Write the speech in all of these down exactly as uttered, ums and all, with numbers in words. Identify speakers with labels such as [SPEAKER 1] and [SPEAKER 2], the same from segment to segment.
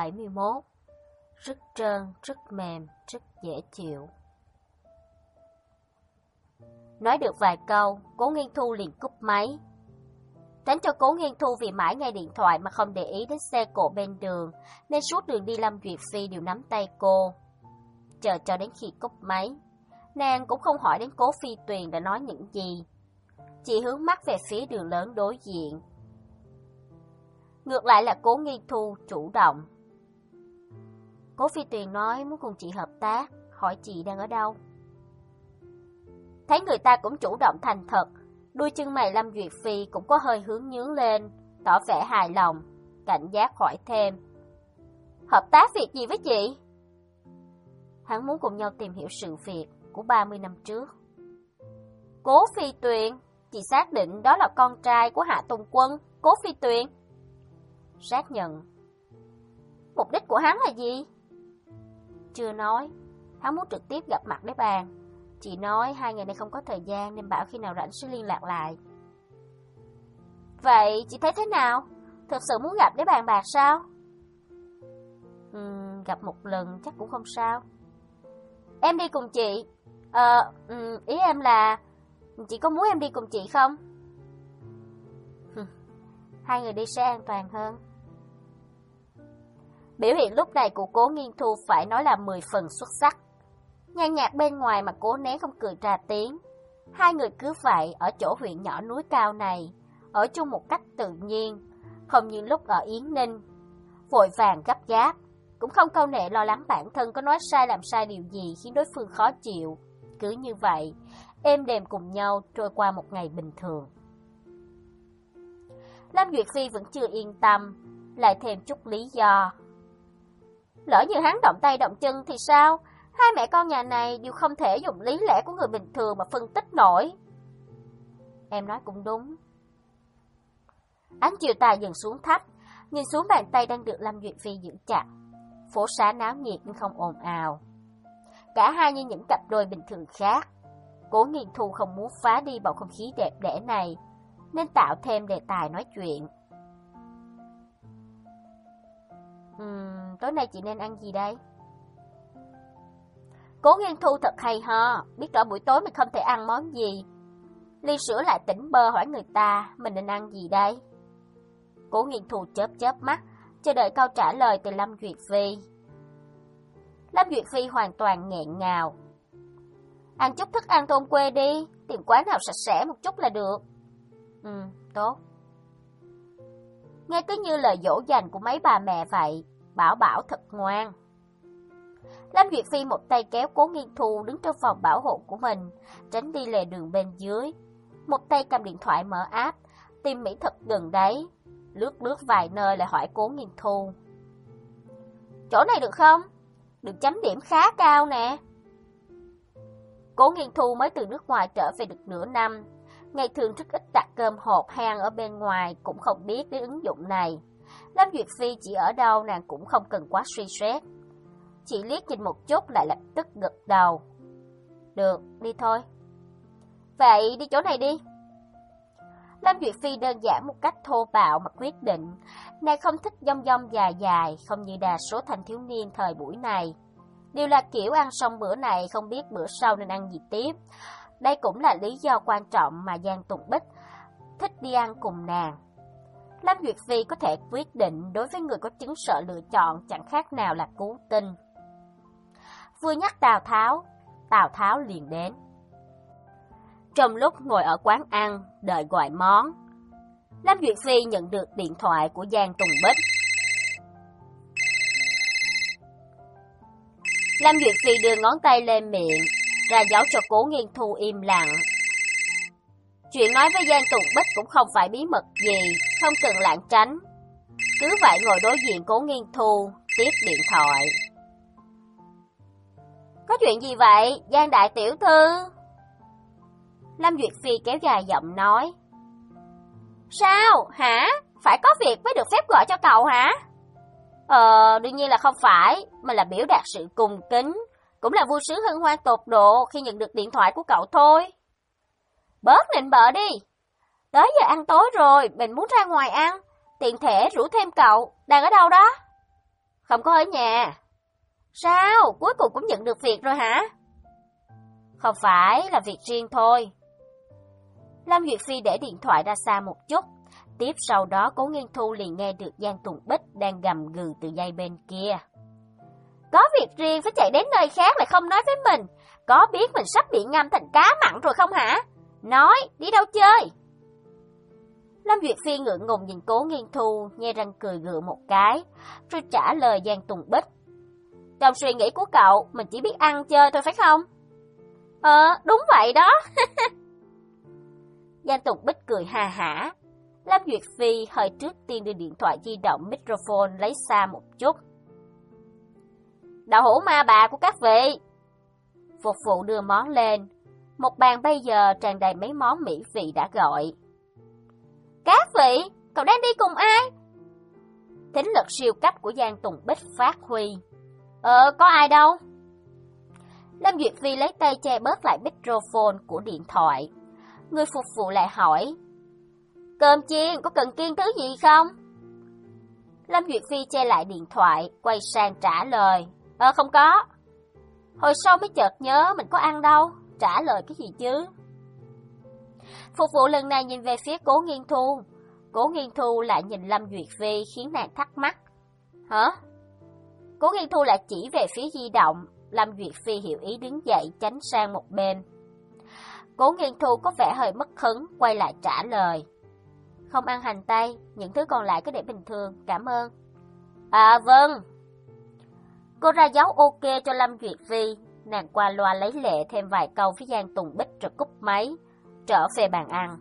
[SPEAKER 1] bảy mươi mốt. Rất trơn, rất mềm, rất dễ chịu. Nói được vài câu, Cố Nghiên Thu liền cúp máy. Tránh cho Cố Nghiên Thu vì mãi nghe điện thoại mà không để ý đến xe cộ bên đường, nên suốt đường đi Lâm Duyệt Phi đều nắm tay cô. Chờ cho đến khi cúp máy, nàng cũng không hỏi đến Cố Phi Tuyền đã nói những gì, chỉ hướng mắt về phía đường lớn đối diện. Ngược lại là Cố Nghiên Thu chủ động. Cố Phi Tuyền nói muốn cùng chị hợp tác, hỏi chị đang ở đâu. Thấy người ta cũng chủ động thành thật, đuôi chân mày Lâm Duyệt Phi cũng có hơi hướng nhướng lên, tỏ vẻ hài lòng, cảnh giác hỏi thêm. Hợp tác việc gì với chị? Hắn muốn cùng nhau tìm hiểu sự việc của ba mươi năm trước. Cố Phi Tuyền, chị xác định đó là con trai của Hạ Tùng Quân, Cố Phi Tuyền. Xác nhận. Mục đích của hắn là gì? Chưa nói, hắn muốn trực tiếp gặp mặt để bàn. Chị nói hai ngày nay không có thời gian nên bảo khi nào rảnh sẽ liên lạc lại. Vậy chị thấy thế nào? Thực sự muốn gặp để bàn bạc sao? Uhm, gặp một lần chắc cũng không sao. Em đi cùng chị. Ờ, um, ý em là chị có muốn em đi cùng chị không? Hai người đi sẽ an toàn hơn. Biểu hiện lúc này của Cố Nghiên Thu phải nói là mười phần xuất sắc. Nhàn nhạt bên ngoài mà cố nén không cười ra tiếng. Hai người cứ vậy ở chỗ huyện nhỏ núi cao này, ở chung một cách tự nhiên, không như lúc ở Yến Ninh. Vội vàng gấp gáp, cũng không câu nệ lo lắng bản thân có nói sai làm sai điều gì khiến đối phương khó chịu. Cứ như vậy, êm đềm cùng nhau trôi qua một ngày bình thường. Lâm Duyệt Phi vẫn chưa yên tâm, lại thêm chút lý do. Lỡ như hắn động tay động chân thì sao? Hai mẹ con nhà này đều không thể dùng lý lẽ của người bình thường mà phân tích nổi. Em nói cũng đúng. Ánh chiều tà dần xuống thấp, nhìn xuống bàn tay đang được Lâm Duyệt Phi giữ chặt. Phố xá náo nhiệt nhưng không ồn ào. Cả hai như những cặp đôi bình thường khác. Cố Nghiên Thu không muốn phá đi bầu không khí đẹp đẽ này, nên tạo thêm đề tài nói chuyện. Uhm, tối nay chị nên ăn gì đây? Cố Nghiên Thu thật hay ho, biết rõ buổi tối mình không thể ăn món gì. Ly sữa lại tỉnh bơ hỏi người ta, mình nên ăn gì đây? Cố Nghiên Thu chớp chớp mắt, chờ đợi câu trả lời từ Lâm Duyệt Phi. Lâm Duyệt Phi hoàn toàn nghẹn ngào. Ăn chút thức ăn thôn quê đi, tìm quán nào sạch sẽ một chút là được. Ừ, tốt. Nghe cứ như lời dỗ dành của mấy bà mẹ vậy, bảo bảo thật ngoan. Lâm Duyệt Phi một tay kéo Cố Nghiên Thu đứng trong phòng bảo hộ của mình, tránh đi lề đường bên dưới. Một tay cầm điện thoại mở app, tìm mỹ thực gần đấy. Lướt lướt vài nơi lại hỏi Cố Nghiên Thu. Chỗ này được không? Được chấm điểm khá cao nè. Cố Nghiên Thu mới từ nước ngoài trở về được nửa năm. Ngày thường rất ít đặt cơm hộp hay ăn ở bên ngoài, cũng không biết đến ứng dụng này. Lâm Duyệt Phi chỉ ở đâu nàng cũng không cần quá suy xét. Chỉ liếc nhìn một chút lại lập tức gật đầu. Được, đi thôi. Vậy đi chỗ này đi. Lâm Duyệt Phi đơn giản một cách thô bạo mà quyết định. Nàng không thích dông dông dài dài, không như đa số thanh thiếu niên thời buổi này. Điều là kiểu ăn xong bữa này không biết bữa sau nên ăn gì tiếp. Đây cũng là lý do quan trọng mà Giang Tùng Bích thích đi ăn cùng nàng. Lâm Duyệt Phi có thể quyết định đối với người có chứng sợ lựa chọn chẳng khác nào là cứu tinh. Vừa nhắc Tào Tháo, Tào Tháo liền đến. Trong lúc ngồi ở quán ăn, đợi gọi món, Lâm Duyệt Phi nhận được điện thoại của Giang Tùng Bích. Lâm Duyệt Phi đưa ngón tay lên miệng, ra dấu cho Cố Nghiên Thu im lặng. Chuyện nói với Giang Tùng Bích cũng không phải bí mật gì, không cần lảng tránh. Cứ vậy ngồi đối diện Cố Nghiên Thu, tiếp điện thoại. Có chuyện gì vậy, Giang đại tiểu thư? Lâm Duyệt Phi kéo dài giọng nói. Sao, hả? Phải có việc mới được phép gọi cho cậu hả? Ờ, đương nhiên là không phải, mà là biểu đạt sự cung kính, cũng là vui sướng hân hoan tột độ khi nhận được điện thoại của cậu thôi. Bớt nịnh bợ đi. Tới giờ ăn tối rồi, mình muốn ra ngoài ăn, tiện thể rủ thêm cậu, đang ở đâu đó? Không có ở nhà. Sao? Cuối cùng cũng nhận được việc rồi hả? Không phải, là việc riêng thôi. Lâm Duyệt Phi để điện thoại ra xa một chút. Tiếp sau đó Cố Nghiên Thu liền nghe được Giang Tùng Bích đang gầm gừ từ dây bên kia. Có việc riêng phải chạy đến nơi khác lại không nói với mình. Có biết mình sắp bị ngâm thành cá mặn rồi không hả? Nói, đi đâu chơi? Lâm Duyệt Phi ngượng ngùng nhìn Cố Nghiên Thu, nhe răng cười gượng một cái, rồi trả lời Giang Tùng Bích. Trong suy nghĩ của cậu, mình chỉ biết ăn chơi thôi phải không? Ờ, đúng vậy đó. Giang Tùng Bích cười hà hả. Lâm Duyệt Phi hơi trước tiên đưa điện thoại di động microphone lấy xa một chút. Đậu hũ ma bà của các vị. Phục vụ đưa món lên. Một bàn bây giờ tràn đầy mấy món mỹ vị đã gọi. Các vị, cậu đang đi cùng ai? Thính lực siêu cấp của Giang Tùng Bích phát huy. Ờ, có ai đâu? Lâm Duyệt Phi lấy tay che bớt lại microphone của điện thoại. Người phục vụ lại hỏi. Cơm chiên, có cần kiêng thứ gì không? Lâm Duyệt Phi che lại điện thoại, quay sang trả lời. Ờ, không có. Hồi sau mới chợt nhớ mình có ăn đâu. Trả lời cái gì chứ? Phục vụ lần này nhìn về phía Cố Nghiên Thu. Cố Nghiên Thu lại nhìn Lâm Duyệt Phi khiến nàng thắc mắc. Hả? Cố Nghiên Thu lại chỉ về phía di động. Lâm Duyệt Phi hiểu ý đứng dậy tránh sang một bên. Cố Nghiên Thu có vẻ hơi mất hứng, quay lại trả lời. Không ăn hành tây, những thứ còn lại cứ để bình thường, cảm ơn. À vâng. Cô ra dấu ok cho Lâm Duyệt Phi. Nàng qua loa lấy lệ thêm vài câu với Giang Tùng Bích rồi cúp máy, trở về bàn ăn.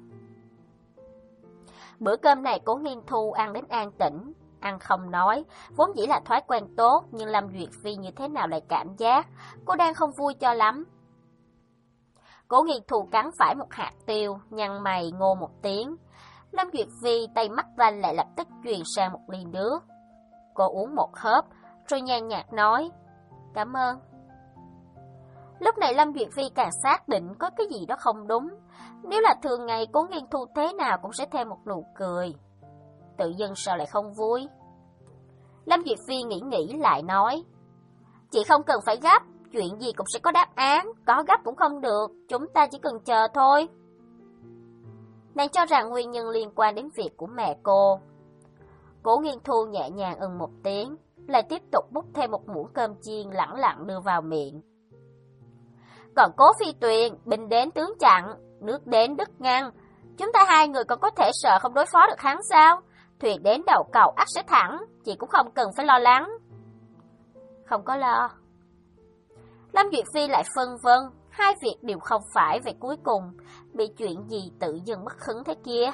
[SPEAKER 1] Bữa cơm này Cố Nghiên Thu ăn đến an tĩnh, ăn không nói, vốn dĩ là thói quen tốt, nhưng Lâm Duyệt Phi như thế nào lại cảm giác cô đang không vui cho lắm. Cố Nghiên Thu cắn phải một hạt tiêu, nhăn mày ngô một tiếng. Lâm Duyệt Phi tay mắt ranh lại lập tức truyền sang một ly nước. Cô uống một hớp, rồi nhàn nhạt nói, cảm ơn. Lúc này Lâm Duyệt Phi càng xác định có cái gì đó không đúng. Nếu là thường ngày Cố Nghiên Thu thế nào cũng sẽ thêm một nụ cười. Tự dưng sao lại không vui? Lâm Duyệt Phi nghĩ nghĩ lại nói, chị không cần phải gấp, chuyện gì cũng sẽ có đáp án, có gấp cũng không được, chúng ta chỉ cần chờ thôi. Nàng cho rằng nguyên nhân liên quan đến việc của mẹ cô. Cố Nghiên Thu nhẹ nhàng ừm một tiếng, lại tiếp tục múc thêm một muỗng cơm chiên lẳng lặng đưa vào miệng. Còn Cố Phi Tuyền, binh đến tướng chặn, nước đến đất ngăn, chúng ta hai người còn có thể sợ không đối phó được hắn sao? Thuyền đến đầu cầu ắt sẽ thẳng, chị cũng không cần phải lo lắng. Không có lo. Lâm Duyệt Phi lại phân vân, hai việc đều không phải, về cuối cùng bị chuyện gì tự dưng mất hứng thế kia.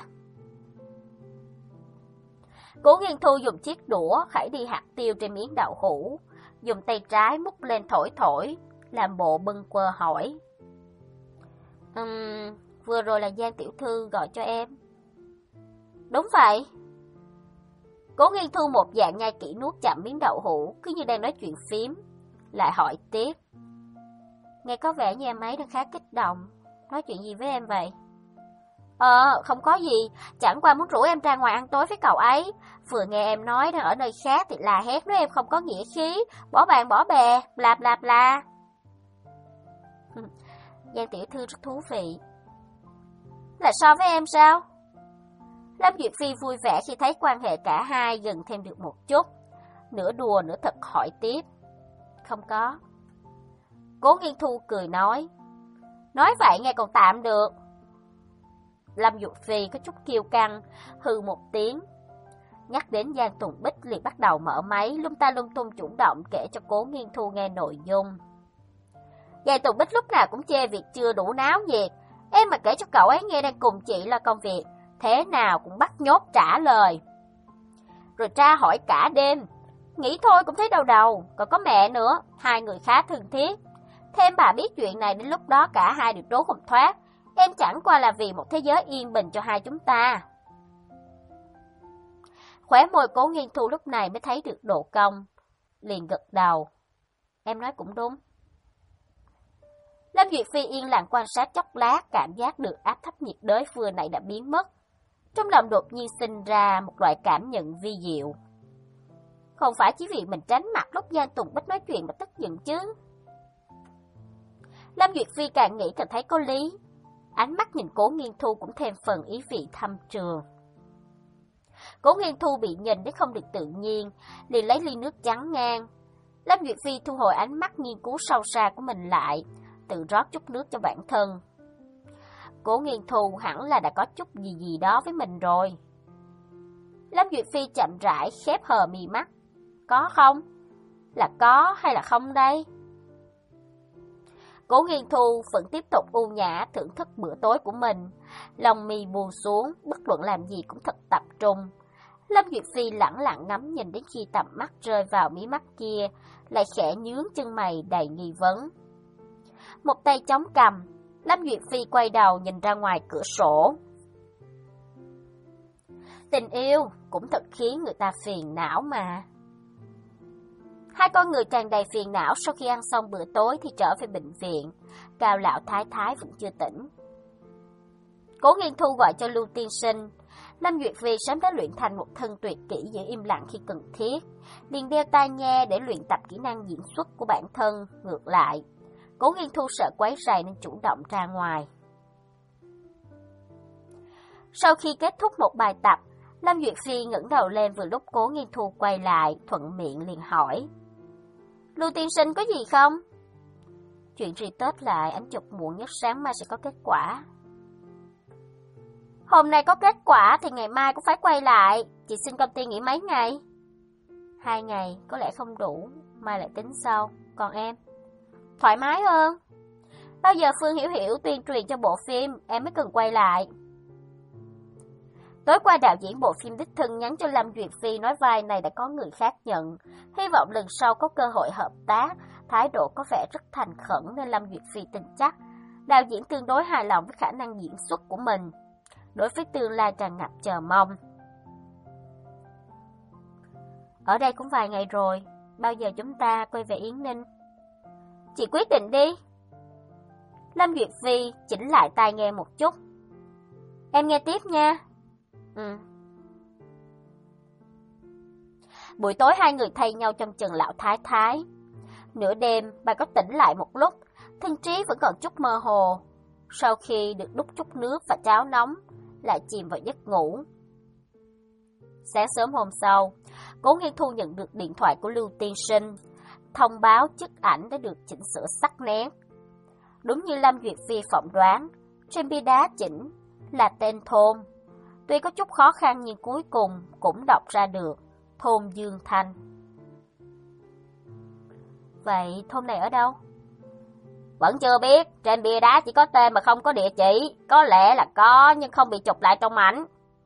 [SPEAKER 1] Cố Nghiên Thu dùng chiếc đũa khải đi hạt tiêu trên miếng đậu hũ, dùng tay trái múc lên thổi thổi, làm bộ bâng quơ hỏi. Ừm, vừa rồi là Giang tiểu thư gọi cho em. Đúng vậy. Cố Nghiên Thu một dạng nhai kỹ nuốt chậm miếng đậu hũ, cứ như đang nói chuyện phím, lại hỏi tiếp. Nghe có vẻ như em ấy đang khá kích động, nói chuyện gì với em vậy? Ờ, không có gì, chẳng qua muốn rủ em ra ngoài ăn tối với cậu ấy. Vừa nghe em nói đang ở nơi khác thì là hét nói em không có nghĩa khí, bỏ bạn bỏ bè, bla bla bla. Giang tiểu thư rất thú vị. Là so với em sao? Lâm Duyệt Phi vui vẻ khi thấy quan hệ cả hai gần thêm được một chút. Nửa đùa nửa thật hỏi tiếp. Không có. Cố Nghiên Thu cười nói. Nói vậy nghe còn tạm được. Lâm Duyệt Phi có chút kiêu căng, hừ một tiếng. Nhắc đến Giang Tùng Bích liền bắt đầu mở máy, lung ta lung tung chủ động kể cho Cố Nghiên Thu nghe nội dung. Giang Tùng Bích lúc nào cũng chê việc chưa đủ náo nhiệt. Em mà kể cho cậu ấy nghe đang cùng chị là công việc, thế nào cũng bắt nhốt trả lời. Rồi tra hỏi cả đêm, nghĩ thôi cũng thấy đau đầu, còn có mẹ nữa, hai người khá thân thiết. Thêm bà biết chuyện này đến lúc đó cả hai đều trốn không thoát. Em chẳng qua là vì một thế giới yên bình cho hai chúng ta. Khóe môi Cố Nghiên Thu lúc này mới thấy được độ cong, liền gật đầu. Em nói cũng đúng. Lâm Duyệt Phi yên lặng quan sát chốc lát, cảm giác được áp thấp nhiệt đới vừa nãy đã biến mất. Trong lòng đột nhiên sinh ra một loại cảm nhận vi diệu. Không phải chỉ vì mình tránh mặt lúc Giang Tùng Bích nói chuyện mà tức giận chứ. Lâm Duyệt Phi càng nghĩ càng thấy có lý. Ánh mắt nhìn Cố Nghiên Thu cũng thêm phần ý vị thâm trường. Cố Nghiên Thu bị nhìn đến không được tự nhiên, liền lấy ly nước trắng ngang. Lâm Duyệt Phi thu hồi ánh mắt nghiên cứu sâu xa của mình lại, tự rót chút nước cho bản thân. Cố Nghiên Thu hẳn là đã có chút gì gì đó với mình rồi. Lâm Duyệt Phi chậm rãi khép hờ mí mắt. Có không? Là có hay là không đây? Cố Nghiên Thu vẫn tiếp tục u nhã thưởng thức bữa tối của mình. Lòng mi buông xuống, bất luận làm gì cũng thật tập trung. Lâm Duyệt Phi lẳng lặng ngắm nhìn đến khi tầm mắt rơi vào mí mắt kia, lại khẽ nhướng chân mày đầy nghi vấn. Một tay chống cằm, Lâm Duyệt Phi quay đầu nhìn ra ngoài cửa sổ. Tình yêu cũng thật khiến người ta phiền não mà. Hai con người tràn đầy phiền não sau khi ăn xong bữa tối thì trở về bệnh viện. Cao lão thái thái vẫn chưa tỉnh. Cố Nghiên Thu gọi cho Lưu tiên sinh. Lâm Duyệt Phi sớm đã luyện thành một thân tuyệt kỹ giữ im lặng khi cần thiết, liền đeo tai nghe để luyện tập kỹ năng diễn xuất của bản thân. Ngược lại, Cố Nghiên Thu sợ quấy rầy nên chủ động ra ngoài. Sau khi kết thúc một bài tập, Lâm Duyệt Phi ngẩng đầu lên vừa lúc Cố Nghiên Thu quay lại, thuận miệng liền hỏi: Lưu tiên sinh có gì không? Chuyện retouch lại, ảnh chụp muộn nhất sáng mai sẽ có kết quả. Hôm nay có kết quả thì ngày mai cũng phải quay lại. Chị xin công ty nghỉ mấy ngày? Hai ngày có lẽ không đủ, mai lại tính sau. Còn em? Thoải mái hơn. Bao giờ Phương Hiểu Hiểu tuyên truyền cho bộ phim, em mới cần quay lại. Tối qua đạo diễn bộ phim đích thân nhắn cho Lâm Duyệt Phi nói vai này đã có người khác nhận. Hy vọng lần sau có cơ hội hợp tác. Thái độ có vẻ rất thành khẩn nên Lâm Duyệt Phi tin chắc đạo diễn tương đối hài lòng với khả năng diễn xuất của mình. Đối với tương lai tràn ngập chờ mong. Ở đây cũng vài ngày rồi, bao giờ chúng ta quay về Yến Ninh? Chị quyết định đi. Lâm Duyệt Phi chỉnh lại tai nghe một chút. Em nghe tiếp nha. Ừ. Buổi tối hai người thay nhau trong chừng lão thái thái. Nửa đêm bà có tỉnh lại một lúc, thân trí vẫn còn chút mơ hồ. Sau khi được đút chút nước và cháo nóng, lại chìm vào giấc ngủ. Sáng sớm hôm sau, Cố Nghiên Thu nhận được điện thoại của Lưu tiên sinh, thông báo chức ảnh đã được chỉnh sửa sắc nét. Đúng như Lâm Duyệt Phi phỏng đoán, trên bia đá chỉnh là tên thôn. Tuy có chút khó khăn nhưng cuối cùng cũng đọc ra được thôn Dương Thanh. Vậy thôn này ở đâu? Vẫn chưa biết, trên bia đá chỉ có tên mà không có địa chỉ. Có lẽ là có nhưng không bị chụp lại trong ảnh.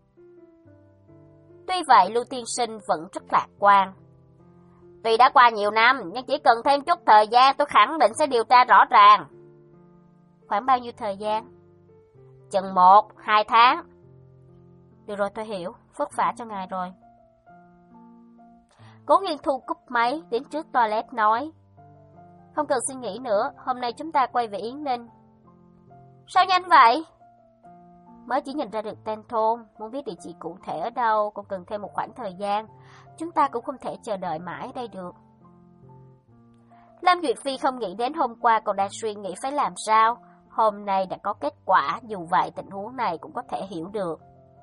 [SPEAKER 1] Tuy vậy Lưu tiên sinh vẫn rất lạc quan. Tuy đã qua nhiều năm nhưng chỉ cần thêm chút thời gian tôi khẳng định sẽ điều tra rõ ràng. Khoảng bao nhiêu thời gian? Chừng một, hai tháng. Được rồi, tôi hiểu, vất vả cho ngài rồi. Cố Nghiên Thu cúp máy đến trước toilet nói: Không cần suy nghĩ nữa, hôm nay chúng ta quay về Yến Ninh. Sao nhanh vậy? Mới chỉ nhìn ra được tên thôn, muốn biết địa chỉ cụ thể ở đâu, còn cần thêm một khoảng thời gian. Chúng ta cũng không thể chờ đợi mãi ở đây được. Lâm Duyệt Phi không nghĩ đến hôm qua còn đang suy nghĩ phải làm sao. Hôm nay đã có kết quả, dù vậy tình huống này cũng có thể hiểu được.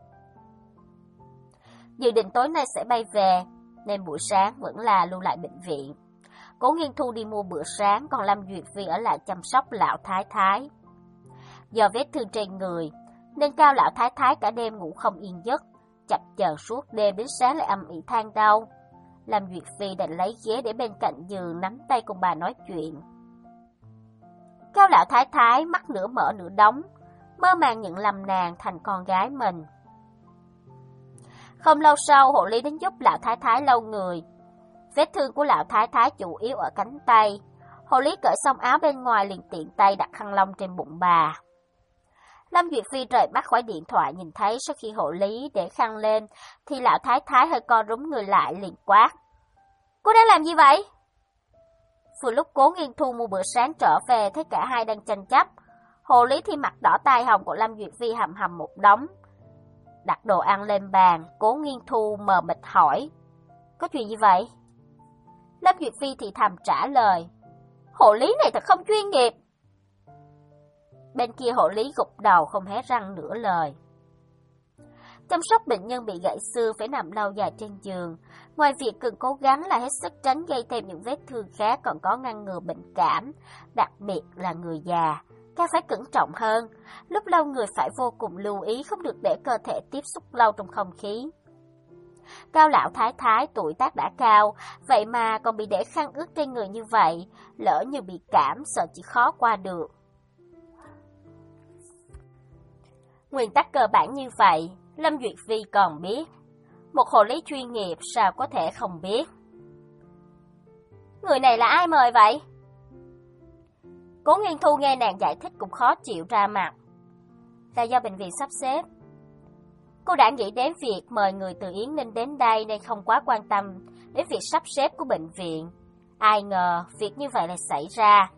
[SPEAKER 1] Dự định tối nay sẽ bay về, nên buổi sáng vẫn là lưu lại bệnh viện. Cố Nghiên Thu đi mua bữa sáng, còn Lâm Duyệt Phi ở lại chăm sóc lão thái thái. Do vết thương trên người, nên Cao lão thái thái cả đêm ngủ không yên giấc, chập chờn suốt đêm đến sáng lại âm ỉ than đau. Lâm Duyệt Phi đành lấy ghế để bên cạnh giường nắm tay cùng bà nói chuyện. Cao lão thái thái mắt nửa mở nửa đóng, mơ màng nhận lầm nàng thành con gái mình. Không lâu sau, hộ lý đến giúp lão thái thái lau người. Vết thương của lão thái thái chủ yếu ở cánh tay. Hộ lý cởi xong áo bên ngoài liền tiện tay đặt khăn lông trên bụng bà. Lâm Duyệt Phi rời mắt khỏi điện thoại, nhìn thấy sau khi hộ lý để khăn lên thì lão thái thái hơi co rúm người lại liền quát: Cô đang làm gì vậy? Vừa lúc Cố Nghiên Thu mua bữa sáng trở về, thấy cả hai đang tranh chấp. Hộ lý thì mặt đỏ tai hồng của Lâm Duyệt Phi hầm hầm một đống. Đặt đồ ăn lên bàn, Cố Nghiên Thu mờ mịt hỏi: Có chuyện gì vậy? Lâm Duyệt Phi thì thầm trả lời, hộ lý này thật không chuyên nghiệp. Bên kia hộ lý gục đầu không hé răng nửa lời. Chăm sóc bệnh nhân bị gãy xương phải nằm lâu dài trên giường, ngoài việc cần cố gắng là hết sức tránh gây thêm những vết thương khác, còn có ngăn ngừa bệnh cảm, đặc biệt là người già, càng phải cẩn trọng hơn. Lúc lâu người phải vô cùng lưu ý không được để cơ thể tiếp xúc lâu trong không khí. Cao lão thái thái tuổi tác đã cao, vậy mà còn bị để khăn ướt trên người như vậy, lỡ như bị cảm sợ chỉ khó qua được. Nguyên tắc cơ bản như vậy, Lâm Duyệt Phi còn biết. Một hộ lý chuyên nghiệp sao có thể không biết. Người này là ai mời vậy? Cố Nghiên Thu nghe nàng giải thích cũng khó chịu ra mặt. Là do bệnh viện sắp xếp. Cô đã nghĩ đến việc mời người từ Yến Ninh đến đây nên không quá quan tâm đến việc sắp xếp của bệnh viện. Ai ngờ việc như vậy lại xảy ra.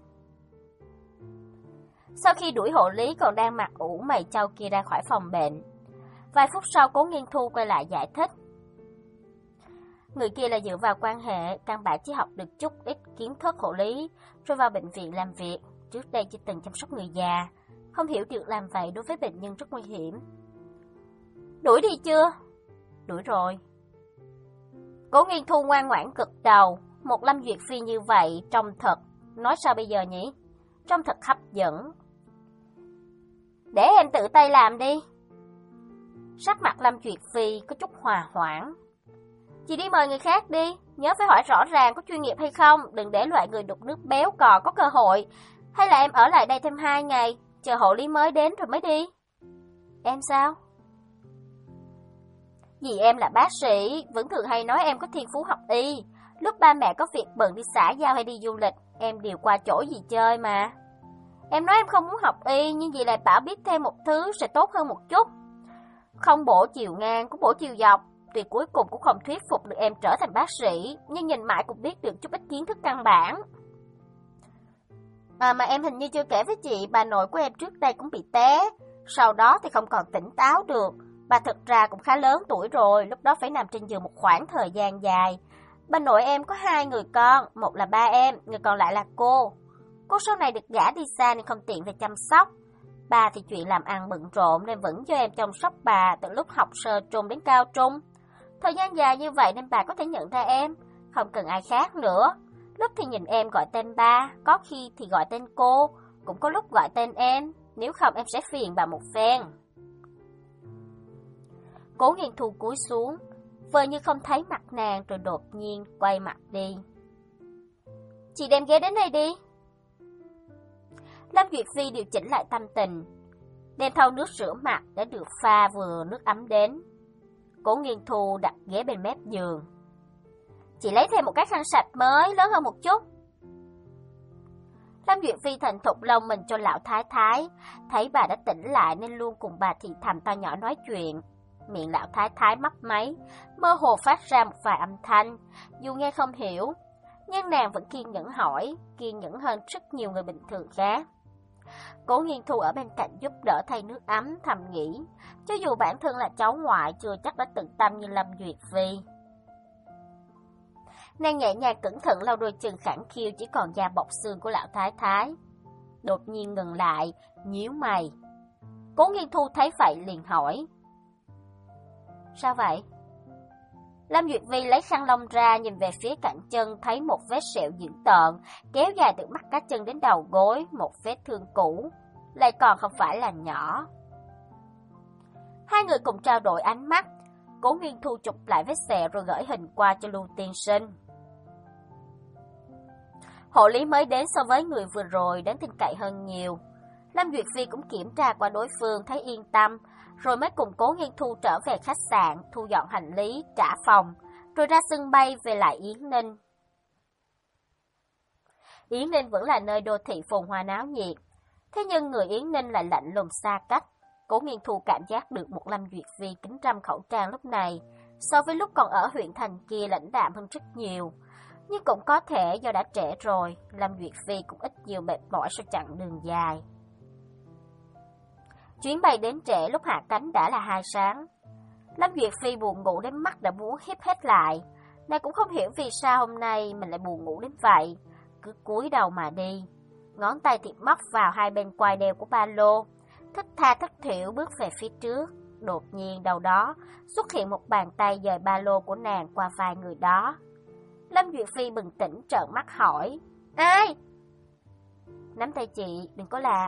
[SPEAKER 1] Sau khi đuổi hộ lý còn đang mặt ủ mày trao kia ra khỏi phòng bệnh, vài phút sau Cố Nghiên Thu quay lại giải thích. Người kia là dựa vào quan hệ, căn bản chỉ học được chút ít kiến thức hộ lý, rồi vào bệnh viện làm việc. Trước đây chỉ từng chăm sóc người già, không hiểu được làm vậy đối với bệnh nhân rất nguy hiểm. Đuổi đi chưa? Đuổi rồi. Cố Nghiên Thu ngoan ngoãn gật đầu. Một Lâm Duyệt Phi như vậy trông thật, nói sao bây giờ nhỉ? Trông thật hấp dẫn. Để em tự tay làm đi. Sắc mặt Lâm Duyệt Phi có chút hòa hoãn. Chị đi mời người khác đi, nhớ phải hỏi rõ ràng có chuyên nghiệp hay không, đừng để loại người đục nước béo cò có cơ hội. Hay là em ở lại đây thêm hai ngày, chờ hộ lý mới đến rồi mới đi. Em sao? Dì em là bác sĩ, vẫn thường hay nói em có thiên phú học y. Lúc ba mẹ có việc bận đi xã giao hay đi du lịch, em đều qua chỗ dì chơi mà. Em nói em không muốn học y, nhưng dì lại bảo biết thêm một thứ sẽ tốt hơn một chút. Không bổ chiều ngang, cũng bổ chiều dọc. Tuy cuối cùng cũng không thuyết phục được em trở thành bác sĩ, nhưng nhìn mãi cũng biết được chút ít kiến thức căn bản. À mà em hình như chưa kể với chị, bà nội của em trước đây cũng bị té, sau đó thì không còn tỉnh táo được. Bà thực ra cũng khá lớn tuổi rồi, lúc đó phải nằm trên giường một khoảng thời gian dài. Bà nội em có hai người con, một là ba em, người còn lại là cô. Cô sau này được gả đi xa nên không tiện về chăm sóc. Bà thì chuyện làm ăn bận rộn nên vẫn cho em chăm sóc bà từ lúc học sơ trung đến cao trung. Thời gian dài như vậy nên bà có thể nhận ra em, không cần ai khác nữa. Lúc thì nhìn em gọi tên ba, có khi thì gọi tên cô, cũng có lúc gọi tên em, nếu không em sẽ phiền bà một phen. Cố Nghiên Thu cúi xuống, vờ như không thấy mặt nàng rồi đột nhiên quay mặt đi. Chị đem ghế đến đây đi. Lâm Duyệt Phi điều chỉnh lại tâm tình, đem thau nước rửa mặt đã được pha vừa nước ấm đến. Cố Nghiên Thu đặt ghế bên mép giường. Chị lấy thêm một cái khăn sạch mới, lớn hơn một chút. Lâm Duyệt Phi thành thục lông mình cho lão thái thái, thấy bà đã tỉnh lại nên luôn cùng bà thì thầm to nhỏ nói chuyện. Miệng lão thái thái mấp máy, mơ hồ phát ra một vài âm thanh, dù nghe không hiểu, nhưng nàng vẫn kiên nhẫn hỏi, kiên nhẫn hơn rất nhiều người bình thường khác. Cố Nghiên Thu ở bên cạnh giúp đỡ thay nước ấm, thầm nghĩ, cho dù bản thân là cháu ngoại chưa chắc đã tận tâm như Lâm Duyệt Phi. Nàng nhẹ nhàng cẩn thận lau đôi chân khẳng khiu chỉ còn da bọc xương của lão thái thái. Đột nhiên ngừng lại, nhíu mày. Cố Nghiên Thu thấy vậy liền hỏi. Sao vậy? Lâm Duyệt Vi lấy khăn lông ra nhìn về phía cạnh chân, thấy một vết sẹo dữ tợn, kéo dài từ mắt cá chân đến đầu gối, một vết thương cũ, lại còn không phải là nhỏ. Hai người cùng trao đổi ánh mắt, Cố Nghiên Thu chụp lại vết sẹo rồi gửi hình qua cho Lưu tiên sinh. Hộ lý mới đến so với người vừa rồi đến tin cậy hơn nhiều. Lâm Duyệt Phi cũng kiểm tra qua đối phương thấy yên tâm, rồi mới cùng Cố Nghiên Thu trở về khách sạn, thu dọn hành lý, trả phòng, rồi ra sân bay về lại Yến Ninh. Yến Ninh vẫn là nơi đô thị phồn hoa náo nhiệt, thế nhưng người Yến Ninh lại lạnh lùng xa cách. Cố Nghiên Thu cảm giác được một Lâm Duyệt Phi kính trăm khẩu trang lúc này, so với lúc còn ở huyện thành kia lãnh đạm hơn rất nhiều. Nhưng cũng có thể do đã trễ rồi, Lâm Duyệt Phi cũng ít nhiều mệt mỏi sau chặng đường dài. Chuyến bay đến trễ, lúc hạ cánh đã là hai sáng. Lâm Duyệt Phi buồn ngủ đến mắt đã muốn híp hết lại. Nàng cũng không hiểu vì sao hôm nay mình lại buồn ngủ đến vậy, cứ cúi đầu mà đi. Ngón tay thì móc vào hai bên quai đeo của ba lô, thất tha thất thểu bước về phía trước. Đột nhiên đâu đó xuất hiện một bàn tay dời ba lô của nàng qua vai người đó. Lâm Duyệt Phi bừng tỉnh trợn mắt hỏi: Ai? Nắm tay chị, đừng có lạc.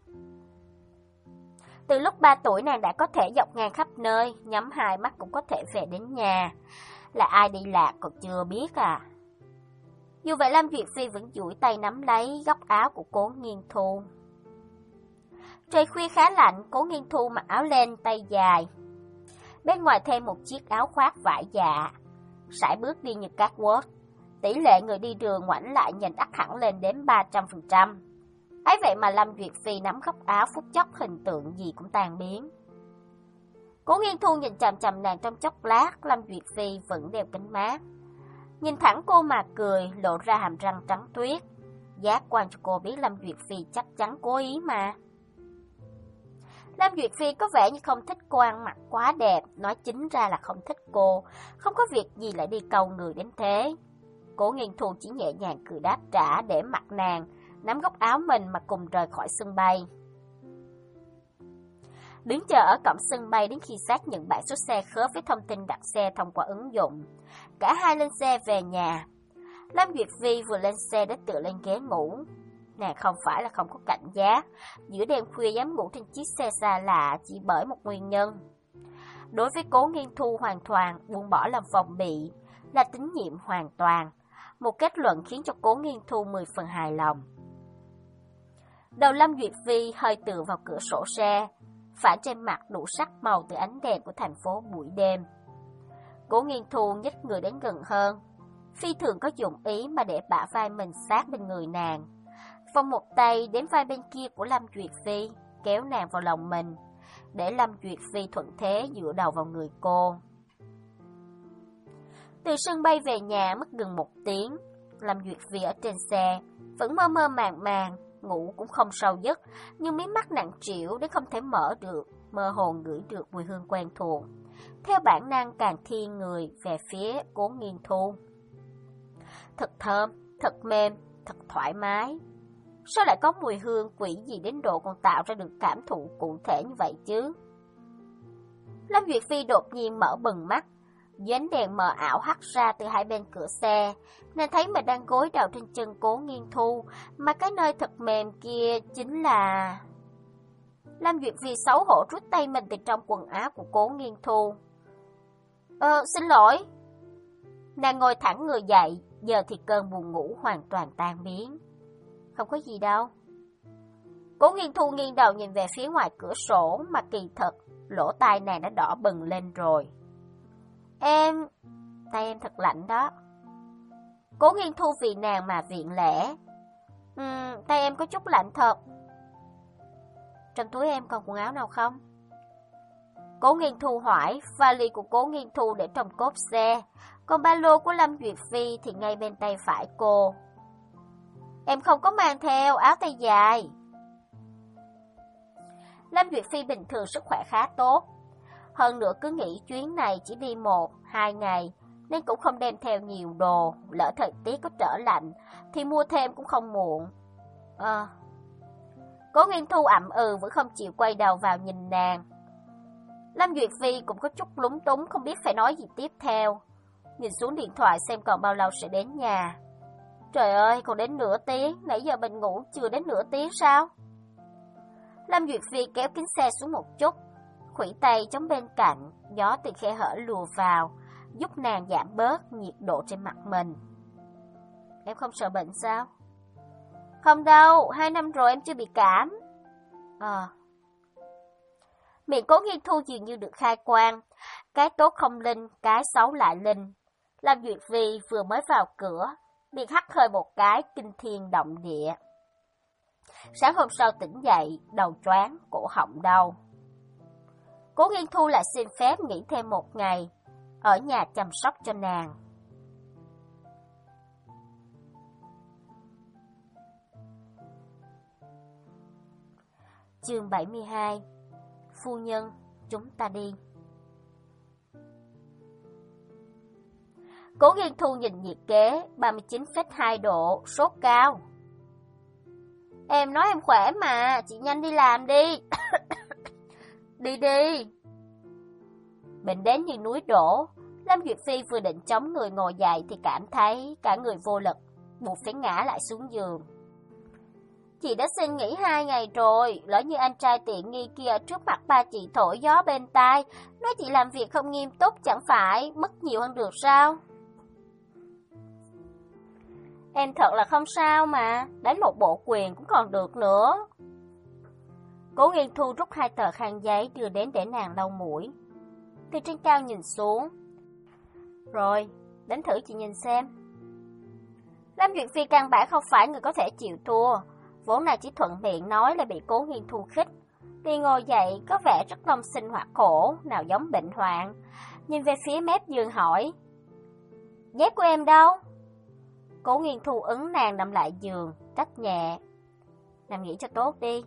[SPEAKER 1] Từ lúc ba tuổi nàng đã có thể dọc ngang khắp nơi, nhắm hai mắt cũng có thể về đến nhà. Là ai đi lạc còn chưa biết à? Dù vậy Lâm Duyệt Phi vẫn duỗi tay nắm lấy góc áo của Cố Nghiên Thu. Trời khuya khá lạnh, Cố Nghiên Thu mặc áo len tay dài, bên ngoài thêm một chiếc áo khoác vải dạ, sải bước đi như catwalk. Tỷ lệ người đi đường ngoảnh lại nhìn ắt hẳn lên đến ba trăm phần trăm. Ấy vậy mà Lâm Duyệt Phi nắm góc áo phút chốc hình tượng gì cũng tan biến. Cố Nghiên Thu nhìn chằm chằm nàng trong chốc lát. Lâm Duyệt Phi vẫn đeo kính mát, nhìn thẳng cô mà cười, lộ ra hàm răng trắng tuyết. Giác quan cho cô biết Lâm Duyệt Phi chắc chắn cố ý mà. Lâm Duyệt Phi có vẻ như không thích cô ăn mặc quá đẹp, nói chính ra là không thích cô, không có việc gì lại đi cầu người đến thế. Cố Nghiên Thu chỉ nhẹ nhàng cười đáp trả để mặt nàng nắm góc áo mình mà cùng rời khỏi sân bay. Đứng chờ ở cổng sân bay đến khi xác nhận bảng số xe khớp với thông tin đặt xe thông qua ứng dụng. Cả hai lên xe về nhà. Lâm Duyệt Phi vừa lên xe đã tựa lên ghế ngủ. Nàng không phải là không có cảnh giác, giữa đêm khuya dám ngủ trên chiếc xe xa lạ chỉ bởi một nguyên nhân. Đối với Cố Nghiên Thu hoàn toàn buông bỏ làm phòng bị, là tín nhiệm hoàn toàn. Một kết luận khiến cho Cố Nghiên Thu mười phần hài lòng. Đầu Lâm Duyệt Phi hơi tựa vào cửa sổ xe, phản trên mặt đủ sắc màu từ ánh đèn của thành phố buổi đêm. Cố Nghiên Thu nhích người đến gần hơn, phi thường có dụng ý mà để bả vai mình sát bên người nàng, vòng một tay đến vai bên kia của Lâm Duyệt Phi, kéo nàng vào lòng mình, để Lâm Duyệt Phi thuận thế dựa đầu vào người cô. Từ sân bay về nhà mất gần một tiếng, Lâm Duyệt Phi ở trên xe vẫn mơ mơ màng màng, ngủ cũng không sâu giấc, nhưng mí mắt nặng trĩu đến không thể mở được, mơ hồ ngửi được mùi hương quen thuộc. Theo bản năng càng thiên người về phía Cố Nghiên Thu. Thật thơm, thật mềm, thật thoải mái. Sao lại có mùi hương quỷ gì đến độ còn tạo ra được cảm thụ cụ thể như vậy chứ? Lâm Duyệt Phi đột nhiên mở bừng mắt, dưới ánh đèn mờ ảo hắt ra từ hai bên cửa xe, nàng thấy mình đang gối đầu trên chân Cố Nghiên Thu, mà cái nơi thật mềm kia chính là... Lâm Duyệt Phi xấu hổ rút tay mình từ trong quần áo của Cố Nghiên Thu. Ờ, xin lỗi. Nàng ngồi thẳng người dậy, giờ thì cơn buồn ngủ hoàn toàn tan biến. Không có gì đâu. Cố Nghiên Thu nghiêng đầu nhìn về phía ngoài cửa sổ, mà kỳ thật, lỗ tai nàng đã đỏ bừng lên rồi. Em... tay em thật lạnh đó. Cố Nghiên Thu vì nàng mà viện lẽ. Ừm, tay em có chút lạnh thật. Trong túi em còn quần áo nào không? Cố Nghiên Thu hỏi. Vali của Cố Nghiên Thu để trong cốp xe, còn ba lô của Lâm Duyệt Phi thì ngay bên tay phải cô. Em không có mang theo áo tay dài. Lâm Duyệt Phi bình thường sức khỏe khá tốt, hơn nữa cứ nghĩ chuyến này chỉ đi một, hai ngày, nên cũng không đem theo nhiều đồ, lỡ thời tiết có trở lạnh, thì mua thêm cũng không muộn. À. Cố Nghiên Thu ậm ừ vẫn không chịu quay đầu vào nhìn nàng. Lâm Duyệt Phi cũng có chút lúng túng không biết phải nói gì tiếp theo. Nhìn xuống điện thoại xem còn bao lâu sẽ đến nhà. Trời ơi, còn đến nửa tiếng, nãy giờ mình ngủ chưa đến nửa tiếng sao? Lâm Duyệt Phi kéo kính xe xuống một chút, khuỷu tay chống bên cạnh, gió từ khe hở lùa vào, giúp nàng giảm bớt nhiệt độ trên mặt mình. Em không sợ bệnh sao? Không đâu, hai năm rồi em chưa bị cảm. À. Miệng Cố Nghiên Thu dường như được khai quang, cái tốt không linh, cái xấu lại linh. Lâm Duyệt Phi vừa mới vào cửa, liền hắt hơi một cái kinh thiên động địa. Sáng hôm sau tỉnh dậy, đầu choáng, cổ họng đau. Cố Nghiên Thu lại xin phép nghỉ thêm một ngày, ở nhà chăm sóc cho nàng. Chương bảy mươi hai. Phu nhân, chúng ta đi. Cố Nghiên Thu nhìn nhiệt kế, ba mươi chín phẩy hai độ, sốt cao. Em nói em khỏe mà, chị nhanh đi làm đi. Đi đi. Bệnh đến như núi đổ, Lâm Duyệt Phi vừa định chống người ngồi dậy thì cảm thấy cả người vô lực, buộc phải ngã lại xuống giường. Chị đã xin nghỉ hai ngày rồi, lỡ như anh trai tiện nghi kia ở trước mặt ba chị thổi gió bên tai, nói chị làm việc không nghiêm túc chẳng phải mất nhiều hơn được sao? Em thật là không sao mà, đánh một bộ quyền cũng còn được nữa. Cố Nghiên Thu rút hai tờ khăn giấy đưa đến để nàng lau mũi. Từ trên cao nhìn xuống. Rồi, đến thử chị nhìn xem. Lâm Duyệt Phi căn bản không phải người có thể chịu thua, vốn là chỉ thuận miệng nói là bị Cố Nghiên Thu khích. Đi ngồi dậy có vẻ rất long sinh hoạt khổ, nào giống bệnh hoạn. Nhìn về phía mép giường hỏi. Dép của em đâu? Cố Nghiên Thu ứng nàng nằm lại giường, trách nhẹ. Nằm nghỉ cho tốt đi.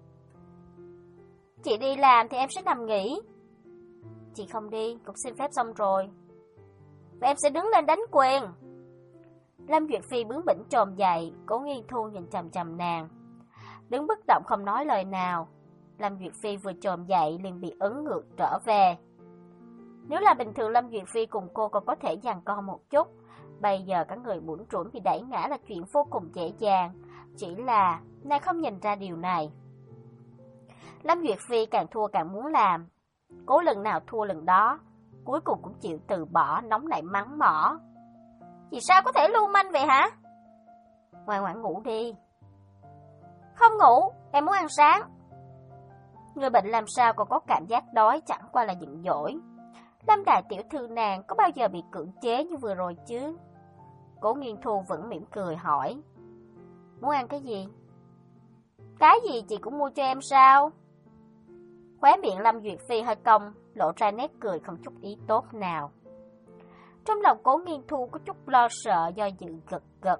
[SPEAKER 1] Chị đi làm thì em sẽ nằm nghỉ. Chị không đi, cũng xin phép xong rồi. Và em sẽ đứng lên đánh quyền. Lâm Duyệt Phi bướng bỉnh trồm dậy, Cố Nghiên Thu nhìn chằm chằm nàng. Đứng bất động không nói lời nào. Lâm Duyệt Phi vừa trồm dậy liền bị ấn ngược trở về. Nếu là bình thường Lâm Duyệt Phi cùng cô còn có thể giằng co một chút. Bây giờ cả người bủn rủn bị đẩy ngã là chuyện vô cùng dễ dàng. Chỉ là nàng không nhìn ra điều này. Lâm Duyệt Phi càng thua càng muốn làm. Cố lần nào thua lần đó, cuối cùng cũng chịu từ bỏ, nóng nảy mắng mỏ. Vì sao có thể lưu manh vậy hả? Ngoan ngoãn ngủ đi. Không ngủ, em muốn ăn sáng. Người bệnh làm sao còn có cảm giác đói, chẳng qua là giận dỗi. Lâm đại tiểu thư nàng có bao giờ bị cưỡng chế như vừa rồi chứ? Cố Nghiên Thu vẫn mỉm cười hỏi. Muốn ăn cái gì? Cái gì chị cũng mua cho em sao? Khóe miệng Lâm Duyệt Phi hơi cong, lộ ra nét cười không chút ý tốt nào. Trong lòng Cố Nghiên Thu có chút lo sợ do dự gật gật.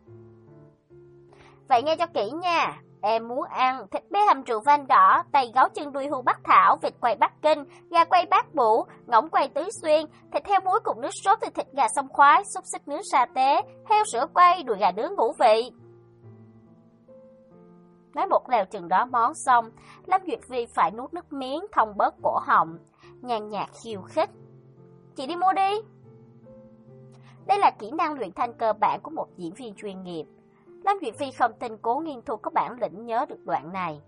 [SPEAKER 1] Vậy nghe cho kỹ nha, em muốn ăn thịt bê hầm rượu vang đỏ, tay gấu chân đuôi hươu Bắc Thảo, vịt quay Bắc Kinh, gà quay Bát Bụ, ngỗng quay Tứ Xuyên, thịt heo muối cùng nước sốt từ thịt gà sông khoái, xúc xích nướng sa tế, heo sữa quay, đùi gà nướng ngũ vị. Nói một lèo chừng đó món xong, Lâm Duyệt Phi phải nuốt nước miếng thông bớt cổ họng, nhàn nhạt khiêu khích. Chị đi mua đi. Đây là kỹ năng luyện thanh cơ bản của một diễn viên chuyên nghiệp. Lâm Duyệt Phi không tin Cố Nghiên Thu có bản lĩnh nhớ được đoạn này.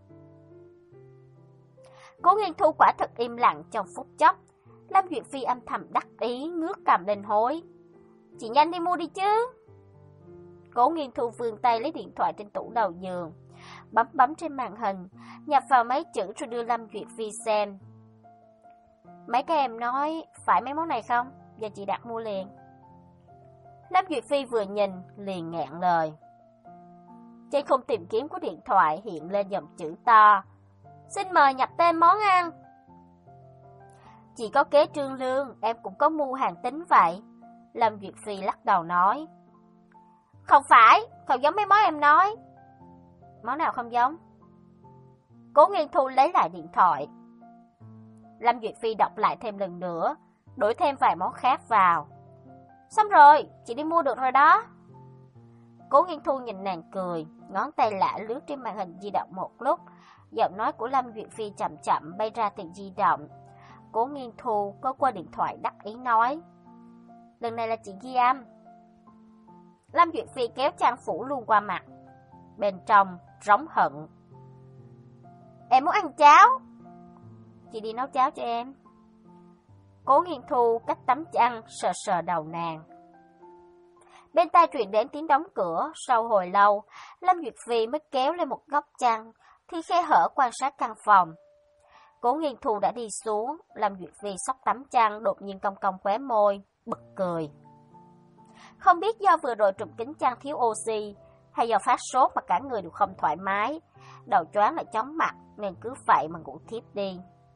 [SPEAKER 1] Cố Nghiên Thu quả thật im lặng trong phút chốc. Lâm Duyệt Phi âm thầm đắc ý ngước cầm lên hối. Chị nhanh đi mua đi chứ. Cố Nghiên Thu vươn tay lấy điện thoại trên tủ đầu giường, bấm bấm trên màn hình, nhập vào mấy chữ rồi đưa Lâm Duyệt Phi xem. Mấy cái em nói phải mấy món này không? Giờ chị đặt mua liền. Lâm Duyệt Phi vừa nhìn liền nghẹn lời. Trên khung tìm kiếm của điện thoại hiện lên dòng chữ to. Xin mời nhập tên món ăn. Chị có kế trương lương, em cũng có mưu hàng tính vậy. Lâm Duyệt Phi lắc đầu nói. Không phải, không giống mấy món em nói. Món nào không giống? Cố Nghiên Thu lấy lại điện thoại. Lâm Duyệt Phi đọc lại thêm lần nữa, đổi thêm vài món khác vào. Xong rồi, chị đi mua được rồi đó. Cố Nghiên Thu nhìn nàng cười, ngón tay lạ lướt trên màn hình di động một lúc. Giọng nói của Lâm Duyệt Phi chậm chậm bay ra từ di động. Cố Nghiên Thu có qua điện thoại đắc ý nói. Lần này là chị ghi âm. Lâm Duyệt Phi kéo trang phủ luôn qua mặt. Bên trong rống hận. Em muốn ăn cháo. Chị đi nấu cháo cho em. Cố Nghiên Thu cách tấm chăn sờ sờ đầu nàng. Bên tai truyền đến tiếng đóng cửa. Sau hồi lâu, Lâm Duyệt Phi mới kéo lên một góc chăn, thì khe hở quan sát căn phòng. Cố Nghiên Thu đã đi xuống. Lâm Duyệt Phi xốc tấm chăn, đột nhiên cong cong khóe môi, bật cười. Không biết do vừa rồi trùm kính chăn thiếu oxy, hay do phát sốt mà cả người đều không thoải mái, đầu choáng lại chóng mặt, nên cứ vậy mà ngủ thiếp đi.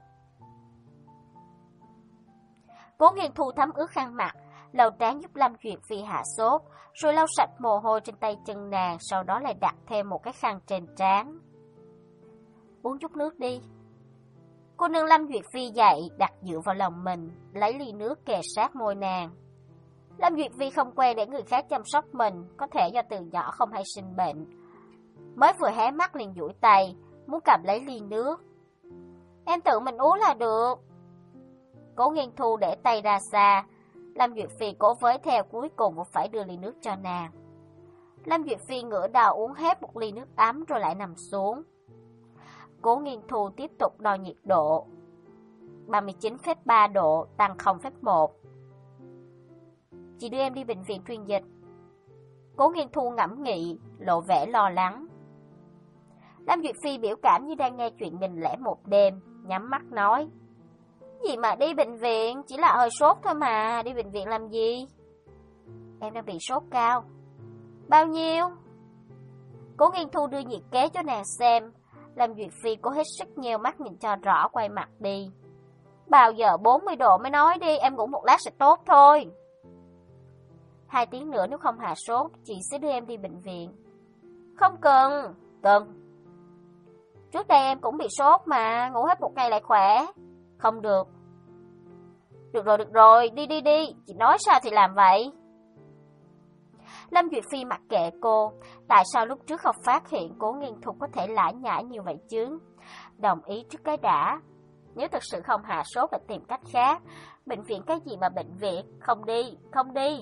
[SPEAKER 1] Cố Nghiên Thu thấm ướt khăn mặt, lau trán giúp Lâm Duyệt Phi hạ sốt, rồi lau sạch mồ hôi trên tay chân nàng, sau đó lại đặt thêm một cái khăn trên trán. Uống chút nước đi. Cô nương Lâm Duyệt Phi dậy, đặt dựa vào lòng mình, lấy ly nước kề sát môi nàng. Lâm Duyệt Vi không quen để người khác chăm sóc mình, có thể do từ nhỏ không hay sinh bệnh. Mới vừa hé mắt liền duỗi tay, muốn cầm lấy ly nước. Em tự mình uống là được. Cố Nghiên Thu để tay ra xa, Lâm Duyệt Phi cố với theo, cuối cùng vẫn phải đưa ly nước cho nàng. Lâm Duyệt Phi ngửa đầu uống hết một ly nước ấm rồi lại nằm xuống. Cố Nghiên Thu tiếp tục đo nhiệt độ. ba mươi chín phẩy ba độ, tăng không phẩy một. Chị đưa em đi bệnh viện truyền dịch. Cố Nghiên Thu ngẫm nghĩ, lộ vẻ lo lắng. Lâm Duyệt Phi biểu cảm như đang nghe chuyện nghìn lẻ một đêm, nhắm mắt nói. Gì mà đi bệnh viện, chỉ là hơi sốt thôi mà, đi bệnh viện làm gì? Em đang bị sốt cao. Bao nhiêu? Cố Nghiên Thu đưa nhiệt kế cho nàng xem. Lâm Duyệt Phi cố hết sức nheo mắt nhìn cho rõ, quay mặt đi. Bao giờ bốn mươi độ mới nói đi, em ngủ một lát sẽ tốt thôi. Hai tiếng nữa nếu không hạ sốt, chị sẽ đưa em đi bệnh viện. Không cần. Cần. Trước đây em cũng bị sốt mà, ngủ hết một ngày lại khỏe. Không được. Được rồi, được rồi, đi đi đi, chị nói sao thì làm vậy. Lâm Duyệt Phi mặc kệ cô, tại sao lúc trước không phát hiện Cố Nghiên Thu có thể lải nhải như vậy chứ? Đồng ý trước cái đã. Nếu thực sự không hạ sốt lại tìm cách khác. Bệnh viện cái gì mà bệnh viện, không đi, không đi.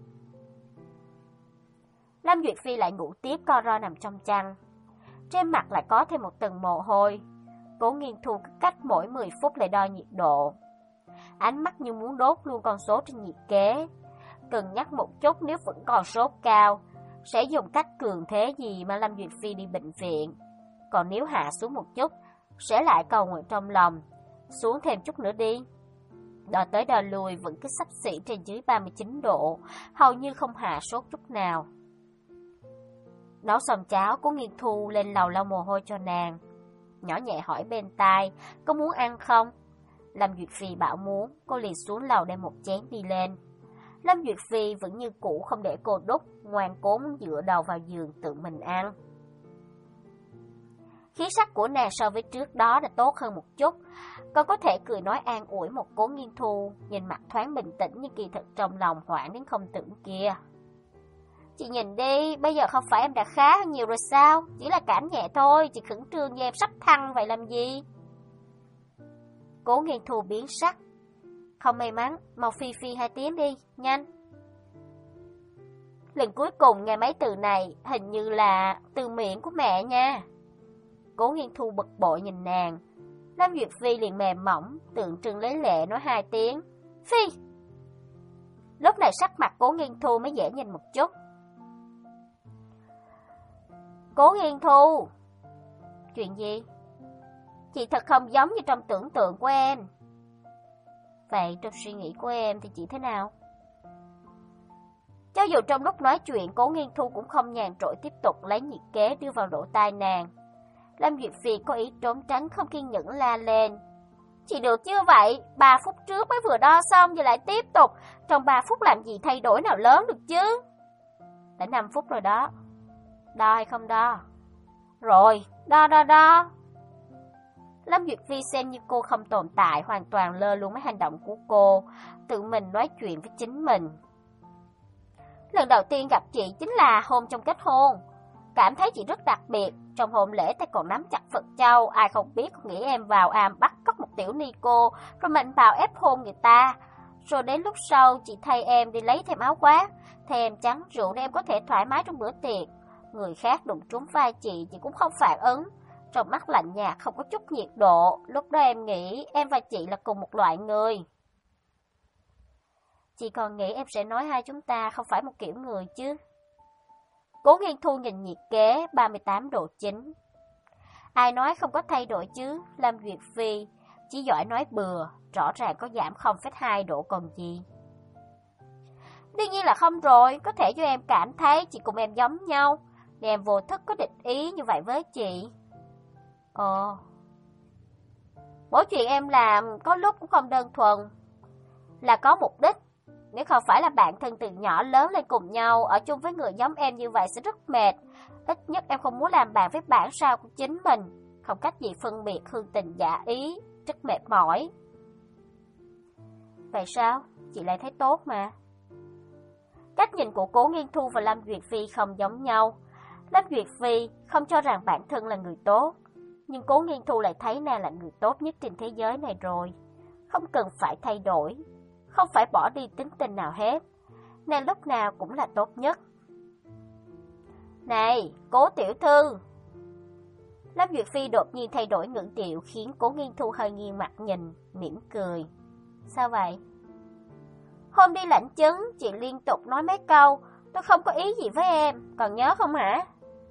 [SPEAKER 1] Lâm Duyệt Phi lại ngủ tiếp, co ro nằm trong chăn. Trên mặt lại có thêm một tầng mồ hôi. Cố Nghiên Thu cách mỗi mười phút lại đo nhiệt độ. Ánh mắt như muốn đốt luôn con số trên nhiệt kế. Cân nhắc một chút, nếu vẫn còn sốt cao, sẽ dùng cách cường thế gì mà Lâm Duyệt Phi đi bệnh viện. Còn nếu hạ xuống một chút, sẽ lại cầu nguyện trong lòng. Xuống thêm chút nữa đi. Đo tới đo lui vẫn cứ xấp xỉ trên dưới ba mươi chín độ, hầu như không hạ sốt chút nào. Nấu xong cháo, Cố Nghiên Thu lên lầu lau mồ hôi cho nàng. Nhỏ nhẹ hỏi bên tai, có muốn ăn không? Lâm Duyệt Phi bảo muốn, cô liền xuống lầu đem một chén đi lên. Lâm Duyệt Phi vẫn như cũ không để cô đút, ngoan cố dựa đầu vào giường tự mình ăn. Khí sắc của nàng so với trước đó đã tốt hơn một chút, còn có thể cười nói an ủi một Cố Nghiên Thu, nhìn mặt thoáng bình tĩnh nhưng kỳ thực trong lòng hoảng đến không tưởng kia. Chị nhìn đi, bây giờ không phải em đã khá hơn nhiều rồi sao? Chỉ là cảm nhẹ thôi, chị khẩn trương như em sắp thăng vậy làm gì? Cố Nghiên Thu biến sắc. Không may mắn, mau phi phi hai tiếng đi, nhanh. Lần cuối cùng nghe mấy từ này, hình như là từ miệng của mẹ nha. Cố Nghiên Thu bực bội nhìn nàng. Lâm Duyệt Phi liền mềm mỏng, tượng trưng lấy lệ nói hai tiếng. Phi! Lúc này sắc mặt Cố Nghiên Thu mới dễ nhìn một chút. Cố Nghiên Thu! Chuyện gì? Chị thật không giống như trong tưởng tượng của em. Vậy trong suy nghĩ của em thì chị thế nào? Cho dù trong lúc nói chuyện, Cố Nghiên Thu cũng không nhàn rỗi tiếp tục lấy nhiệt kế đưa vào lỗ tai nàng. Lâm Duyệt Phi có ý trốn tránh, không kiên nhẫn la lên. Chị được chưa vậy? Ba phút trước mới vừa đo xong rồi lại tiếp tục. Trong ba phút làm gì thay đổi nào lớn được chứ? Đã năm phút rồi đó. Đo hay không đo? Rồi, đo đo đo. Lâm Duyệt Phi xem như cô không tồn tại, hoàn toàn lơ luôn mấy hành động của cô, tự mình nói chuyện với chính mình. Lần đầu tiên gặp chị chính là hôm trong kết hôn. Cảm thấy chị rất đặc biệt, trong hôn lễ tay còn nắm chặt Phật châu, ai không biết còn nghĩ em vào am bắt cóc một tiểu ni cô, rồi mạnh bạo ép hôn người ta. Rồi đến lúc sau chị thay em đi lấy thêm áo khoác, thay em trắng rượu để em có thể thoải mái trong bữa tiệc. Người khác đụng trúng vai chị, chị cũng không phản ứng. Trong mắt lạnh nhạt không có chút nhiệt độ, lúc đó em nghĩ em và chị là cùng một loại người. Chị còn nghĩ em sẽ nói hai chúng ta không phải một kiểu người chứ? Cố Nghiên Thu nhìn nhiệt kế ba mươi tám độ chín. Ai nói không có thay đổi chứ? Lâm Duyệt Phi chỉ giỏi nói bừa, rõ ràng có giảm không phẩy hai độ còn gì. Đương nhiên là không rồi, có thể cho em cảm thấy chị cùng em giống nhau, nên em vô thức có địch ý như vậy với chị. Ồ, mỗi chuyện em làm có lúc cũng không đơn thuần, là có mục đích. Nếu không phải là bạn thân từ nhỏ lớn lên cùng nhau, ở chung với người giống em như vậy sẽ rất mệt. Ít nhất em không muốn làm bạn với bản sao của chính mình, không cách gì phân biệt hương tình giả ý, rất mệt mỏi. Vậy sao? Chị lại thấy tốt mà. Cách nhìn của Cố Nghiên Thu và Lâm Duyệt Phi không giống nhau. Lâm Duyệt Phi không cho rằng bản thân là người tốt, nhưng Cố Nghiên Thu lại thấy nàng là người tốt nhất trên thế giới này rồi. Không cần phải thay đổi, không phải bỏ đi tính tình nào hết. Nàng lúc nào cũng là tốt nhất. Này, Cố tiểu thư! Lâm Duyệt Phi đột nhiên thay đổi ngữ điệu khiến Cố Nghiên Thu hơi nghiêng mặt nhìn, mỉm cười. Sao vậy? Hôm đi lãnh chứng, chị liên tục nói mấy câu, tôi không có ý gì với em, còn nhớ không hả?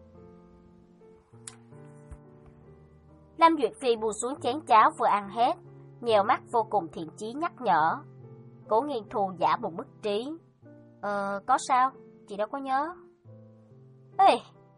[SPEAKER 1] Lâm Duyệt Phi buông xuống chén cháo vừa ăn hết, nhèo mắt vô cùng thiện chí nhắc nhở. Cố Nghiên Thu giả bộ bất trí. Ờ, có sao? Chị đâu có nhớ. Ê!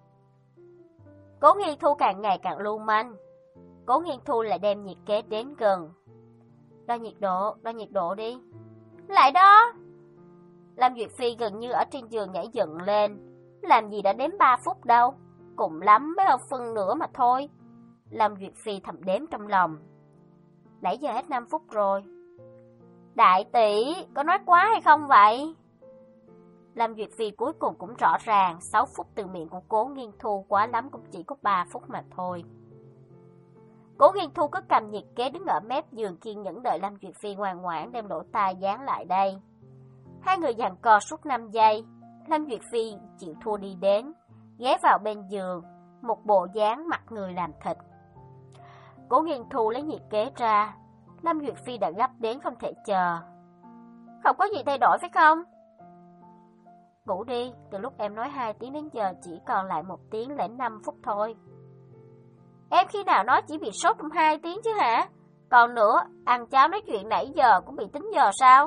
[SPEAKER 1] Cố Nghiên Thu càng ngày càng lưu manh. Cố Nghiên Thu lại đem nhiệt kế đến gần. Đo nhiệt độ, đo nhiệt độ đi. Lại đó! Lâm Duyệt Phi gần như ở trên giường nhảy dựng lên. Làm gì đã đến ba phút đâu. Cùng lắm mới hơn phân nửa mà thôi. Lâm Duyệt Phi thầm đếm trong lòng. Nãy giờ hết năm phút rồi. Đại tỷ, có nói quá hay không vậy? Lâm Duyệt Phi cuối cùng cũng rõ ràng sáu phút từ miệng của Cố Nghiên Thu quá lắm cũng chỉ có ba phút mà thôi. Cố Nghiên Thu cứ cầm nhiệt kế đứng ở mép giường kiên nhẫn đợi Lâm Duyệt Phi ngoan ngoãn đem lỗ tai dán lại đây. Hai người giằng co suốt năm giây, Lâm Duyệt Phi chịu thua đi đến, ghé vào bên giường, một bộ dáng mặt người làm thịt. Cố Nghiên Thu lấy nhiệt kế ra, Lâm Duyệt Phi đã gấp đến không thể chờ. Không có gì thay đổi phải không? Ngủ đi, từ lúc em nói hai tiếng đến giờ chỉ còn lại một tiếng lẻ năm phút thôi. Em khi nào nói chỉ bị sốt trong hai tiếng chứ hả? Còn nữa, ăn cháo nói chuyện nãy giờ cũng bị tính giờ sao?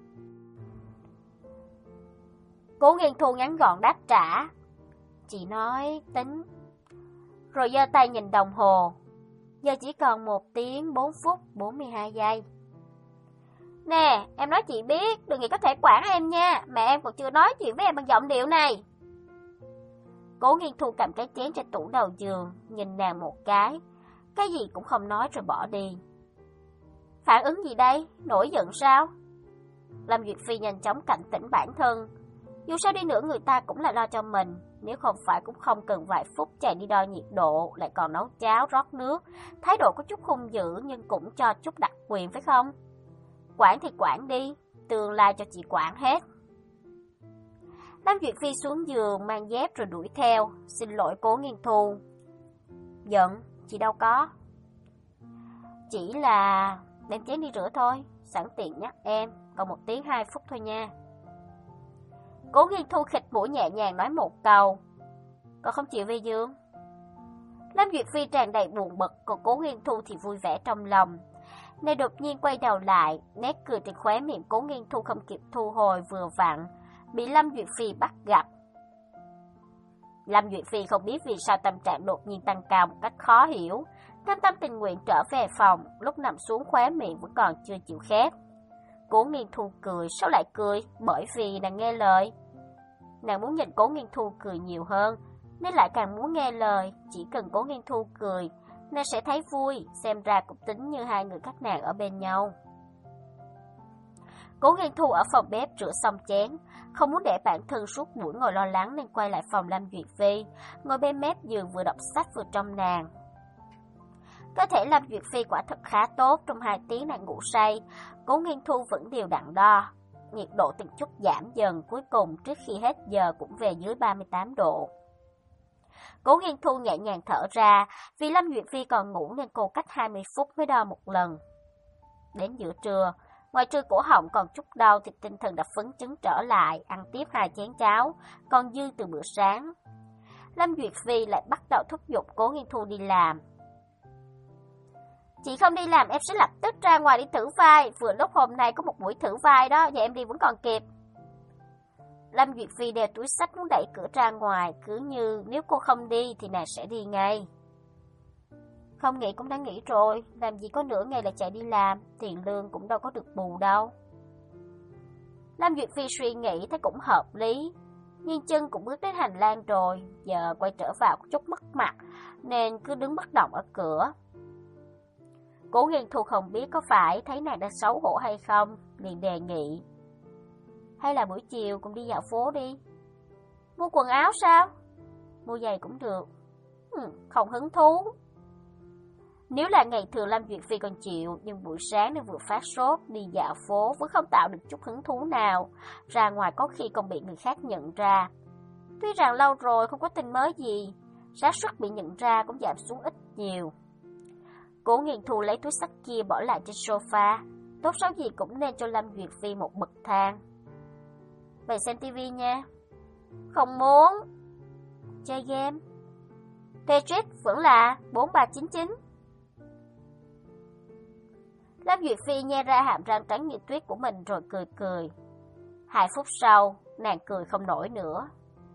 [SPEAKER 1] Cố Nghiên Thu ngắn gọn đáp trả. Chị nói tính. Rồi giơ tay nhìn đồng hồ. Giờ chỉ còn một tiếng bốn phút bốn mươi hai giây. Nè, em nói chị biết, đừng nghĩ có thể quản em nha. Mẹ em còn chưa nói chuyện với em bằng giọng điệu này. Cố Nghiên Thu cầm cái chén trên tủ đầu giường, nhìn nàng một cái. Cái gì cũng không nói rồi bỏ đi. Phản ứng gì đây? Nổi giận sao? Lâm Duyệt Phi nhanh chóng cảnh tỉnh bản thân. Dù sao đi nữa người ta cũng là lo cho mình. Nếu không phải cũng không cần vài phút chạy đi đo nhiệt độ, lại còn nấu cháo, rót nước. Thái độ có chút hung dữ nhưng cũng cho chút đặc quyền phải không? Quản thì quản đi, tương lai cho chị quản hết. Lâm Duyệt Phi xuống giường mang dép rồi đuổi theo. Xin lỗi Cố Nghiên Thu. Giận, chị đâu có. Chỉ là đem chén đi rửa thôi, sẵn tiện nhắc em, còn một tiếng hai phút thôi nha. Cố Nghiên Thu khịt mũi nhẹ nhàng nói một câu. Còn không chịu về giường. Lâm Duyệt Phi tràn đầy buồn bực, còn Cố Nghiên Thu thì vui vẻ trong lòng. Nàng đột nhiên quay đầu lại, nét cười trên khóe miệng Cố Nghiên Thu không kịp thu hồi vừa vặn, bị Lâm Duyệt Phi bắt gặp. Lâm Duyệt Phi không biết vì sao tâm trạng đột nhiên tăng cao một cách khó hiểu, cam tâm tình nguyện trở về phòng, lúc nằm xuống khóe miệng vẫn còn chưa chịu khép. Cố Nghiên Thu cười, sao lại cười? Bởi vì nàng nghe lời. Nàng muốn nhìn Cố Nghiên Thu cười nhiều hơn, nên lại càng muốn nghe lời. Chỉ cần Cố Nghiên Thu cười, nàng sẽ thấy vui, xem ra cũng tính như hai người các nàng ở bên nhau. Cố Nghiên Thu ở phòng bếp rửa xong chén, không muốn để bản thân suốt buổi ngồi lo lắng nên quay lại phòng Lâm Duyệt Phi, ngồi bên mép giường vừa đọc sách vừa trông nàng. Cơ thể Lâm Duyệt Phi quả thật khá tốt, trong hai tiếng nàng ngủ say, Cố Nghiên Thu vẫn đều đặn đo. Nhiệt độ từng chút giảm dần, cuối cùng trước khi hết giờ cũng về dưới ba mươi tám độ. Cố Nghiên Thu nhẹ nhàng thở ra, vì Lâm Duyệt Phi còn ngủ nên cô cách hai mươi phút mới đo một lần. Đến giữa trưa, ngoài trừ cổ họng còn chút đau thì tinh thần đã phấn chấn trở lại, ăn tiếp hai chén cháo, còn dư từ bữa sáng. Lâm Duyệt Phi lại bắt đầu thúc giục Cố Nghiên Thu đi làm. Chị không đi làm em sẽ lập tức ra ngoài đi thử vai, vừa lúc hôm nay có một buổi thử vai đó, và em đi vẫn còn kịp. Lâm Duyệt Phi đeo túi xách muốn đẩy cửa ra ngoài, cứ như nếu cô không đi thì nàng sẽ đi ngay. Không nghĩ cũng đã nghĩ rồi, làm gì có nửa ngày là chạy đi làm, tiền lương cũng đâu có được bù đâu. Lâm Duyệt Phi suy nghĩ thấy cũng hợp lý, nhưng chân cũng bước đến hành lang rồi, giờ quay trở vào có chút mất mặt, nên cứ đứng bất động ở cửa. Cố Nghiên Thu không biết có phải thấy nàng đã xấu hổ hay không, liền đề nghị. Hay là buổi chiều cùng đi dạo phố đi? Mua quần áo sao? Mua giày cũng được. Ừ, không hứng thú. Nếu là ngày thường Lâm Duyệt Phi còn chịu, nhưng buổi sáng nên vừa phát sốt, đi dạo phố vẫn không tạo được chút hứng thú nào. Ra ngoài có khi còn bị người khác nhận ra. Tuy rằng lâu rồi không có tin mới gì, xác suất bị nhận ra cũng giảm xuống ít nhiều. Cố Nghiên Thu lấy túi xách kia bỏ lại trên sofa. Tốt xấu gì cũng nên cho Lâm Duyệt Phi một bậc thang. Vậy xem tivi nha. Không muốn. Chơi game. Tetris vẫn là bốn ba chín chín. Lâm Duyệt Phi nhe ra hàm răng trắng như tuyết của mình rồi cười cười. Hai phút sau, nàng cười không nổi nữa.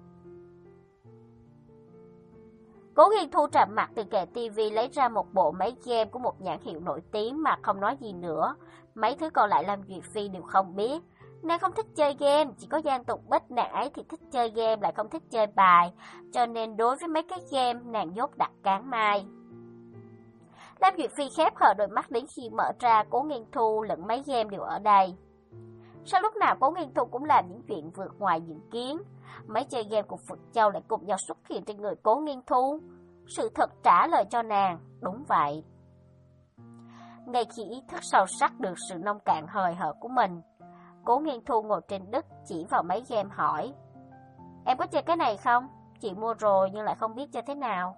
[SPEAKER 1] Cố Nghiên Thu trầm mặt từ kệ tivi lấy ra một bộ máy game của một nhãn hiệu nổi tiếng mà không nói gì nữa. Mấy thứ còn lại Lâm Duyệt Phi đều không biết. Nàng không thích chơi game, chỉ có Giang Tục Bích nàng ấy thì thích chơi game lại không thích chơi bài, cho nên đối với mấy cái game nàng dốt đặt cán mai. Lâm Duyệt Phi khép hờ đôi mắt đến khi mở ra Cố Nghiên Thu lẫn mấy game đều ở đây. Sao lúc nào Cố Nghiên Thu cũng làm những chuyện vượt ngoài dự kiến. Mấy chơi game của Phật Châu lại cùng nhau xuất hiện trên người Cố Nghiên Thu. Sự thật trả lời cho nàng, đúng vậy. Ngay khi ý thức sâu sắc được sự nông cạn hời hợt của mình, Cố Nghiên Thu ngồi trên đất chỉ vào mấy game hỏi: Em có chơi cái này không? Chị mua rồi nhưng lại không biết chơi thế nào.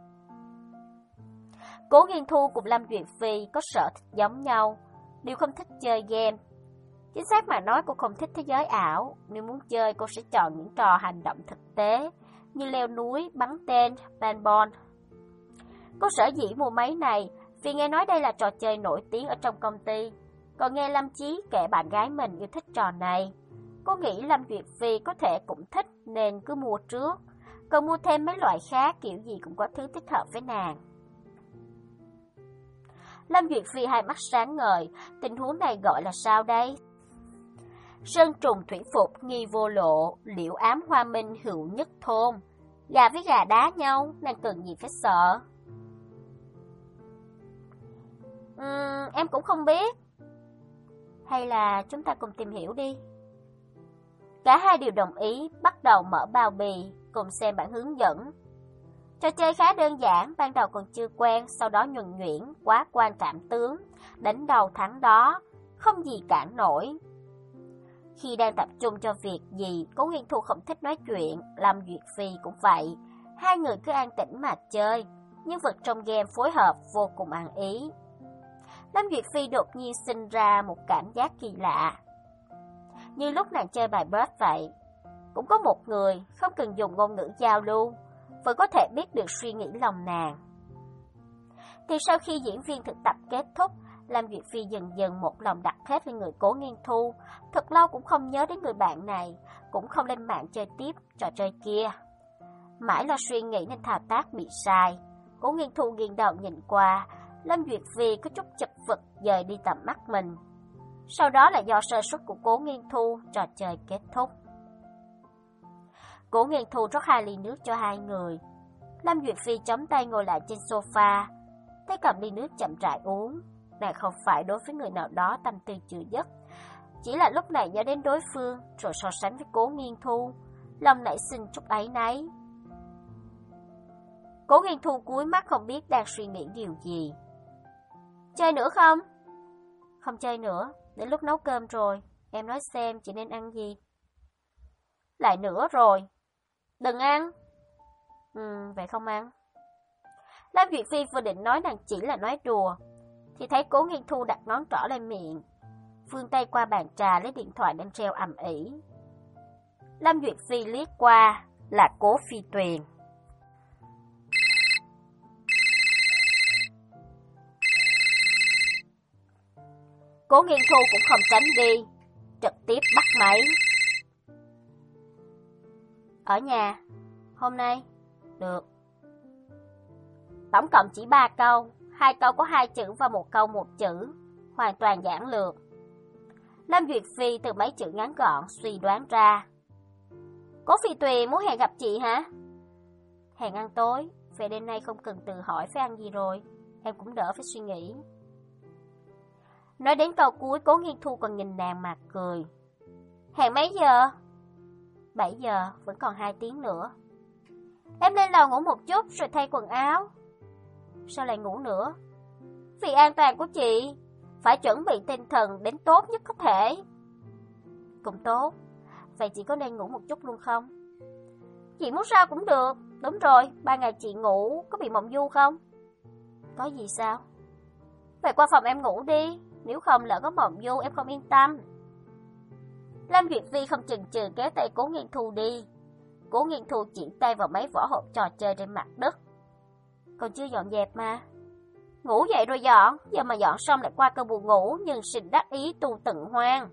[SPEAKER 1] Cố Nghiên Thu cùng Lâm Duyệt Phi có sở thích giống nhau, đều không thích chơi game. Chính xác mà nói cô không thích thế giới ảo, nếu muốn chơi cô sẽ chọn những trò hành động thực tế như leo núi, bắn tên, paintball. Cô sở dĩ mua máy này vì nghe nói đây là trò chơi nổi tiếng ở trong công ty, còn nghe Lâm Chí kể bạn gái mình yêu thích trò này. Cô nghĩ Lâm Duyệt Phi có thể cũng thích nên cứ mua trước, còn mua thêm mấy loại khác kiểu gì cũng có thứ thích hợp với nàng. Lâm Duyệt Phi hai mắt sáng ngời, tình huống này gọi là sao đây? Sơn trùng thủy phục nghi vô lộ, liễu ám hoa minh hữu nhất thôn. Gà với gà đá nhau, nàng cần gì phải sợ? Uhm, em cũng không biết. Hay là chúng ta cùng tìm hiểu đi. Cả hai đều đồng ý, bắt đầu mở bao bì, cùng xem bản hướng dẫn. Trò chơi khá đơn giản, ban đầu còn chưa quen, sau đó nhuần nhuyễn, quá quan trảm tướng, đánh đầu thắng đó, không gì cản nổi. Khi đang tập trung cho việc gì, Cố Nghiên Thu không thích nói chuyện, Lâm Duyệt Phi cũng vậy. Hai người cứ an tĩnh mà chơi, nhân vật trong game phối hợp vô cùng ăn ý. Lâm Duyệt Phi đột nhiên sinh ra một cảm giác kỳ lạ. Như lúc nàng chơi bài bớt vậy, cũng có một người không cần dùng ngôn ngữ giao lưu, vẫn có thể biết được suy nghĩ lòng nàng. Thì sau khi diễn viên thực tập kết thúc, Lâm Duyệt Phi dần dần một lòng đặt hết lên người Cố Nghiên Thu, thật lâu cũng không nhớ đến người bạn này, cũng không lên mạng chơi tiếp trò chơi kia. Mãi lo suy nghĩ nên thao tác bị sai. Cố Nghiên Thu nghiêng đầu nhìn qua, Lâm Duyệt Phi có chút chật vật dời đi tầm mắt mình. Sau đó là do sơ suất của Cố Nghiên Thu, trò chơi kết thúc. Cố Nghiên Thu rót hai ly nước cho hai người. Lâm Duyệt Phi chống tay ngồi lại trên sofa, tay cầm ly nước chậm rãi uống. Nàng không phải đối với người nào đó tâm tư chưa dứt, chỉ là lúc này nhớ đến đối phương rồi so sánh với Cố Nghiên Thu, lòng nảy sinh chút áy náy. Cố Nghiên Thu cúi mắt không biết đang suy nghĩ điều gì. Chơi nữa không? Không chơi nữa, đến lúc nấu cơm rồi, em nói xem chị nên ăn gì. Lại nữa rồi. Đừng ăn. Ừ, vậy không ăn. Lâm Duyệt Phi vừa định nói nàng chỉ là nói đùa, thì thấy Cố Nghiên Thu đặt ngón trỏ lên miệng, vươn tay qua bàn trà lấy điện thoại đang treo ầm ĩ. Lâm Duyệt Phi liếc qua là Cố Phi Tuyền. Cố Nghiên Thu cũng không tránh đi, trực tiếp bắt máy. Ở nhà, hôm nay, được. Tổng cộng chỉ ba câu, hai câu có hai chữ và một câu một chữ, hoàn toàn giản lược. Lâm Duyệt Phi từ mấy chữ ngắn gọn suy đoán ra. Cố Phi Tuyền muốn hẹn gặp chị hả? Hẹn ăn tối, về đêm nay không cần tự hỏi phải ăn gì rồi, em cũng đỡ phải suy nghĩ. Nói đến câu cuối, Cố Nghiên Thu còn nhìn nàng mà cười. Hẹn mấy giờ? bảy giờ, vẫn còn hai tiếng nữa. Em lên lầu ngủ một chút rồi thay quần áo. Sao lại ngủ nữa? Vì an toàn của chị, phải chuẩn bị tinh thần đến tốt nhất có thể. Cũng tốt. Vậy chị có nên ngủ một chút luôn không? Chị muốn sao cũng được. Đúng rồi, ba ngày chị ngủ có bị mộng du không? Có gì sao? Vậy qua phòng em ngủ đi. Nếu không lỡ có mộng du em không yên tâm. Lâm Duyệt Vi không chần chừ kéo tay Cố Nghiên Thu đi. Cố Nghiên Thu chỉ tay vào mấy vỏ hộp trò chơi trên mặt đất. Còn chưa dọn dẹp mà. Ngủ dậy rồi dọn. Giờ mà dọn xong lại qua cơn buồn ngủ. Nhưng sinh đắc ý tu tận hoang.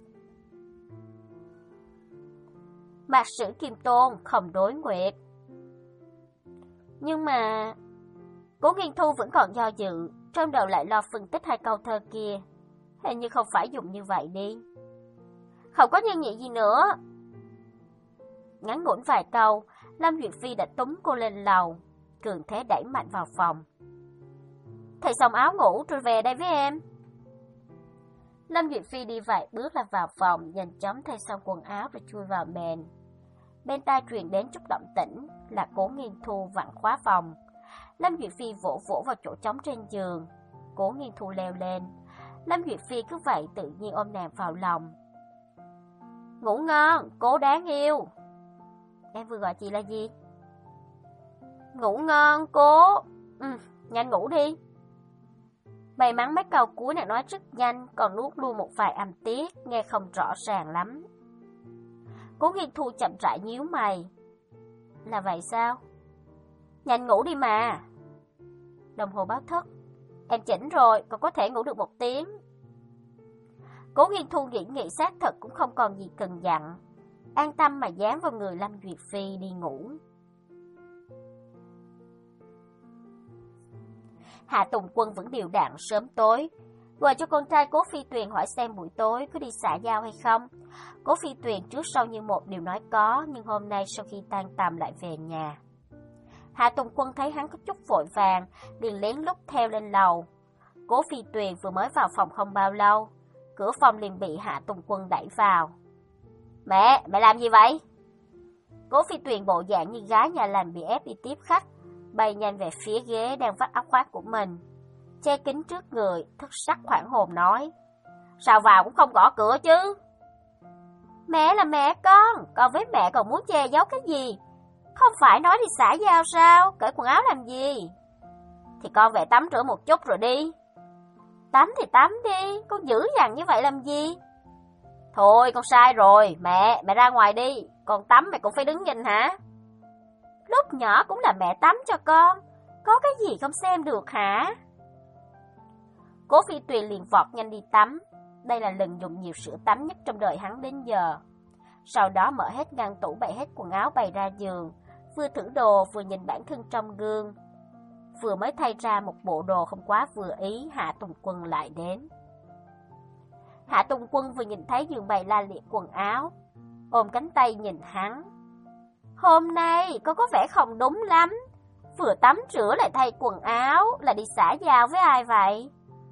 [SPEAKER 1] Mạc Sử Kim Tôn không đối nguyệt. Nhưng mà Cố Nghiên Thu vẫn còn do dự. Trong đầu lại lo phân tích hai câu thơ kia. Hình như không phải dùng như vậy đi. Không có nhân nhị gì nữa. Ngắn ngủn vài câu, Lâm Duyệt Phi đã túm cô lên lầu, cường thế đẩy mạnh vào phòng. Thay xong áo ngủ rồi về đây với em. Lâm Duyệt Phi đi vài bước là vào phòng, nhanh chóng thay xong quần áo rồi chui vào mền. Bên tai truyền đến chút động tĩnh là Cố Nghiên Thu vặn khóa phòng. Lâm Duyệt Phi vỗ vỗ vào chỗ trống trên giường. Cố Nghiên Thu leo lên. Lâm Duyệt Phi cứ vậy tự nhiên ôm nàng vào lòng. Ngủ ngon, Cố đáng yêu. Em vừa gọi chị là gì? Ngủ ngon, Cố. Ừ, nhanh ngủ đi. May mắn mấy câu cuối nàng nói rất nhanh, còn nuốt luôn một vài âm tiết, nghe không rõ ràng lắm. Cố Nghiên Thu chậm rãi nhíu mày. Là vậy sao? Nhanh ngủ đi mà. Đồng hồ báo thức. Em chỉnh rồi, còn có thể ngủ được một tiếng. Cố Nghiên Thu nghĩ nghĩ xác thật cũng không còn gì cần dặn. An tâm mà dán vào người Lâm Duyệt Phi đi ngủ. Hạ Tùng Quân vẫn đều đặn sớm tối, gọi cho con trai Cố Phi Tuyền hỏi xem buổi tối có đi xã giao hay không. Cố Phi Tuyền trước sau như một đều nói có, nhưng hôm nay sau khi tan tầm lại về nhà. Hạ Tùng Quân thấy hắn có chút vội vàng, liền lén lút theo lên lầu. Cố Phi Tuyền vừa mới vào phòng không bao lâu, cửa phòng liền bị Hạ Tùng Quân đẩy vào. Mẹ, mẹ làm gì vậy? Cố Phi Tuyền bộ dạng như gái nhà lành bị ép đi tiếp khách, bay nhanh về phía ghế đang vắt áo khoác của mình, che kín trước người, thất sắc hoảng hồn nói. Sao vào cũng không gõ cửa chứ? Mẹ là mẹ con, con với mẹ còn muốn che giấu cái gì? Không phải nói đi xã giao sao, cởi quần áo làm gì? Thì con về tắm rửa một chút rồi đi. Tắm thì tắm đi, con dữ dằn như vậy làm gì? Thôi con sai rồi, mẹ, mẹ ra ngoài đi, con tắm mẹ cũng phải đứng nhìn hả? Lúc nhỏ cũng là mẹ tắm cho con, có cái gì không xem được hả? Cố Phi Tuyền liền vọt nhanh đi tắm, đây là lần dùng nhiều sữa tắm nhất trong đời hắn đến giờ. Sau đó mở hết ngăn tủ bày hết quần áo bày ra giường, vừa thử đồ vừa nhìn bản thân trong gương. Vừa mới thay ra một bộ đồ không quá vừa ý, Hạ Tùng Quân lại đến. Hạ Tùng Quân vừa nhìn thấy giường bày la liệt quần áo, ôm cánh tay nhìn hắn. Hôm nay con có vẻ không đúng lắm, vừa tắm rửa lại thay quần áo, là đi xã giao với ai vậy?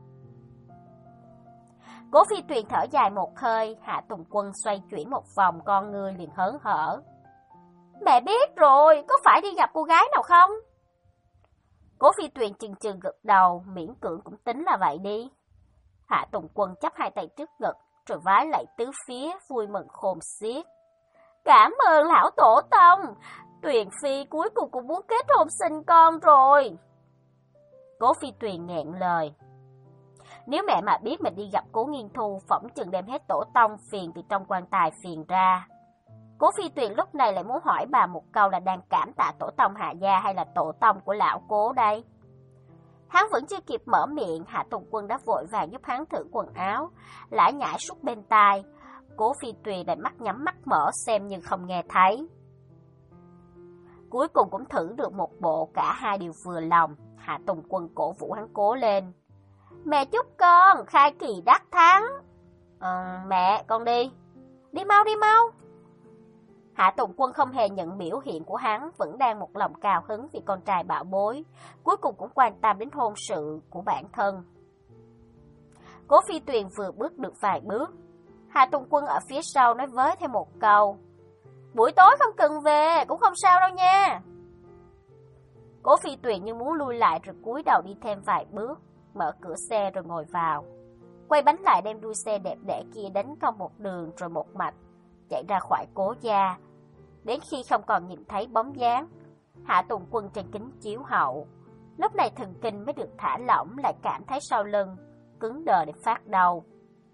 [SPEAKER 1] Cố Phi Tuyền thở dài một hơi, Hạ Tùng Quân xoay chuyển một vòng, con ngươi liền hớn hở. Mẹ biết rồi, có phải đi gặp cô gái nào không? Cố Phi Tuyền chừng chừng gật đầu, miễn cưỡng cũng tính là vậy đi. Hạ Tùng Quân chắp hai tay trước ngực, rồi vái lại tứ phía, vui mừng khôn xiết. Cảm ơn lão tổ tông, Tuyền Phi cuối cùng cũng muốn kết hôn sinh con rồi. Cố Phi Tuyền nghẹn lời. Nếu mẹ mà biết mình đi gặp Cố Nghiên Thu, phỏng chừng đem hết tổ tông phiền từ trong quan tài phiền ra. Cố Phi Tuyền lúc này lại muốn hỏi bà một câu là đang cảm tạ tổ tông Hạ gia hay là tổ tông của lão Cố đây. Hắn vẫn chưa kịp mở miệng, Hạ Tùng Quân đã vội vàng giúp hắn thử quần áo, lả nhải suốt bên tai. Cố Phi Tuyền lại mắt nhắm mắt mở xem như không nghe thấy. Cuối cùng cũng thử được một bộ, cả hai đều vừa lòng. Hạ Tùng Quân cổ vũ hắn cố lên. Mẹ chúc con khai kỳ đắc thắng. Ừ, mẹ con đi. Đi mau đi mau. Hạ Tùng Quân không hề nhận biểu hiện của hắn, vẫn đang một lòng cao hứng vì con trai bảo bối, cuối cùng cũng quan tâm đến hôn sự của bản thân. Cố Phi Tuyền vừa bước được vài bước, Hạ Tùng Quân ở phía sau nói với thêm một câu. Buổi tối không cần về, cũng không sao đâu nha. Cố Phi Tuyền như muốn lui lại rồi cúi đầu đi thêm vài bước, mở cửa xe rồi ngồi vào. Quay bánh lại đem đuôi xe đẹp đẽ kia đánh cong một đường rồi một mạch, chạy ra khỏi Cố gia. Đến khi không còn nhìn thấy bóng dáng Hạ Tùng Quân trên kính chiếu hậu, lúc này thần kinh mới được thả lỏng, lại cảm thấy sau lưng cứng đờ để phát đau.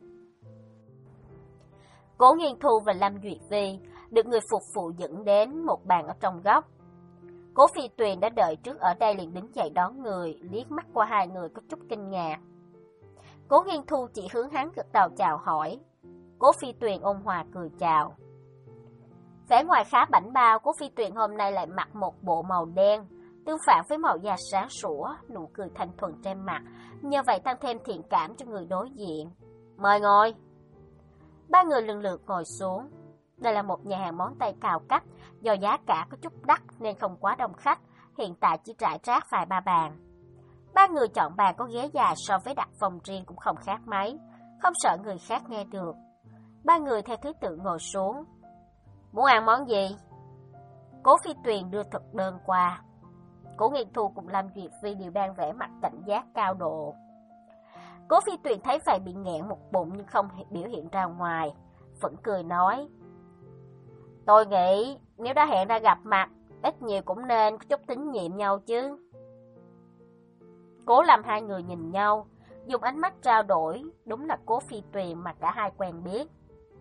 [SPEAKER 1] Cố Nghiên Thu và Lâm Duyệt Vi được người phục vụ dẫn đến một bàn ở trong góc. Cố Phi Tuyền đã đợi trước ở đây liền đứng dậy đón người, liếc mắt qua hai người có chút kinh ngạc. Cố Nghiên Thu chỉ hướng hắn gật đầu chào hỏi. Cố Phi Tuyền ôn hòa cười chào. Vẻ ngoài khá bảnh bao, Cố Phi Tuyền hôm nay lại mặc một bộ màu đen, tương phản với màu da sáng sủa, nụ cười thanh thuần trên mặt, nhờ vậy tăng thêm thiện cảm cho người đối diện. Mời ngồi. Ba người lần lượt ngồi xuống. Đây là một nhà hàng món Tây cao cấp, do giá cả có chút đắt nên không quá đông khách, hiện tại chỉ rải rác vài ba bàn. Ba người chọn bàn có ghế dài so với đặt phòng riêng cũng không khác mấy, không sợ người khác nghe được. Ba người theo thứ tự ngồi xuống. Muốn ăn món gì? Cố Phi Tuyền đưa thực đơn qua. Cố Nghiên Thu cùng Lâm Duyệt Vi đều đang vẻ mặt cảnh giác cao độ. Cố Phi Tuyền thấy vậy bị nghẹn một bụng nhưng không biểu hiện ra ngoài, vẫn cười nói. Tôi nghĩ nếu đã hẹn ra gặp mặt, ít nhiều cũng nên có chút tín nhiệm nhau chứ. Cố làm hai người nhìn nhau, dùng ánh mắt trao đổi, đúng là Cố Phi Tuyền mà cả hai quen biết.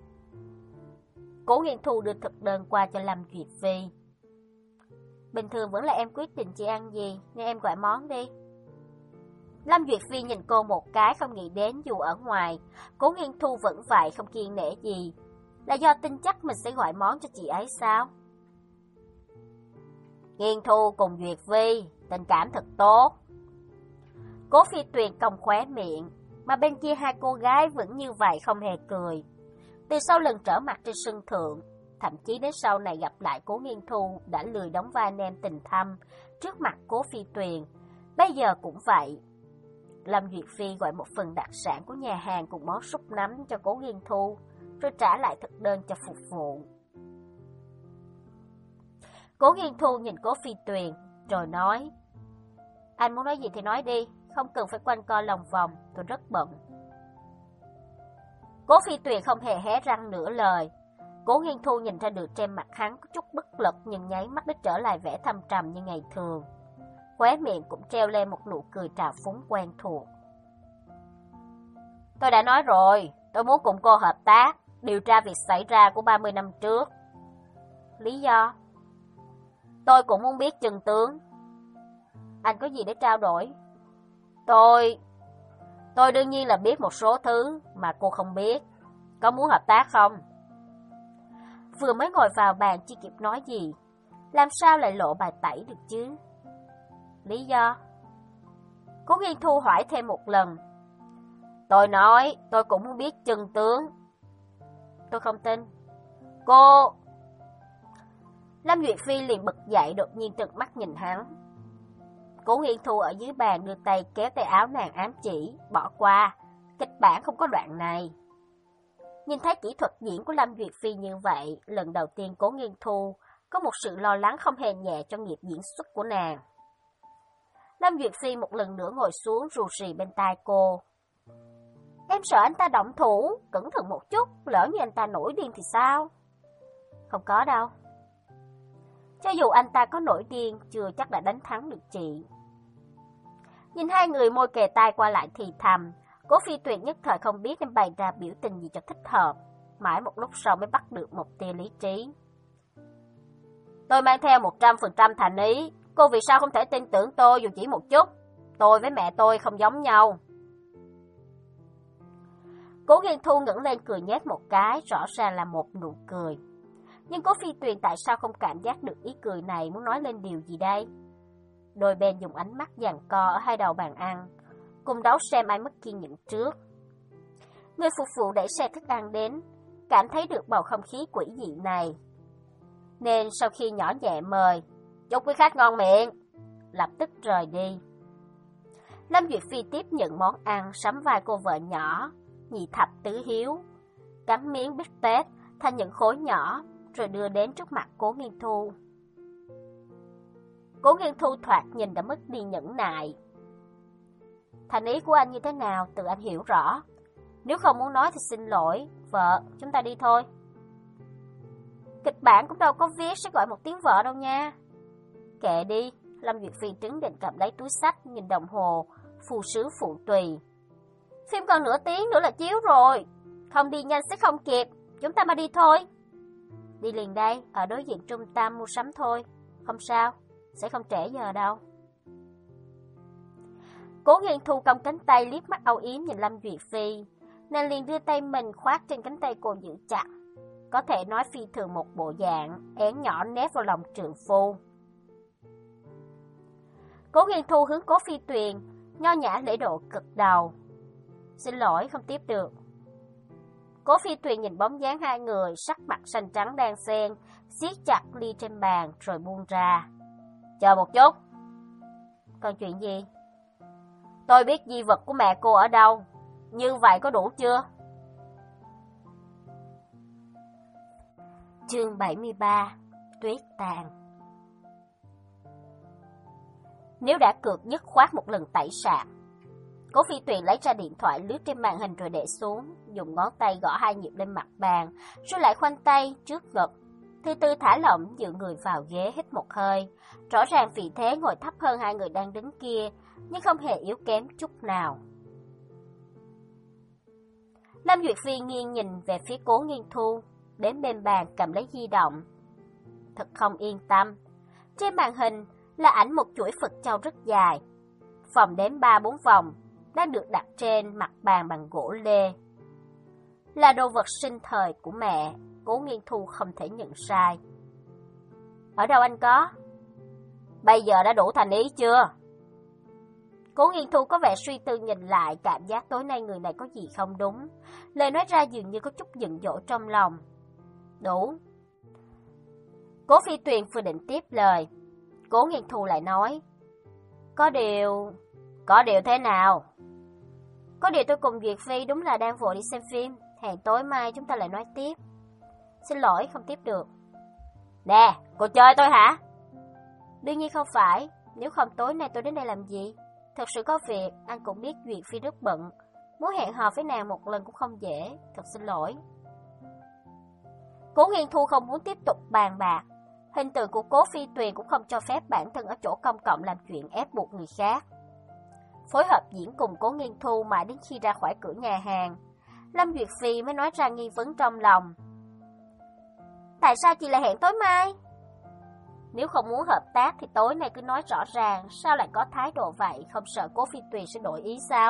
[SPEAKER 1] Cố Nghiên Thu đưa thực đơn qua cho Lâm Duyệt Vi. Bình thường vẫn là em quyết định chị ăn gì, nên em gọi món đi. Lâm Duyệt Vi nhìn cô một cái, không nghĩ đến dù ở ngoài, Cố Nghiên Thu vẫn vậy, không kiêng nể gì. Là do tin chắc mình sẽ gọi món cho chị ấy sao? Nghiên Thu cùng Duyệt Vi, tình cảm thật tốt. Cố Phi Tuyền cong khóe miệng, mà bên kia hai cô gái vẫn như vậy không hề cười. Từ sau lần trở mặt trên sân thượng, thậm chí đến sau này gặp lại Cố Nghiên Thu đã lười đóng vai anh em tình thâm trước mặt Cố Phi Tuyền, bây giờ cũng vậy. Lâm Duyệt Phi gọi một phần đặc sản của nhà hàng cùng món súp nấm cho Cố Nghiên Thu, rồi trả lại thực đơn cho phục vụ. Cố Nghiên Thu nhìn Cố Phi Tuyền, rồi nói, anh muốn nói gì thì nói đi, không cần phải quanh co lòng vòng, tôi rất bận. Cố Phi Tuyền không hề hé răng nửa lời. Cố Nghiên Thu nhìn ra được trên mặt hắn có chút bất lực, nhưng nháy mắt đã trở lại vẻ thâm trầm như ngày thường. Khóe miệng cũng treo lên một nụ cười trào phúng quen thuộc. Tôi đã nói rồi, tôi muốn cùng cô hợp tác, điều tra việc xảy ra của ba mươi năm trước. Lý do? Tôi cũng muốn biết chân tướng. Anh có gì để trao đổi? Tôi... Tôi đương nhiên là biết một số thứ mà cô không biết. Có muốn hợp tác không? Vừa mới ngồi vào bàn chưa kịp nói gì, làm sao lại lộ bài tẩy được chứ? Lý do? Cố Nghiên Thu hỏi thêm một lần. Tôi nói tôi cũng muốn biết chân tướng. Tôi không tin. Cô... Lâm Duyệt Phi liền bật dậy, đột nhiên trợn mắt nhìn hắn. Cố Nghiên Thu ở dưới bàn đưa tay kéo tay áo nàng ám chỉ, bỏ qua, kịch bản không có đoạn này. Nhìn thấy kỹ thuật diễn của Lâm Duyệt Phi như vậy, lần đầu tiên Cố Nghiên Thu có một sự lo lắng không hề nhẹ cho nghiệp diễn xuất của nàng. Lâm Duyệt Phi một lần nữa ngồi xuống rù rì bên tai cô. Em sợ anh ta động thủ, cẩn thận một chút, lỡ như anh ta nổi điên thì sao? Không có đâu. Cho dù anh ta có nổi điên, chưa chắc đã đánh thắng được chị. Nhìn hai người môi kề tai qua lại thì thầm, Cố Phi Tuyền nhất thời không biết nên bày ra biểu tình gì cho thích hợp. Mãi một lúc sau mới bắt được một tia lý trí. Tôi mang theo một trăm phần trăm thành ý, cô vì sao không thể tin tưởng tôi dù chỉ một chút? Tôi với mẹ tôi không giống nhau. Cố Nghiên Thu ngẩng lên cười nhếch một cái, rõ ràng là một nụ cười. Nhưng Cố Phi Tuyền tại sao không cảm giác được ý cười này muốn nói lên điều gì đây? Đôi bên dùng ánh mắt giằng co ở hai đầu bàn ăn, cùng đấu xem ai mất kiên nhẫn trước. Người phục vụ đẩy xe thức ăn đến, cảm thấy được bầu không khí quỷ dị này, nên sau khi nhỏ nhẹ mời, chúc quý khách ngon miệng, lập tức rời đi. Lâm Duyệt Phi tiếp nhận món ăn, sắm vai cô vợ nhỏ, nhị thập tứ hiếu, cắm miếng bít tết thành những khối nhỏ, rồi đưa đến trước mặt Cố Nghiên Thu. Cố Nghiên Thu thoạt nhìn đã mất đi nhẫn nại. Thành ý của anh như thế nào tự anh hiểu rõ. Nếu không muốn nói thì xin lỗi, vợ, chúng ta đi thôi. Kịch bản cũng đâu có viết sẽ gọi một tiếng vợ đâu nha. Kệ đi, Lâm Duyệt Phi trấn định cầm lấy túi xách, nhìn đồng hồ, phù sứ phụ tùy. Phim còn nửa tiếng nữa là chiếu rồi, không đi nhanh sẽ không kịp, chúng ta mà đi thôi. Đi liền đây, ở đối diện trung tâm mua sắm thôi, không sao, sẽ không trễ giờ đâu. Cố Nghiên Thu cong cánh tay liếc mắt âu yếm nhìn Lâm Duyệt Phi, nên liền đưa tay mình khoác trên cánh tay cô giữ chặt. Có thể nói phi thường một bộ dạng, én nhỏ nép vào lòng trượng phu. Cố Nghiên Thu hướng Cố Phi Tuyền, nho nhã lễ độ cực đầu. Xin lỗi, không tiếp được. Cố Phi Tuyền nhìn bóng dáng hai người, sắc mặt xanh trắng đan xen, siết chặt ly trên bàn rồi buông ra. Chờ một chút. Còn chuyện gì? Tôi biết di vật của mẹ cô ở đâu. Như vậy có đủ chưa? Chương bảy mươi ba. Tuyết tàn. Nếu đã cược dứt khoát một lần tẩy sạc. Cố Phi Tuyền lấy ra điện thoại lướt trên màn hình rồi để xuống, dùng ngón tay gõ hai nhịp lên mặt bàn, rồi lại khoanh tay trước ngực, từ từ thả lỏng dựa người vào ghế hít một hơi. Rõ ràng vị thế ngồi thấp hơn hai người đang đứng kia, nhưng không hề yếu kém chút nào. Lâm Duyệt Phi nghiêng nhìn về phía Cố Nghiên Thu, đến bên bàn cầm lấy di động. Thật không yên tâm. Trên màn hình là ảnh một chuỗi Phật châu rất dài. Vòng đến ba bốn vòng, đang được đặt trên mặt bàn bằng gỗ lê. Là đồ vật sinh thời của mẹ, Cố Nghiên Thu không thể nhận sai. Ở đâu anh có? Bây giờ đã đủ thành ý chưa? Cố Nghiên Thu có vẻ suy tư nhìn lại, cảm giác tối nay người này có gì không đúng. Lời nói ra dường như có chút giận dỗi trong lòng. Đủ. Cố Phi Tuyền vừa định tiếp lời, Cố Nghiên Thu lại nói. Có điều... Có điều thế nào? Có điều tôi cùng Duyệt Phi đúng là đang vội đi xem phim. Hẹn tối mai chúng ta lại nói tiếp. Xin lỗi, không tiếp được. Nè, cô chơi tôi hả? Đương nhiên không phải. Nếu không tối nay tôi đến đây làm gì? Thật sự có việc, anh cũng biết Duyệt Phi rất bận. Muốn hẹn hò với nàng một lần cũng không dễ. Thật xin lỗi. Cố Nghiên Thu không muốn tiếp tục bàn bạc. Hình tượng của Cố Phi Tuyền cũng không cho phép bản thân ở chỗ công cộng làm chuyện ép buộc người khác. Phối hợp diễn cùng Cố Nghiên Thu mãi đến khi ra khỏi cửa nhà hàng, Lâm Duyệt Phi mới nói ra nghi vấn trong lòng. Tại sao chị lại hẹn tối mai? Nếu không muốn hợp tác thì tối nay cứ nói rõ ràng, sao lại có thái độ vậy, không sợ Cố Phi Tuyền sẽ đổi ý sao?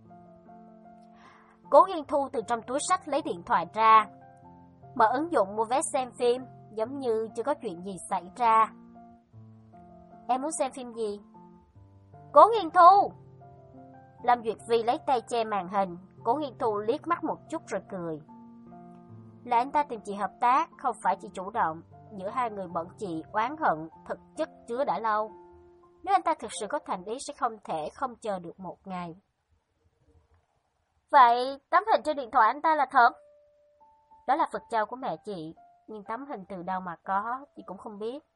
[SPEAKER 1] Cố Nghiên Thu từ trong túi xách lấy điện thoại ra, mở ứng dụng mua vé xem phim, giống như chưa có chuyện gì xảy ra. Em muốn xem phim gì? Cố Nghiên Thu! Lâm Duyệt Phi lấy tay che màn hình, Cố Nghiên Thu liếc mắt một chút rồi cười. Là anh ta tìm chị hợp tác, không phải chị chủ động. Giữa hai người bọn chị oán hận, thực chất chứa đã lâu. Nếu anh ta thực sự có thành ý sẽ không thể không chờ được một ngày. Vậy tấm hình trên điện thoại anh ta là thật? Đó là Phật châu của mẹ chị, nhưng tấm hình từ đâu mà có, chị cũng không biết.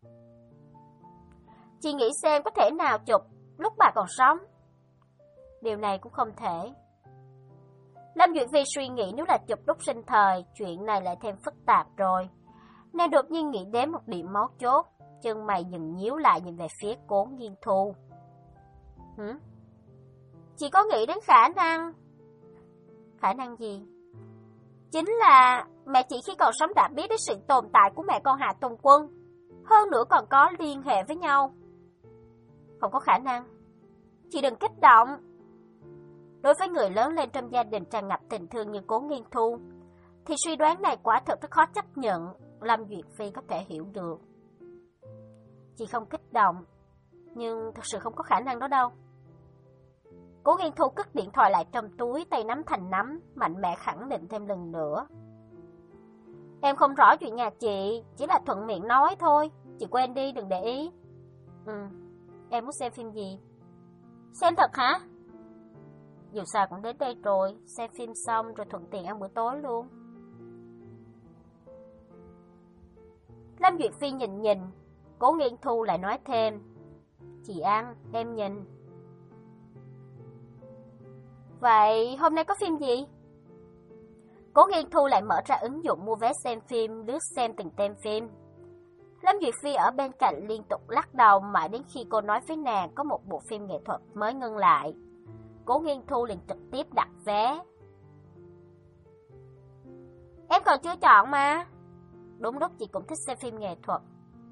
[SPEAKER 1] Chị nghĩ xem có thể nào chụp lúc bà còn sống? Điều này cũng không thể. Lâm Duyệt Phi suy nghĩ nếu là chụp lúc sinh thời, chuyện này lại thêm phức tạp rồi. Nàng đột nhiên nghĩ đến một điểm mấu chốt, chân mày dần nhíu lại nhìn về phía Cố Nghiên Thu. Hử? Chị có nghĩ đến khả năng... Khả năng gì? Chính là mẹ chị khi còn sống đã biết đến sự tồn tại của mẹ con Hạ Tùng Quân. Hơn nữa còn có liên hệ với nhau. Không có khả năng. Chị đừng kích động. Đối với người lớn lên trong gia đình tràn ngập tình thương như Cố Nghiên Thu, thì suy đoán này quả thực rất khó chấp nhận. Lâm Duyệt Phi có thể hiểu được. Chị không kích động, nhưng thật sự không có khả năng đó đâu. Cố Nghiên Thu cất điện thoại lại trong túi, tay nắm thành nắm, mạnh mẽ khẳng định thêm lần nữa. Em không rõ chuyện nhà chị, chỉ là thuận miệng nói thôi. Chị quên đi, đừng để ý. Ừ, em muốn xem phim gì? Xem thật hả? Dù sao cũng đến đây rồi, xem phim xong rồi thuận tiện ăn bữa tối luôn. Lâm Duyệt Phi nhìn nhìn, Cố Nghiên Thu lại nói thêm, chị ăn, em nhìn. Vậy hôm nay có phim gì? Cố Nghiên Thu lại mở ra ứng dụng mua vé xem phim, lướt xem từng tên phim. Lâm Duyệt Phi ở bên cạnh liên tục lắc đầu mãi đến khi cô nói với nàng có một bộ phim nghệ thuật mới ngưng lại. Cố Nghiên Thu liền trực tiếp đặt vé. Em còn chưa chọn mà. Đúng lúc chị cũng thích xem phim nghệ thuật.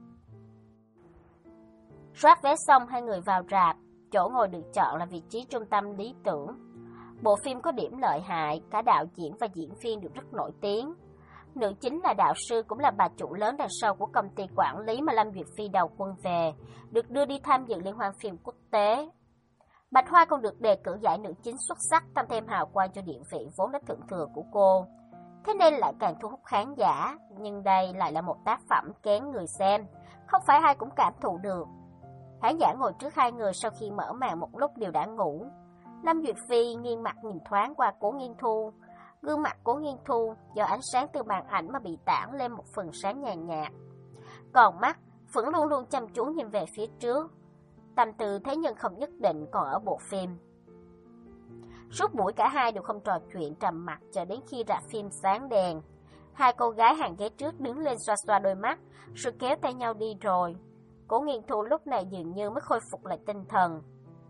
[SPEAKER 1] Soát vé xong hai người vào rạp, chỗ ngồi được chọn là vị trí trung tâm lý tưởng. Bộ phim có điểm lợi hại, cả đạo diễn và diễn viên đều rất nổi tiếng. Nữ chính là đạo sư cũng là bà chủ lớn đằng sau của công ty quản lý mà Lâm Duyệt Phi đầu quân về, được đưa đi tham dự liên hoan phim quốc tế. Bạch Hoa còn được đề cử giải nữ chính xuất sắc, tăng thêm hào quang cho địa vị vốn đã thượng thừa của cô. Thế nên lại càng thu hút khán giả, nhưng đây lại là một tác phẩm kén người xem, không phải ai cũng cảm thụ được. Khán giả ngồi trước hai người sau khi mở màn một lúc đều đã ngủ. Lâm Duyệt Phi nghiêng mặt nhìn thoáng qua Cố Nghiên Thu. Gương mặt Cố Nghiên Thu do ánh sáng từ màn ảnh mà bị tản lên một phần sáng nhàn nhạt. Còn mắt vẫn luôn luôn chăm chú nhìn về phía trước. Tâm tư thế nhưng không nhất định còn ở bộ phim. Suốt buổi cả hai đều không trò chuyện, trầm mặc cho đến khi rạp phim sáng đèn. Hai cô gái hàng ghế trước đứng lên xoa xoa đôi mắt, rồi kéo tay nhau đi rồi. Cố Nghiên Thu lúc này dường như mới khôi phục lại tinh thần.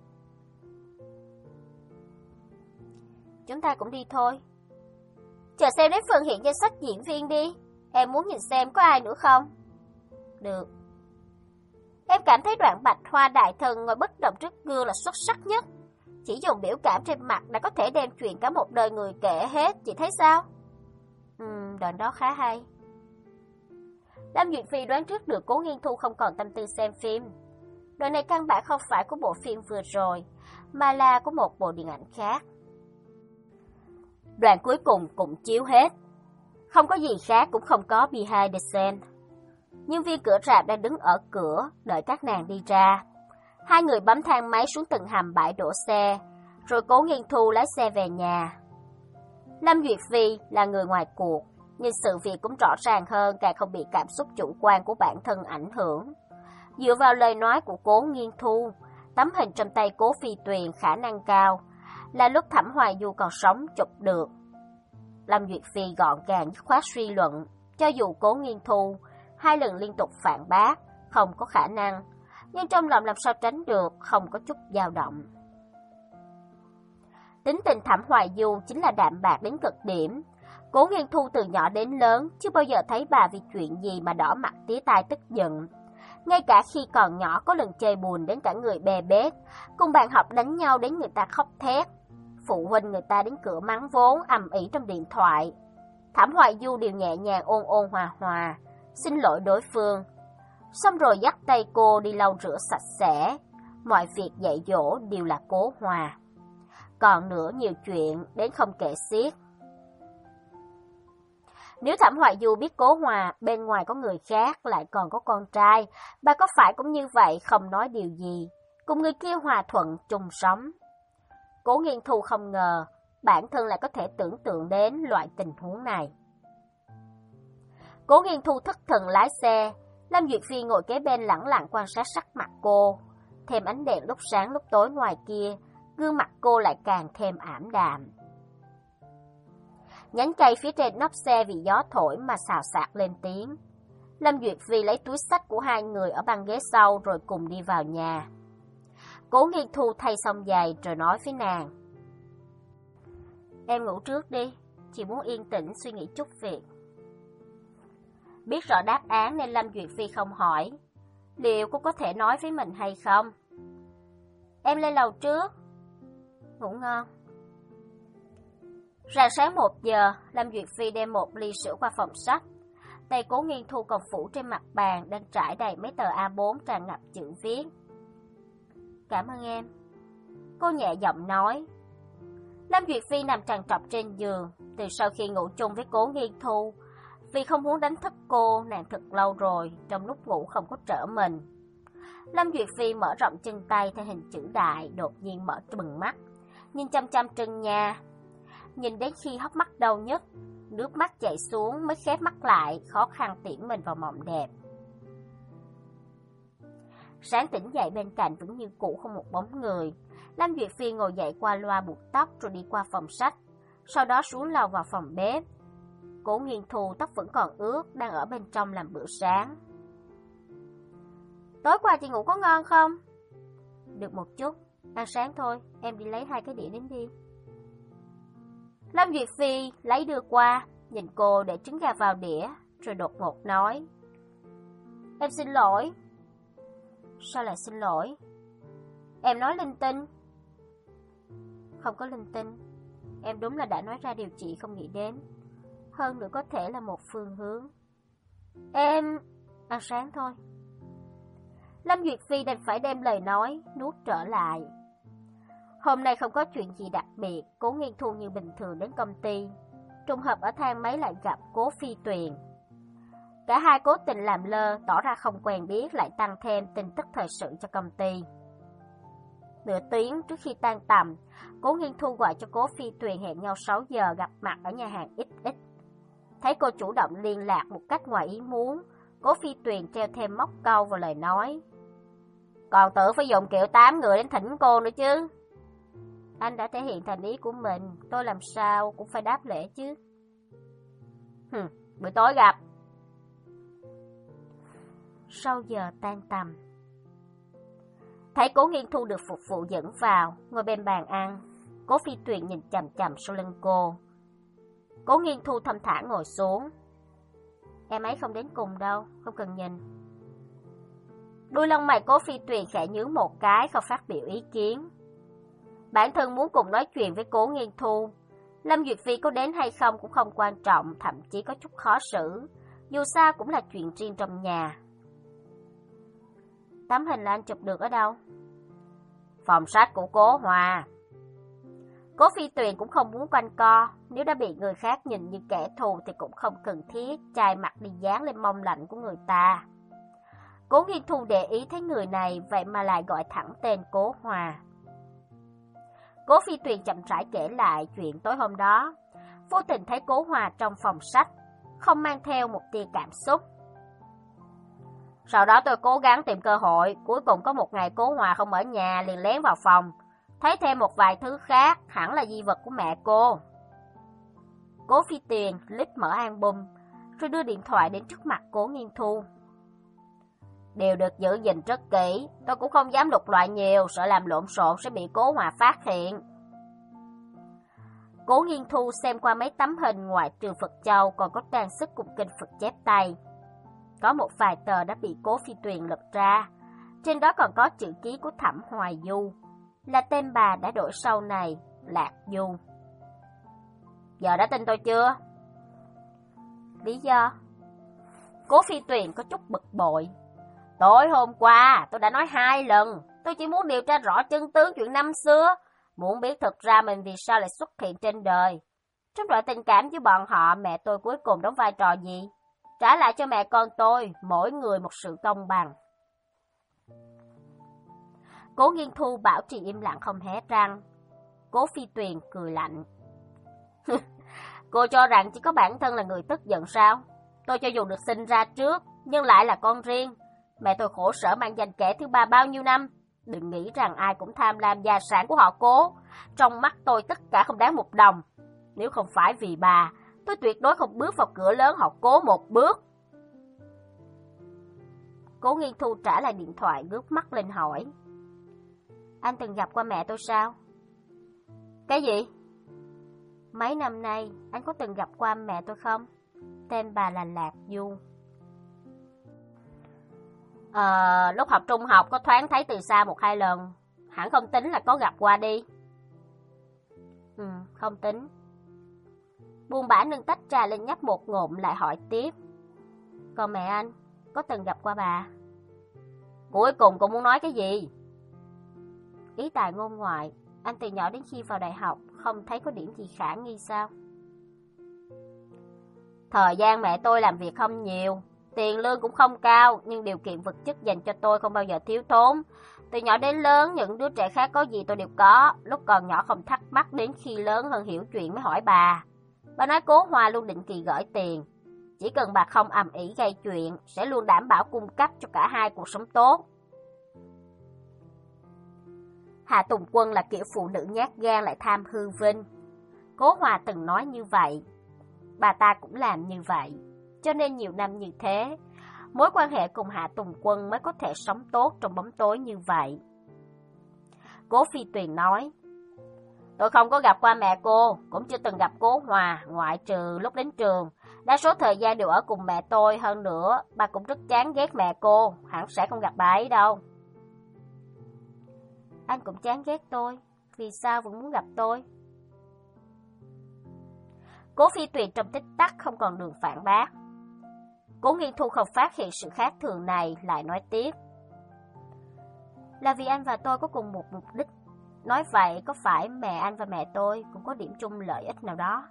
[SPEAKER 1] Chúng ta cũng đi thôi. Chờ xem đến phần hiện danh sách diễn viên đi. Em muốn nhìn xem có ai nữa không? Được. Em cảm thấy đoạn Bạch Hoa đại thần ngồi bất động trước gương là xuất sắc nhất. Chỉ dùng biểu cảm trên mặt đã có thể đem chuyện cả một đời người kể hết, chị thấy sao? Ừm, đoạn đó khá hay. Lâm Duyệt Phi đoán trước được Cố Nghiên Thu không còn tâm tư xem phim. Đoạn này căn bản không phải của bộ phim vừa rồi, mà là của một bộ điện ảnh khác. Đoạn cuối cùng cũng chiếu hết. Không có gì khác cũng không có behind the scene. Nhân viên cửa rạp đang đứng ở cửa, đợi các nàng đi ra. Hai người bấm thang máy xuống từng hầm bãi đổ xe, rồi Cố Nghiên Thu lái xe về nhà. Lâm Duyệt Phi là người ngoài cuộc, nhưng sự việc cũng rõ ràng hơn, càng không bị cảm xúc chủ quan của bản thân ảnh hưởng. Dựa vào lời nói của Cố Nghiên Thu, tấm hình trong tay Cố Phi Tuyền khả năng cao là lúc Thẩm Hoài Du còn sống chụp được. Lâm Duyệt Phi gọn gàng dứt khoát suy luận, cho dù Cố Nghiên Thu hai lần liên tục phản bác, không có khả năng, nhưng trong lòng làm sao tránh được, không có chút dao động. Tính tình Thẩm Hoài Du chính là đạm bạc đến cực điểm. Cố Nghiên Thu từ nhỏ đến lớn chưa bao giờ thấy bà vì chuyện gì mà đỏ mặt tía tai tức giận. Ngay cả khi còn nhỏ có lần chơi buồn đến cả người bè bết, cùng bạn học đánh nhau đến người ta khóc thét. Phụ huynh người ta đến cửa mắng vốn ầm ĩ trong điện thoại. Thẩm Hoài Du đều nhẹ nhàng ôn ôn hòa hòa, xin lỗi đối phương. Xong rồi dắt tay cô đi lau rửa sạch sẽ. Mọi việc dạy dỗ đều là Cố hòa. Còn nữa nhiều chuyện đến không kể xiết. Nếu Thẩm Hoài Du biết Cố hòa bên ngoài có người khác, lại còn có con trai, bà có phải cũng như vậy, không nói điều gì, cùng người kia hòa thuận chung sống. Cố Nghiên Thu không ngờ bản thân lại có thể tưởng tượng đến loại tình huống này. Cố Nghiên Thu thất thần lái xe, Lâm Duyệt Phi ngồi kế bên lẳng lặng quan sát sắc mặt cô. Thêm ánh đèn lúc sáng lúc tối ngoài kia, gương mặt cô lại càng thêm ảm đạm. Nhánh cây phía trên nóc xe vì gió thổi mà xào xạc lên tiếng. Lâm Duyệt Phi lấy túi xách của hai người ở băng ghế sau rồi cùng đi vào nhà. Cố Nghiên Thu thay xong giày rồi nói với nàng. Em ngủ trước đi, chị muốn yên tĩnh suy nghĩ chút việc. Biết rõ đáp án nên Lâm Duyệt Phi không hỏi. Liệu cô có thể nói với mình hay không? Em lên lầu trước. Ngủ ngon. Rạng sáng một giờ, Lâm Duyệt Phi đem một ly sữa qua phòng sách. Tay Cố Nghiên Thu còn phủ trên mặt bàn đang trải đầy mấy tờ A bốn tràn ngập chữ viết. Cảm ơn em. Cô nhẹ giọng nói. Lâm Duyệt Phi nằm trằn trọc trên giường. Từ sau khi ngủ chung với Cố Nghiên Thu, vì không muốn đánh thức cô, nàng thật lâu rồi, trong lúc ngủ không có trở mình. Lâm Duyệt Phi mở rộng chân tay theo hình chữ đại, đột nhiên mở bừng mắt, nhìn chăm chăm trần nhà. Nhìn đến khi hốc mắt đau nhất, nước mắt chảy xuống mới khép mắt lại, khó khăn tiễn mình vào mộng đẹp. Sáng tỉnh dậy bên cạnh vẫn như cũ không một bóng người. Lâm Duyệt Phi ngồi dậy qua loa buộc tóc rồi đi qua phòng sách, sau đó xuống lầu vào phòng bếp. Cố Nghiên Thu tóc vẫn còn ướt, đang ở bên trong làm bữa sáng. Tối qua chị ngủ có ngon không? Được một chút, ăn sáng thôi, em đi lấy hai cái đĩa đến đi. Lâm Duyệt Phi lấy đưa qua, nhìn cô để trứng gà vào đĩa, rồi đột ngột nói. Em xin lỗi. Sao lại xin lỗi? Em nói linh tinh. Không có linh tinh, em đúng là đã nói ra điều chị không nghĩ đến. Hơn nữa có thể là một phương hướng. Em... ăn sáng thôi. Lâm Duyệt Phi đành phải đem lời nói nuốt trở lại. Hôm nay không có chuyện gì đặc biệt, Cố Nghiên Thu như bình thường đến công ty. Trùng hợp ở thang máy lại gặp Cố Phi Tuyền. Cả hai cố tình làm lơ, tỏ ra không quen biết, lại tăng thêm tin tức thời sự cho công ty. Nửa tiếng trước khi tan tầm, Cố Nghiên Thu gọi cho Cố Phi Tuyền hẹn nhau sáu giờ gặp mặt ở nhà hàng ích ích. Thấy cô chủ động liên lạc một cách ngoài ý muốn, Cố Phi Tuyền treo thêm móc câu vào lời nói. Còn tưởng phải dùng kiệu tám người đến thỉnh cô nữa chứ. Anh đã thể hiện thành ý của mình, tôi làm sao cũng phải đáp lễ chứ. Hừm, buổi tối gặp. Sau giờ tan tầm, thấy Cố Nghiên Thu được phục vụ dẫn vào, ngồi bên bàn ăn. Cố Phi Tuyền nhìn chằm chằm sau lưng cô. Cố Nghiên Thu thong thả ngồi xuống. Em ấy không đến cùng đâu, không cần nhìn. Đuôi lông mày Cố Phi Tuyền khẽ nhướng một cái, không phát biểu ý kiến. Bản thân muốn cùng nói chuyện với Cố Nghiên Thu. Lâm Duyệt Phi có đến hay không cũng không quan trọng, thậm chí có chút khó xử. Dù sao cũng là chuyện riêng trong nhà. Tấm hình là anh chụp được ở đâu? Phòng sách của Cố Hòa. Cố Phi Tuyền cũng không muốn quanh co. Nếu đã bị người khác nhìn như kẻ thù thì cũng không cần thiết chai mặt đi dán lên mông lạnh của người ta. Cố Nghiên Thu để ý thấy người này, vậy mà lại gọi thẳng tên Cố Hòa. Cố Phi Tuyền chậm rãi kể lại chuyện tối hôm đó. Vô tình thấy Cố Hòa trong phòng sách, không mang theo một tia cảm xúc. Sau đó tôi cố gắng tìm cơ hội, cuối cùng có một ngày Cố Hòa không ở nhà, liền lén vào phòng, thấy thêm một vài thứ khác, hẳn là di vật của mẹ cô. Cố Phi Tuyền lít mở album, rồi đưa điện thoại đến trước mặt Cố Nghiên Thu. Đều được giữ gìn rất kỹ, tôi cũng không dám lục loại nhiều, sợ làm lộn xộn sẽ bị Cố Hòa phát hiện. Cố Nghiên Thu xem qua mấy tấm hình, ngoại trừ Phật châu còn có trang sức cùng kinh Phật chép tay. Có một vài tờ đã bị Cố Phi Tuyền lật ra, trên đó còn có chữ ký của Thẩm Hoài Du, là tên bà đã đổi sau này, Lạc Du. Giờ đã tin tôi chưa? Lý do? Cố Phi Tuyền có chút bực bội. Tối hôm qua tôi đã nói hai lần, tôi chỉ muốn điều tra rõ chân tướng chuyện năm xưa, muốn biết thực ra mình vì sao lại xuất hiện trên đời. Trong đoạn tình cảm với bọn họ, mẹ tôi cuối cùng đóng vai trò gì? Trả lại cho mẹ con tôi, mỗi người một sự công bằng. Cố Nghiên Thu bảo trì im lặng không hé răng. Cố Phi Tuyền cười lạnh. Cô cho rằng chỉ có bản thân là người tức giận sao? Tôi cho dù được sinh ra trước, nhưng lại là con riêng. Mẹ tôi khổ sở mang danh kẻ thứ ba bao nhiêu năm. Đừng nghĩ rằng ai cũng tham lam gia sản của họ Cố. Trong mắt tôi tất cả không đáng một đồng. Nếu không phải vì bà, tôi tuyệt đối không bước vào cửa lớn họ Cố một bước. Cố Nghiên Thu trả lại điện thoại, ngước mắt lên hỏi. Anh từng gặp qua mẹ tôi sao? Cái gì? Mấy năm nay, anh có từng gặp qua mẹ tôi không? Tên bà là Lạc Du. Ờ, lúc học trung học có thoáng thấy từ xa một hai lần. Hẳn không tính là có gặp qua đi. Ừ, không tính. Buồn bã nâng tách trà lên nhấp một ngụm lại hỏi tiếp. Còn mẹ anh, có từng gặp qua bà? Cuối cùng cô muốn nói cái gì? Ý tài ngôn ngoại, anh từ nhỏ đến khi vào đại học không thấy có điểm gì khả nghi sao? Thời gian mẹ tôi làm việc không nhiều, tiền lương cũng không cao, nhưng điều kiện vật chất dành cho tôi không bao giờ thiếu thốn. Từ nhỏ đến lớn, những đứa trẻ khác có gì tôi đều có. Lúc còn nhỏ không thắc mắc, đến khi lớn hơn hiểu chuyện mới hỏi bà. Bà nói Cố Hòa luôn định kỳ gửi tiền. Chỉ cần bà không ầm ĩ gây chuyện, sẽ luôn đảm bảo cung cấp cho cả hai cuộc sống tốt. Hạ Tùng Quân là kiểu phụ nữ nhát gan lại tham hư vinh. Cố Hòa từng nói như vậy. Bà ta cũng làm như vậy. Cho nên nhiều năm như thế, mối quan hệ cùng Hạ Tùng Quân mới có thể sống tốt trong bóng tối như vậy. Cố Phi Tuyền nói, tôi không có gặp qua mẹ cô, cũng chưa từng gặp Cố Hòa, ngoại trừ lúc đến trường. Đa số thời gian đều ở cùng mẹ tôi, hơn nữa, bà cũng rất chán ghét mẹ cô, hẳn sẽ không gặp bà ấy đâu. Anh cũng chán ghét tôi, vì sao vẫn muốn gặp tôi? Cố Phi Tuyền trong tích tắc không còn đường phản bác. Cố Nghiên Thu không phát hiện sự khác thường này, lại nói tiếp. Là vì anh và tôi có cùng một mục đích. Nói vậy có phải mẹ anh và mẹ tôi cũng có điểm chung lợi ích nào đó?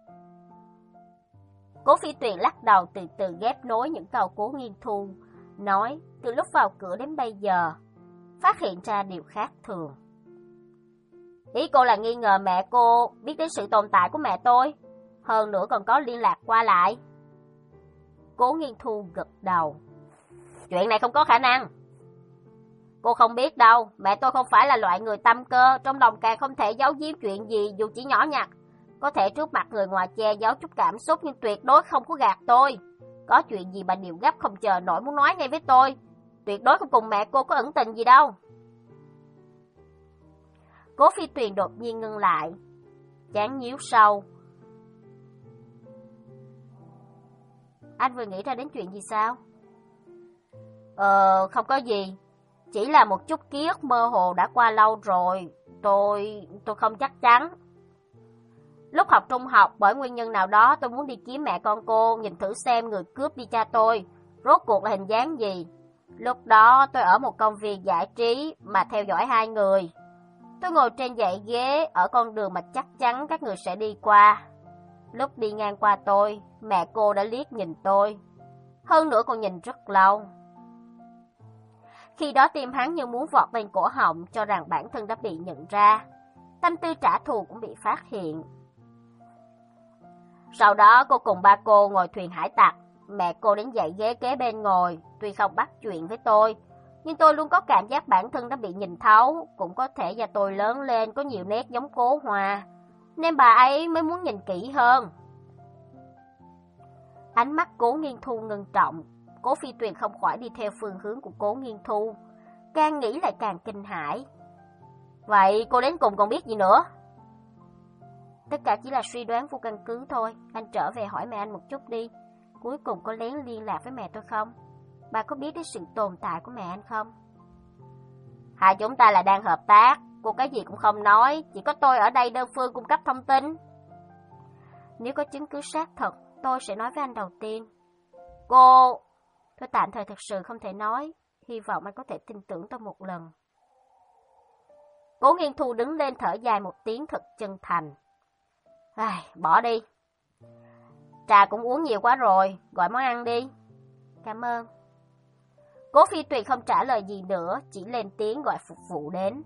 [SPEAKER 1] Cố Phi Tuyền lắc đầu, từ từ ghép nối những câu Cố Nghiên Thu nói từ lúc vào cửa đến bây giờ, phát hiện ra điều khác thường. Ý cô là nghi ngờ mẹ cô biết đến sự tồn tại của mẹ tôi, hơn nữa còn có liên lạc qua lại. Cố Nghiên Thu gật đầu. Chuyện này không có khả năng. Cô không biết đâu, mẹ tôi không phải là loại người tâm cơ, trong lòng càng không thể giấu giếm chuyện gì dù chỉ nhỏ nhặt. Có thể trước mặt người ngoài che giấu chút cảm xúc nhưng tuyệt đối không có gạt tôi. Có chuyện gì bà điều gấp không chờ nổi muốn nói ngay với tôi. Tuyệt đối không cùng mẹ cô có ẩn tình gì đâu. Cố Phi Tuyền đột nhiên ngưng lại, chán nhíu sâu. Anh vừa nghĩ ra đến chuyện gì sao? Ờ, không có gì. Chỉ là một chút ký ức mơ hồ đã qua lâu rồi. Tôi... tôi không chắc chắn. Lúc học trung học, bởi nguyên nhân nào đó tôi muốn đi kiếm mẹ con cô, nhìn thử xem người cướp đi cha tôi rốt cuộc là hình dáng gì. Lúc đó tôi ở một công viên giải trí mà theo dõi hai người. Tôi ngồi trên dãy ghế ở con đường mà chắc chắn các người sẽ đi qua. Lúc đi ngang qua tôi, mẹ cô đã liếc nhìn tôi. Hơn nữa còn nhìn rất lâu. Khi đó tim hắn như muốn vọt lên cổ họng, cho rằng bản thân đã bị nhận ra. Tâm tư trả thù cũng bị phát hiện. Sau đó cô cùng ba cô ngồi thuyền hải tặc. Mẹ cô đến dãy ghế kế bên ngồi, tuy không bắt chuyện với tôi, nhưng tôi luôn có cảm giác bản thân đã bị nhìn thấu. Cũng có thể do tôi lớn lên có nhiều nét giống Cố Hòa, nên bà ấy mới muốn nhìn kỹ hơn. Ánh mắt Cố Nghiên Thu ngưng trọng. Cố Phi Tuyền không khỏi đi theo phương hướng của Cố Nghiên Thu, càng nghĩ lại càng kinh hãi. Vậy cô đến cùng còn biết gì nữa? Tất cả chỉ là suy đoán vô căn cứ thôi. Anh trở về hỏi mẹ anh một chút đi. Cuối cùng có lén liên lạc với mẹ tôi không? Bà có biết đến sự tồn tại của mẹ anh không? Hai chúng ta là đang hợp tác. Cô cái gì cũng không nói, chỉ có tôi ở đây đơn phương cung cấp thông tin. Nếu có chứng cứ xác thực, tôi sẽ nói với anh đầu tiên. Cô... Tôi tạm thời thật sự không thể nói. Hy vọng anh có thể tin tưởng tôi một lần. Cố Nghiên Thu đứng lên thở dài một tiếng thật chân thành. Ai, bỏ đi. Trà cũng uống nhiều quá rồi, gọi món ăn đi. Cảm ơn. Cố Phi Tuyền không trả lời gì nữa, chỉ lên tiếng gọi phục vụ đến.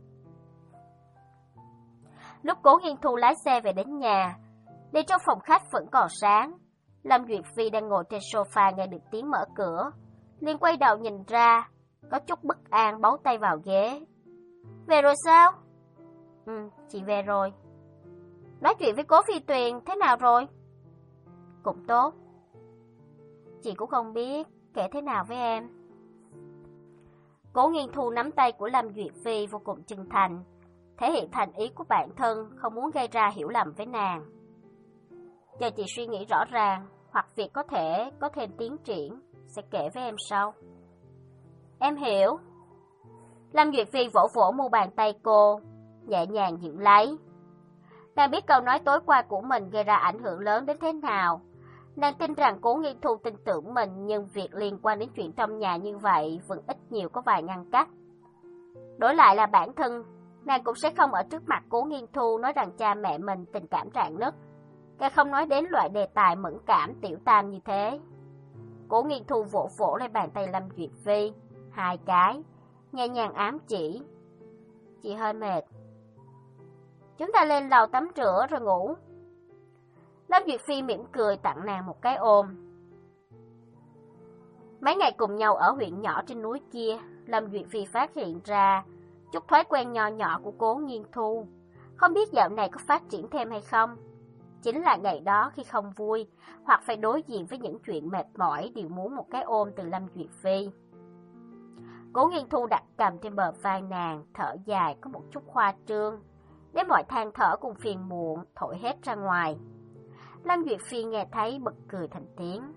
[SPEAKER 1] Lúc Cố Nghiên Thu lái xe về đến nhà, đi trong phòng khách vẫn còn sáng. Lâm Duyệt Phi đang ngồi trên sofa nghe được tiếng mở cửa, liền quay đầu nhìn ra, có chút bất an bấu tay vào ghế. Về rồi sao? Ừ, chị về rồi. Nói chuyện với Cố Phi Tuyền thế nào rồi? Cũng tốt. Chị cũng không biết kể thế nào với em. Cố Nghiên Thu nắm tay của Lâm Duyệt Phi vô cùng chân thành, thể hiện thành ý của bản thân, không muốn gây ra hiểu lầm với nàng. Chờ chị suy nghĩ rõ ràng, hoặc việc có thể có thêm tiến triển, sẽ kể với em sau. Em hiểu. Lâm Duyệt Phi vỗ vỗ mu bàn tay cô, nhẹ nhàng giữ lấy. Nàng biết câu nói tối qua của mình gây ra ảnh hưởng lớn đến thế nào. Nàng tin rằng Cố Nghiên Thu tin tưởng mình, nhưng việc liên quan đến chuyện trong nhà như vậy vẫn ít nhiều có vài ngăn cách. Đổi lại là bản thân, nàng cũng sẽ không ở trước mặt Cố Nghiên Thu nói rằng cha mẹ mình tình cảm rạn nứt, càng không nói đến loại đề tài mẫn cảm tiểu tam như thế. Cố Nghiên Thu vỗ vỗ lên bàn tay Lâm Duyệt Phi, hai cái, nhẹ nhàng ám chỉ. Chị hơi mệt. Chúng ta lên lầu tắm rửa rồi ngủ. Lâm Duyệt Phi mỉm cười tặng nàng một cái ôm. Mấy ngày cùng nhau ở huyện nhỏ trên núi kia, Lâm Duyệt Phi phát hiện ra chút thói quen nhỏ nhỏ của Cố Nghiên Thu. Không biết dạo này có phát triển thêm hay không? Chính là ngày đó khi không vui, hoặc phải đối diện với những chuyện mệt mỏi đều muốn một cái ôm từ Lâm Duyệt Phi. Cố Nghiên Thu đặt cầm trên bờ vai nàng, thở dài có một chút khoa trương, để mọi than thở cùng phiền muộn thổi hết ra ngoài. Lâm Duyệt Phi nghe thấy bật cười thành tiếng.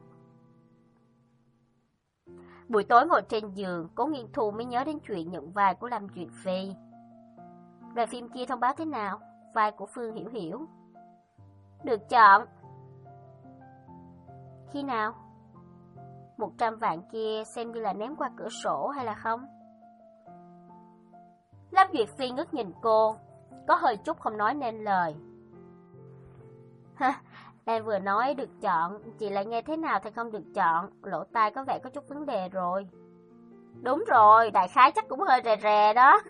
[SPEAKER 1] Buổi tối ngồi trên giường, Cố Nghiên Thu mới nhớ đến chuyện nhận vai của Lâm Duyệt Phi. Đoàn phim kia thông báo thế nào? Vai của Phương Hiểu Hiểu được chọn. Khi nào? Một trăm vạn kia xem như là ném qua cửa sổ hay là không? Lâm Duyệt Phi ngước nhìn cô, có hơi chút không nói nên lời. Ha, em vừa nói được chọn, chị lại nghe thế nào thì không được chọn, lỗ tai có vẻ có chút vấn đề rồi. Đúng rồi, đại khái chắc cũng hơi rè rè đó.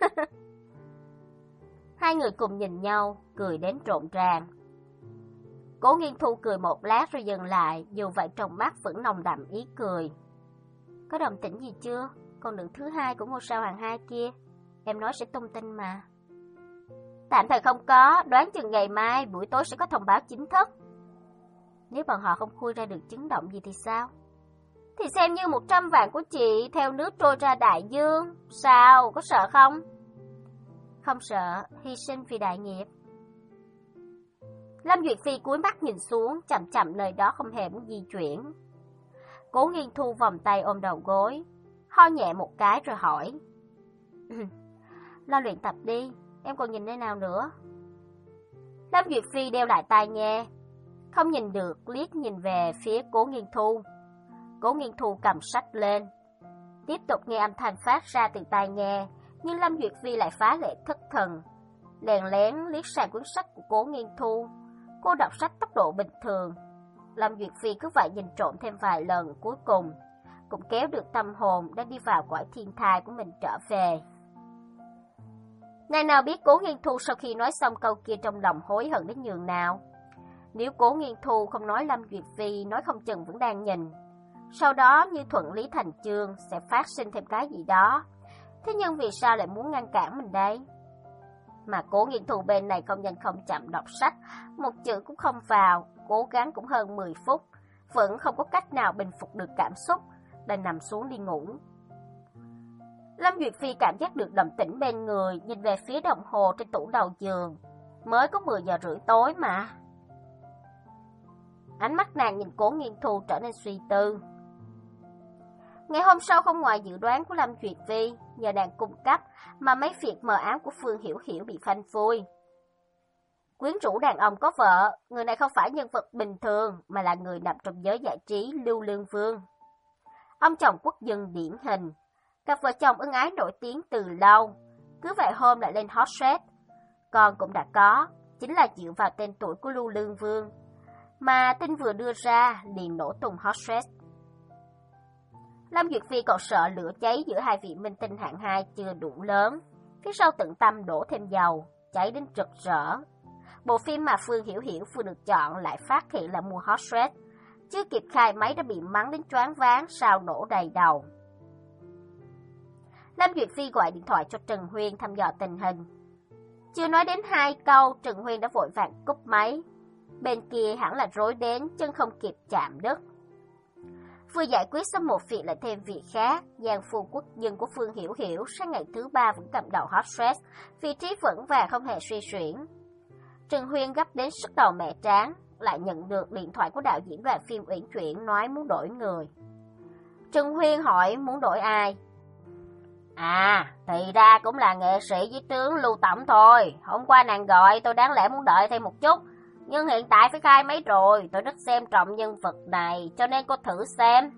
[SPEAKER 1] Hai người cùng nhìn nhau, cười đến rộn ràng. Cố Nghiên Thu cười một lát rồi dừng lại, dù vậy trong mắt vẫn nồng đậm ý cười. Có đồng tĩnh gì chưa? Con nữ thứ hai của ngôi sao hàng hai kia, em nói sẽ tung tin mà. Tạm thời không có, đoán chừng ngày mai buổi tối sẽ có thông báo chính thức. Nếu bọn họ không khui ra được chứng động gì thì sao? Thì xem như một trăm vạn của chị theo nước trôi ra đại dương. Sao, có sợ không? Không sợ, hy sinh vì đại nghiệp. Lâm Duyệt Phi cúi mắt nhìn xuống, chậm chậm nơi đó không hề muốn di chuyển. Cố Nghiên Thu vòng tay ôm đầu gối, ho nhẹ một cái rồi hỏi. Lo luyện tập đi, em còn nhìn nơi nào nữa? Lâm Duyệt Phi đeo lại tai nghe, không nhìn được, liếc nhìn về phía Cố Nghiên Thu. Cố Nghiên Thu cầm sách lên, tiếp tục nghe âm thanh phát ra từ tai nghe, nhưng Lâm Duyệt Phi lại phá lệ thất thần, lén lén liếc sang cuốn sách của Cố Nghiên Thu. Cô đọc sách tốc độ bình thường. Lâm Duyệt Phi cứ vậy nhìn trộm thêm vài lần, cuối cùng cũng kéo được tâm hồn đã đi vào cõi thiên thai của mình trở về. Ngày nào biết Cố Nghiên Thu sau khi nói xong câu kia trong lòng hối hận đến nhường nào. Nếu Cố Nghiên Thu không nói, Lâm Duyệt Phi nói không chừng vẫn đang nhìn. Sau đó như thuận lý thành chương sẽ phát sinh thêm cái gì đó. Thế nhưng vì sao lại muốn ngăn cản mình đây? Mà Cố Nghiên Thu bên này không nhanh không chậm đọc sách, một chữ cũng không vào, cố gắng cũng hơn mười phút, vẫn không có cách nào bình phục được cảm xúc, đành nằm xuống đi ngủ. Lâm Duyệt Phi cảm giác được động tĩnh bên người, nhìn về phía đồng hồ trên tủ đầu giường, mới có mười giờ rưỡi tối mà. Ánh mắt nàng nhìn Cố Nghiên Thu trở nên suy tư. Ngày hôm sau không ngoài dự đoán của Lâm Duyệt Phi, nhờ nàng cung cấp mà mấy việc mờ ám của Phương Hiểu Hiểu bị phanh phui. Quyến rũ đàn ông có vợ, người này không phải nhân vật bình thường mà là người nằm trong giới giải trí Lưu Lương Vương. Ông chồng quốc dân điển hình, cặp vợ chồng ân ái nổi tiếng từ lâu, cứ vài hôm lại lên hot search. Con cũng đã có, chính là dựa vào tên tuổi của Lưu Lương Vương, mà tin vừa đưa ra liền nổ tung hot search. Lâm Duyệt Phi còn sợ lửa cháy giữa hai vị minh tinh hạng hai chưa đủ lớn, phía sau tận tâm đổ thêm dầu, cháy đến rực rỡ. Bộ phim mà Phương Hiểu Hiểu vừa được chọn lại phát hiện là mua hot search, chưa kịp khai máy đã bị mắng đến choáng váng, sao nổ đầy đầu. Lâm Duyệt Phi gọi điện thoại cho Trần Huyên thăm dò tình hình. Chưa nói đến hai câu, Trần Huyên đã vội vàng cúp máy. Bên kia hẳn là rối đến chân không kịp chạm đất. Vừa giải quyết xong một việc lại thêm việc khác, Giang Phu quốc dân của Phương Hiểu Hiểu sang ngày thứ ba vẫn cầm đầu hot search, vị trí vững vàng không hề suy xuyển. Trần Huyên gấp đến sức đầu mẹ tráng, lại nhận được điện thoại của đạo diễn đoàn phim Uyển Chuyển nói muốn đổi người. Trần Huyên hỏi muốn đổi ai? À, thì ra cũng là nghệ sĩ với tướng Lưu Tổng thôi. Hôm qua nàng gọi tôi đáng lẽ muốn đợi thêm một chút, nhưng hiện tại phải khai mấy rồi, tôi rất xem trọng nhân vật này, cho nên cô thử xem.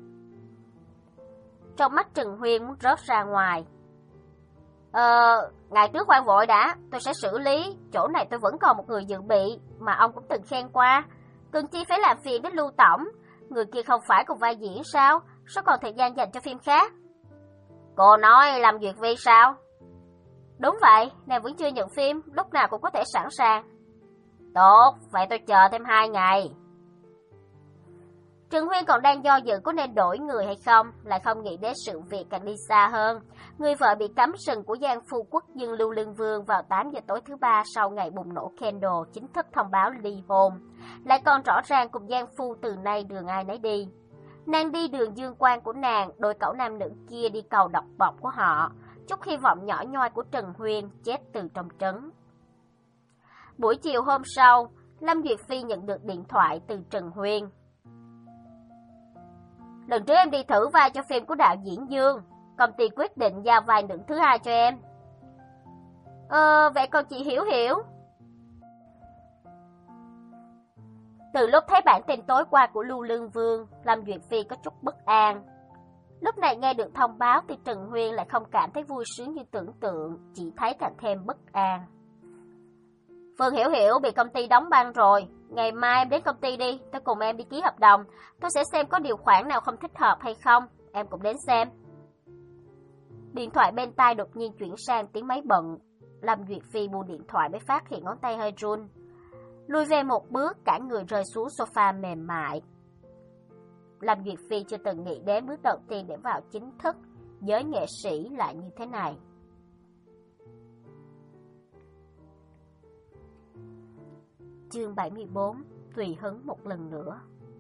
[SPEAKER 1] Trong mắt Trần Huyên muốn rớt ra ngoài. Ờ, ngày trước khoan vội đã, tôi sẽ xử lý, chỗ này tôi vẫn còn một người dự bị, mà ông cũng từng khen qua. Cần chi phải làm phiền đến Lưu Tổng, người kia không phải cùng vai diễn sao, sao còn thời gian dành cho phim khác? Cô nói làm Duyệt Vi sao? Đúng vậy, nàng vẫn chưa nhận phim, lúc nào cũng có thể sẵn sàng. Tốt, vậy tôi chờ thêm hai ngày. Trừng Huyên còn đang do dự có nên đổi người hay không, lại không nghĩ đến sự việc càng đi xa hơn. Người vợ bị cấm sừng của Giang Phu quốc dương Lưu Lương Vương vào tám giờ tối thứ ba sau ngày bùng nổ Kendall chính thức thông báo ly hôn, lại còn rõ ràng cùng Giang Phu từ nay đường ai nấy đi. Nàng đi đường dương quan của nàng, đôi cẩu nam nữ kia đi cầu độc bọc của họ, chút hy vọng nhỏ nhoi của Trừng Huyên chết từ trong trứng. Buổi chiều hôm sau, Lâm Duyệt Phi nhận được điện thoại từ Trừng Huyên. Lần trước em đi thử vai cho phim của đạo diễn Dương, công ty quyết định giao vai nữ thứ hai cho em. Ờ, vậy còn chị Hiểu Hiểu? Từ lúc thấy bản tin tối qua của Lưu Lương Vương, Lâm Duyệt Phi có chút bất an. Lúc này nghe được thông báo thì Trừng Huyên lại không cảm thấy vui sướng như tưởng tượng, chỉ thấy càng thêm bất an. Phương Hiểu Hiểu bị công ty đóng băng rồi, ngày mai em đến công ty đi, tôi cùng em đi ký hợp đồng, tôi sẽ xem có điều khoản nào không thích hợp hay không, em cũng đến xem. Điện thoại bên tai đột nhiên chuyển sang tiếng máy bận, Lâm Duyệt Phi buông điện thoại mới phát hiện ngón tay hơi run. Lùi về một bước, cả người rơi xuống sofa mềm mại. Lâm Duyệt Phi chưa từng nghĩ đến bước đầu tiên để vào chính thức, giới nghệ sĩ lại như thế này. Chương bảy mươi bốn, tùy hứng một lần nữa.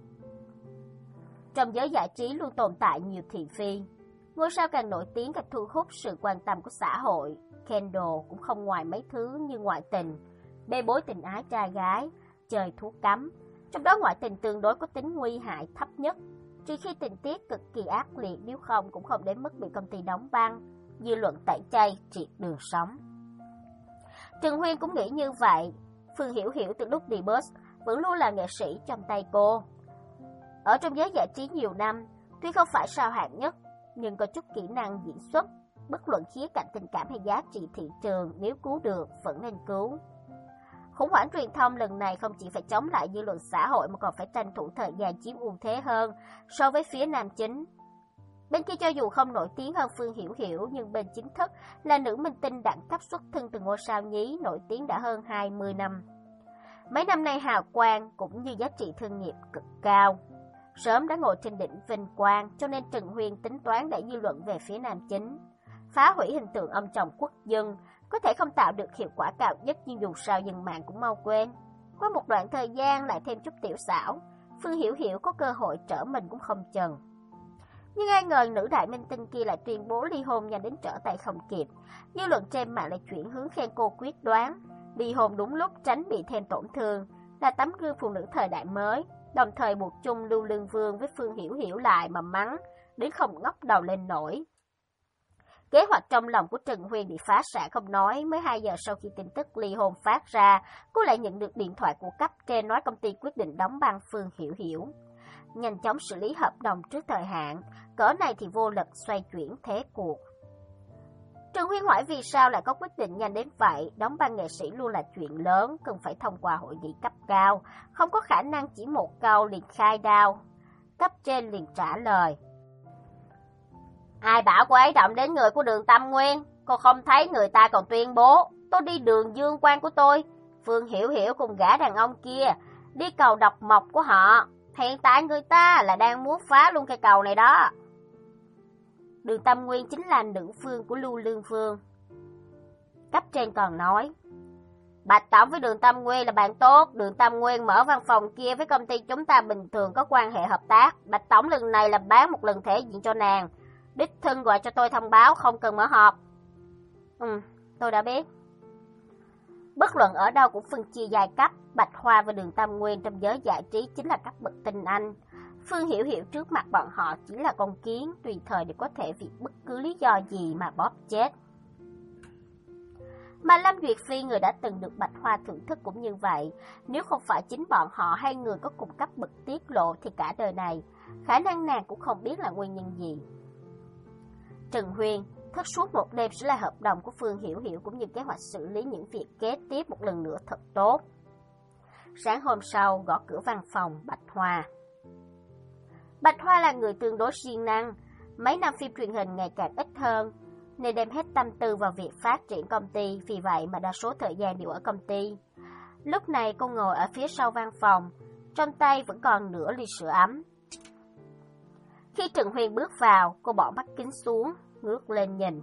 [SPEAKER 1] Trong giới giải trí luôn tồn tại nhiều thị phi. Ngôi sao càng nổi tiếng càng thu hút sự quan tâm của xã hội. Kendall cũng không ngoài mấy thứ như ngoại tình, bê bối tình ái trai gái, chơi thuốc cấm. Trong đó ngoại tình tương đối có tính nguy hại thấp nhất, trừ khi tình tiết cực kỳ ác liệt, nếu không cũng không đến mức bị công ty đóng băng, dư luận tẩy chay triệt đường sống. Trừng Huyên cũng nghĩ như vậy. Phương Hiểu Hiểu từ lúc debut vẫn luôn là nghệ sĩ trong tay cô. Ở trong giới giải trí nhiều năm, tuy không phải sao hạng nhất, nhưng có chút kỹ năng diễn xuất, bất luận khía cạnh tình cảm hay giá trị thị trường, nếu cứu được vẫn nên cứu. Khủng hoảng truyền thông lần này không chỉ phải chống lại dư luận xã hội mà còn phải tranh thủ thời gian chiếm ưu thế hơn so với phía nam chính. Bên kia cho dù không nổi tiếng hơn Phương Hiểu Hiểu, nhưng bên chính thức là nữ minh tinh đẳng cấp xuất thân từ ngôi sao nhí nổi tiếng đã hơn hai mươi năm. Mấy năm nay hào quang cũng như giá trị thương nghiệp cực cao, sớm đã ngồi trên đỉnh vinh quang, cho nên Trừng Huyên tính toán đẩy dư luận về phía nam chính, phá hủy hình tượng ông chồng quốc dân, có thể không tạo được hiệu quả cao nhất nhưng dù sao dân mạng cũng mau quên. Qua một đoạn thời gian lại thêm chút tiểu xảo, Phương Hiểu Hiểu có cơ hội trở mình cũng không chừng. Nhưng ai ngờ nữ đại minh tinh kia lại tuyên bố ly hôn nhanh đến trở tay không kịp. Dư luận trên mạng lại chuyển hướng khen cô quyết đoán, ly hôn đúng lúc tránh bị thêm tổn thương, là tấm gương phụ nữ thời đại mới, đồng thời buộc chung Lưu Lương Vương với Phương Hiểu Hiểu lại mà mắng, đến không ngóc đầu lên nổi. Kế hoạch trong lòng của Trừng Huyên bị phá sản không nói, mới hai giờ sau khi tin tức ly hôn phát ra, cô lại nhận được điện thoại của cấp trên nói công ty quyết định đóng băng Phương Hiểu Hiểu. Nhanh chóng xử lý hợp đồng trước thời hạn, cỡ này thì vô lực xoay chuyển thế cuộc. Trừng Huyên hỏi vì sao lại có quyết định nhanh đến vậy, đóng băng nghệ sĩ luôn là chuyện lớn, cần phải thông qua hội nghị cấp cao, không có khả năng chỉ một câu liền khai đao. Cấp trên liền trả lời. Ai bảo cô ấy động đến người của Đường Tâm Nguyên, cô không thấy người ta còn tuyên bố, tôi đi đường dương quan của tôi, Phương Hiểu Hiểu cùng gã đàn ông kia, đi cầu độc mộc của họ. Hiện tại người ta là đang muốn phá luôn cây cầu này đó. Đường Tâm Nguyên chính là nữ phương của Lưu Lương Vương. Cấp trên còn nói, Bạch Tổng với Đường Tâm Nguyên là bạn tốt, Đường Tâm Nguyên mở văn phòng kia với công ty chúng ta bình thường có quan hệ hợp tác. Bạch Tổng lần này là bán một lần thể diện cho nàng, đích thân gọi cho tôi thông báo, không cần mở họp. Ừ, tôi đã biết. Bất luận ở đâu cũng phân chia giai cấp, Bạch Hoa và Đường Tâm Nguyên trong giới giải trí chính là các bậc tinh anh. Phương Hiểu Hiểu trước mặt bọn họ chỉ là con kiến, tùy thời đều có thể vì bất cứ lý do gì mà bóp chết. Mà Lâm Duyệt Phi, người đã từng được Bạch Hoa thưởng thức cũng như vậy, nếu không phải chính bọn họ hay người có cùng cấp bậc tiết lộ thì cả đời này, khả năng nàng cũng không biết là nguyên nhân gì. Trừng Huyên thức suốt một đêm sửa lại hợp đồng của Phương Hiểu Hiểu cũng như kế hoạch xử lý những việc kế tiếp một lần nữa thật tốt. Sáng hôm sau gõ cửa văn phòng Bạch Hoa. Bạch Hoa là người tương đối siêng năng, mấy năm phim truyền hình ngày càng ít hơn, nên đem hết tâm tư vào việc phát triển công ty, vì vậy mà đa số thời gian đều ở công ty. Lúc này cô ngồi ở phía sau văn phòng, trong tay vẫn còn nửa ly sữa ấm. Khi Trần Huyên bước vào, cô bỏ mắt kính xuống, ngước lên nhìn.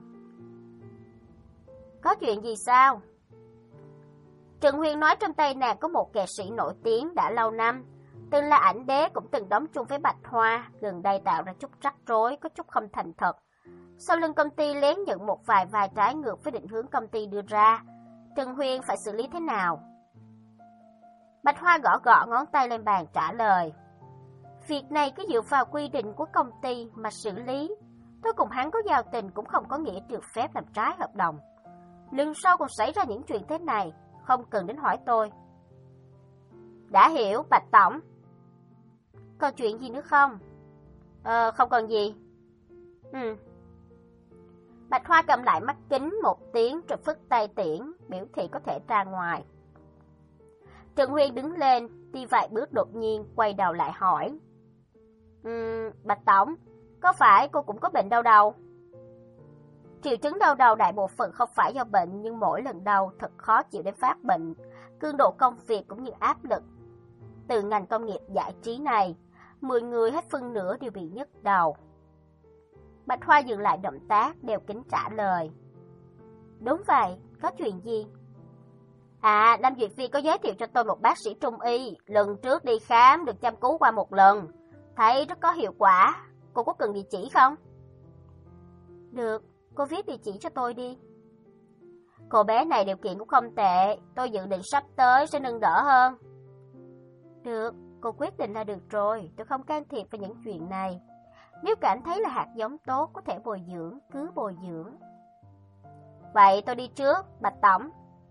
[SPEAKER 1] Có chuyện gì sao? Trần Huyên nói trong tay nàng có một nghệ sĩ nổi tiếng đã lâu năm, từng là ảnh đế, cũng từng đóng chung với Bạch Hoa, gần đây tạo ra chút rắc rối, có chút không thành thật. Sau lưng công ty lén nhận một vài vai trái ngược với định hướng công ty đưa ra, Trần Huyên phải xử lý thế nào? Bạch Hoa gõ gõ ngón tay lên bàn trả lời. Việc này cứ dựa vào quy định của công ty mà xử lý. Tôi cùng hắn có giao tình cũng không có nghĩa được phép làm trái hợp đồng. Lần sau còn xảy ra những chuyện thế này, không cần đến hỏi tôi. Đã hiểu, Bạch Tổng. Còn chuyện gì nữa không? Ờ, không còn gì. Ừ. Bạch Hoa cầm lại mắt kính một tiếng rồi phất tay tiễn, biểu thị có thể ra ngoài. Trần Huyên đứng lên, đi vài bước đột nhiên quay đầu lại hỏi. Ừm, Bạch Tổng, có phải cô cũng có bệnh đau đầu? Triệu chứng đau đầu đại bộ phận không phải do bệnh, nhưng mỗi lần đau thật khó chịu đến phát bệnh, cường độ công việc cũng như áp lực. Từ ngành công nghiệp giải trí này, mười người hết phân nửa đều bị nhức đầu. Bạch Hoa dừng lại động tác, đeo kính trả lời. Đúng vậy, có chuyện gì? À, Lâm Duyệt Phi có giới thiệu cho tôi một bác sĩ trung y, lần trước đi khám được chăm cứu qua một lần, thấy rất có hiệu quả. Cô có cần địa chỉ không? Được, cô viết địa chỉ cho tôi đi. Cô bé này điều kiện cũng không tệ, tôi dự định sắp tới sẽ nâng đỡ hơn. Được, cô quyết định là được rồi, tôi không can thiệp vào những chuyện này. Nếu cảm thấy là hạt giống tốt có thể bồi dưỡng, cứ bồi dưỡng. Vậy tôi đi trước, Bạch Tổng.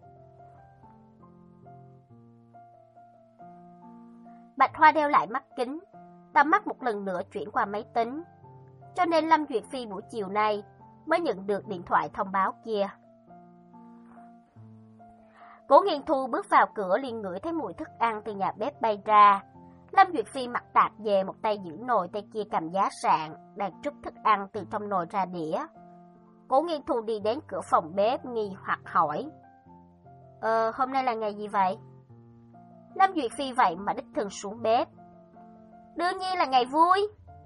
[SPEAKER 1] Bạch Hoa đeo lại mắt kính, tầm mắt một lần nữa chuyển qua máy tính. Cho nên Lâm Duyệt Phi buổi chiều nay mới nhận được điện thoại thông báo kia. Cố Nghiên Thu bước vào cửa liền ngửi thấy mùi thức ăn từ nhà bếp bay ra. Lâm Duyệt Phi mặt tạp về, một tay giữ nồi, tay kia cầm giá sạn, đang trút thức ăn từ trong nồi ra đĩa. Cố Nghiên Thu đi đến cửa phòng bếp nghi hoặc hỏi. Ờ, hôm nay là ngày gì vậy? Lâm Duyệt Phi vậy mà đích thân xuống bếp. Đương nhiên là ngày vui.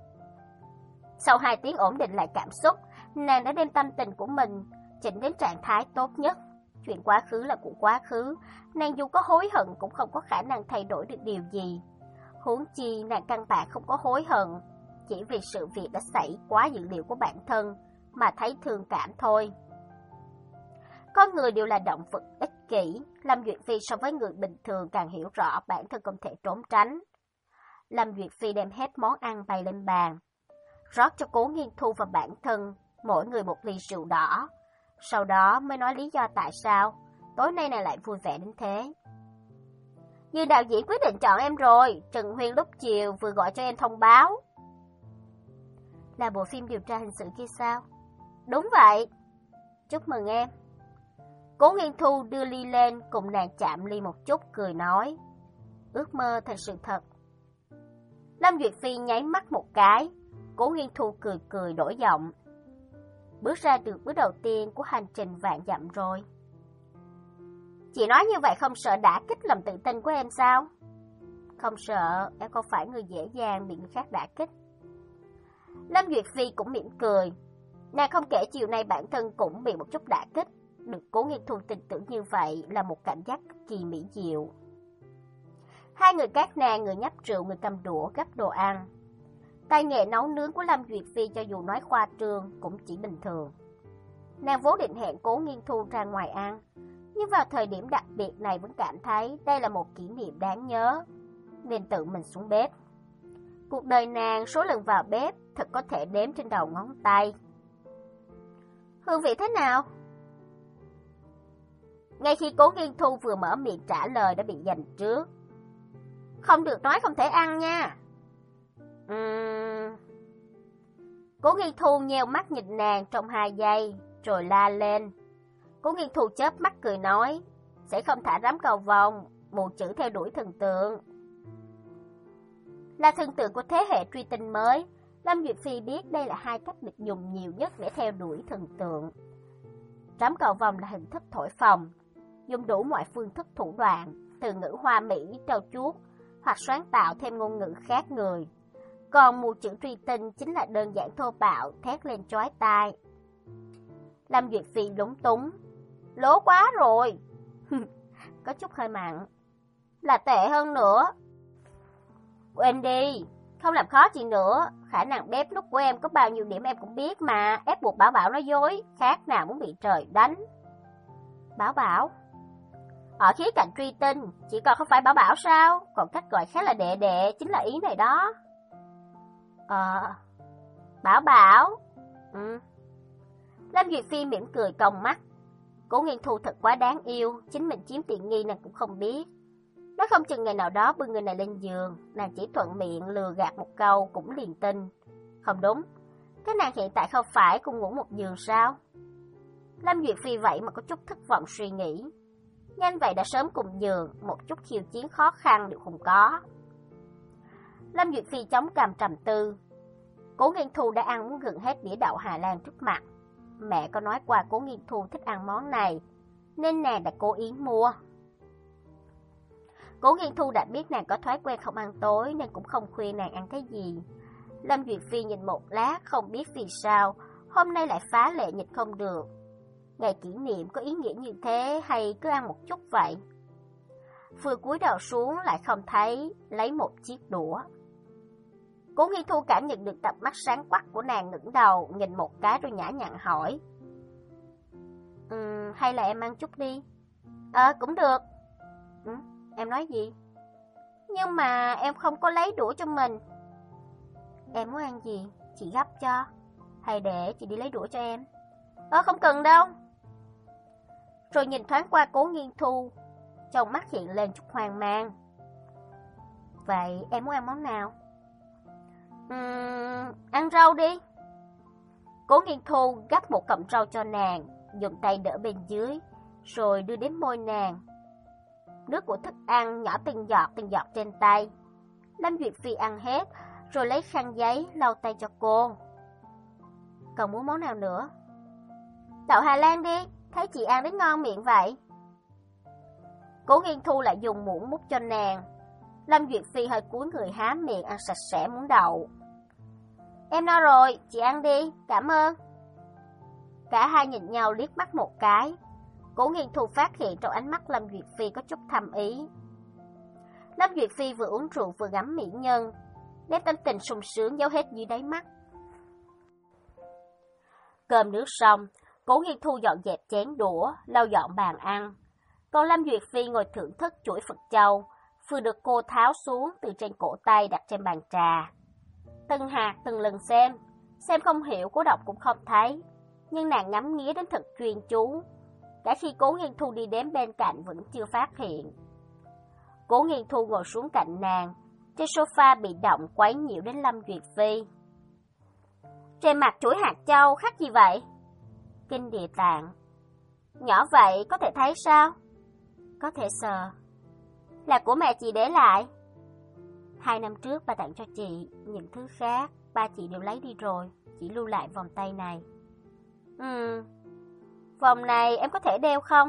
[SPEAKER 1] Sau hai tiếng ổn định lại cảm xúc, nàng đã đem tâm tình của mình chỉnh đến trạng thái tốt nhất. Chuyện quá khứ là của quá khứ, nàng dù có hối hận cũng không có khả năng thay đổi được điều gì. Huống chi nàng căn bản không có hối hận, chỉ vì sự việc đã xảy quá dự liệu của bản thân mà thấy thương cảm thôi. Con người đều là động vật ích kỷ, Lâm Duyệt Phi so với người bình thường càng hiểu rõ bản thân không thể trốn tránh. Lâm Duyệt Phi đem hết món ăn bày lên bàn, rót cho Cố Nghiên Thu và bản thân mỗi người một ly rượu đỏ, sau đó mới nói lý do tại sao tối nay nàng lại vui vẻ đến thế. Như đạo diễn quyết định chọn em rồi, Trần Huyên lúc chiều vừa gọi cho em thông báo. Là bộ phim điều tra hình sự kia sao? Đúng vậy. Chúc mừng em. Cố Nghiên Thu đưa ly lên cùng nàng chạm ly một chút, cười nói. Ước mơ thành sự thật. Lâm Duyệt Phi nháy mắt một cái, Cố Nghiên Thu cười cười đổi giọng. Bước ra được bước đầu tiên của hành trình vạn dặm rồi. Chị nói như vậy không sợ đả kích lòng tự tin của em sao? Không sợ, em không phải người dễ dàng bị người khác đả kích. Lâm Duyệt Phi cũng mỉm cười. Nàng không kể chiều nay bản thân cũng bị một chút đả kích. Được Cố Nghiên Thu tin tưởng như vậy là một cảm giác cực kỳ mỹ diệu. Hai người các nàng, người nhấp rượu, người cầm đũa gắp đồ ăn. Tay nghề nấu nướng của Lâm Duyệt Phi cho dù nói khoa trương cũng chỉ bình thường. Nàng vốn định hẹn Cố Nghiên Thu ra ngoài ăn, nhưng vào thời điểm đặc biệt này vẫn cảm thấy đây là một kỷ niệm đáng nhớ, nên tự mình xuống bếp. Cuộc đời nàng số lần vào bếp thật có thể đếm trên đầu ngón tay. Hương vị thế nào? Ngay khi Cố Nghiên Thu vừa mở miệng trả lời đã bị giành trước. Không được nói không thể ăn nha. Uhm... Cố Nghiên Thu nheo mắt nhìn nàng trong hai giây, rồi la lên. Cố Nghiên Thu chớp mắt cười nói, sẽ không thả rắm cầu vồng, mù chữ theo đuổi thần tượng. Là thần tượng của thế hệ truy tinh mới, Lâm Duyệt Phi biết đây là hai cách được dùng nhiều nhất để theo đuổi thần tượng. Rắm cầu vồng là hình thức thổi phồng, dùng đủ mọi phương thức thủ đoạn, từ ngữ hoa mỹ, trau chuốt, hoặc sáng tạo thêm ngôn ngữ khác người. Còn mù chữ truy tinh chính là đơn giản thô bạo, thét lên chói tai. Lâm Duyệt Phi lúng túng. Lố quá rồi. Có chút hơi mặn. Là tệ hơn nữa. Quên đi, không làm khó chị nữa. Khả năng bếp núc của em có bao nhiêu điểm em cũng biết mà. Ép buộc Bảo Bảo nói dối, khác nào muốn bị trời đánh. Bảo Bảo? Ở khía cạnh truy tinh, chỉ còn không phải Bảo Bảo sao? Còn cách gọi khác là đệ đệ, chính là ý này đó. Ờ... Bảo Bảo? Ừ. Lâm Duyệt Phi mỉm cười cong mắt. Cố Nghiên Thu thật quá đáng yêu, chính mình chiếm tiện nghi nàng cũng không biết. Nói không chừng ngày nào đó bưng người này lên giường, nàng chỉ thuận miệng lừa gạt một câu cũng liền tin. Không đúng, các nàng hiện tại không phải cùng ngủ một giường sao? Lâm Duyệt Phi vậy mà có chút thất vọng suy nghĩ. Nhanh vậy đã sớm cùng giường, một chút khiêu chiến khó khăn đều không có. Lâm Duyệt Phi chống cằm trầm tư. Cố Nghiên Thu đã ăn muốn gần hết đĩa đậu Hà Lan trước mặt. Mẹ có nói qua Cố Nghiên Thu thích ăn món này, nên nàng đã cố ý mua. Cố Nghiên Thu đã biết nàng có thói quen không ăn tối nên cũng không khuyên nàng ăn cái gì. Lâm Duyệt Phi nhìn một lát không biết vì sao hôm nay lại phá lệ nhịn không được. Ngày kỷ niệm có ý nghĩa như thế hay cứ ăn một chút vậy? Vừa cúi đầu xuống lại không thấy, lấy một chiếc đũa. Cố Nghiên Thu cảm nhận được cặp mắt sáng quắc của nàng, ngẩng đầu nhìn một cái rồi nhã nhặn hỏi. Ừm, hay là em ăn chút đi? Ờ, cũng được. Ừ, em nói gì? Nhưng mà em không có lấy đũa cho mình. Em muốn ăn gì? Chị gấp cho. Hay để chị đi lấy đũa cho em? Ờ, không cần đâu. Rồi nhìn thoáng qua Cố Nghiên Thu, trong mắt hiện lên chút hoang mang. Vậy em muốn ăn món nào? Uhm, ăn rau đi. Cố Nghiên Thu gắp một cọng rau cho nàng, dùng tay đỡ bên dưới, rồi đưa đến môi nàng. Nước của thức ăn nhỏ từng giọt từng giọt trên tay. Lâm Duyệt Phi ăn hết, rồi lấy khăn giấy lau tay cho cô. Còn muốn món nào nữa? Đậu Hà Lan đi, thấy chị ăn đến ngon miệng vậy. Cố Nghiên Thu lại dùng muỗng múc cho nàng. Lâm Duyệt Phi hơi cúi người há miệng ăn sạch sẽ muỗng đậu. Em no rồi, chị ăn đi, cảm ơn. Cả hai nhìn nhau liếc mắt một cái. Cố Nghiên Thu phát hiện trong ánh mắt Lâm Duyệt Phi có chút thâm ý. Lâm Duyệt Phi vừa uống rượu vừa ngắm mỹ nhân, nét tâm tình sung sướng giấu hết dưới đáy mắt. Cơm nước xong, Cố Nghiên Thu dọn dẹp chén đũa, lau dọn bàn ăn. Còn Lâm Duyệt Phi ngồi thưởng thức chuỗi Phật châu, vừa được cô tháo xuống từ trên cổ tay đặt trên bàn trà. Từng hạt từng lần xem, xem không hiểu Cố Độc cũng không thấy, nhưng nàng ngắm nghía đến thật chuyên chú. Cả khi Cố Nghiên Thu đi đến bên cạnh vẫn chưa phát hiện. Cố Nghiên Thu ngồi xuống cạnh nàng, trên sofa bị động quấy nhiễu đến Lâm Duyệt Phi. Trên mặt chuỗi hạt châu khác gì vậy? Kinh Địa Tạng. Nhỏ vậy có thể thấy sao? Có thể sờ. Là của mẹ chị để lại. Hai năm trước bà tặng cho chị, những thứ khác ba chị đều lấy đi rồi, chỉ lưu lại vòng tay này. Ừ, vòng này em có thể đeo không?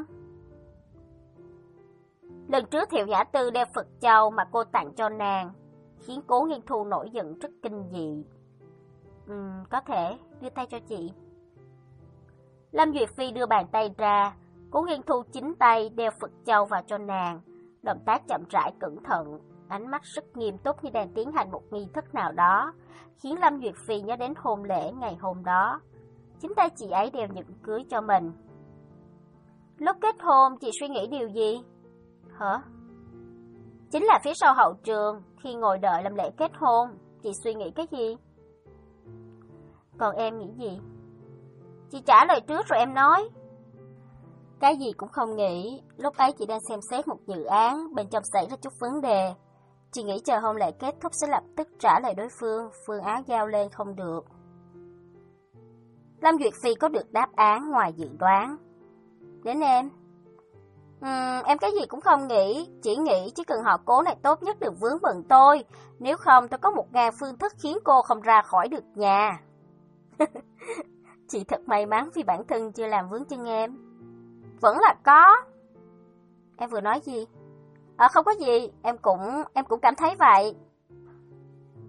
[SPEAKER 1] Lần trước Thiệu Nhã Tư đeo Phật châu mà cô tặng cho nàng, khiến Cố Nghiên Thu nổi giận rất kinh dị. Ừ, có thể, đưa tay cho chị. Lâm Duyệt Phi đưa bàn tay ra, Cố Nghiên Thu chính tay đeo Phật châu vào cho nàng, động tác chậm rãi cẩn thận, ánh mắt rất nghiêm túc như đang tiến hành một nghi thức nào đó, khiến Lâm Duyệt Phi nhớ đến hôn lễ ngày hôm đó. Chính tay chị ấy đeo nhẫn cưới cho mình. Lúc kết hôn chị suy nghĩ điều gì? Hả? Chính là phía sau hậu trường, khi ngồi đợi làm lễ kết hôn, chị suy nghĩ cái gì? Còn em nghĩ gì? Chị trả lời trước rồi em nói. Cái gì cũng không nghĩ, lúc ấy chị đang xem xét một dự án, bên trong xảy ra chút vấn đề. Chị nghĩ chờ hôn lễ kết thúc sẽ lập tức trả lời đối phương, phương án giao lên không được. Lâm Duyệt Phi có được đáp án ngoài dự đoán. Đến em. Uhm, em cái gì cũng không nghĩ, chỉ nghĩ chỉ cần họ cố này tốt nhất đừng vướng bận tôi, nếu không tôi có một ngàn phương thức khiến cô không ra khỏi được nhà. Chị thật may mắn vì bản thân chưa làm vướng chân em. Vẫn là có. Em vừa nói gì? À, không có gì, em cũng em cũng cảm thấy vậy.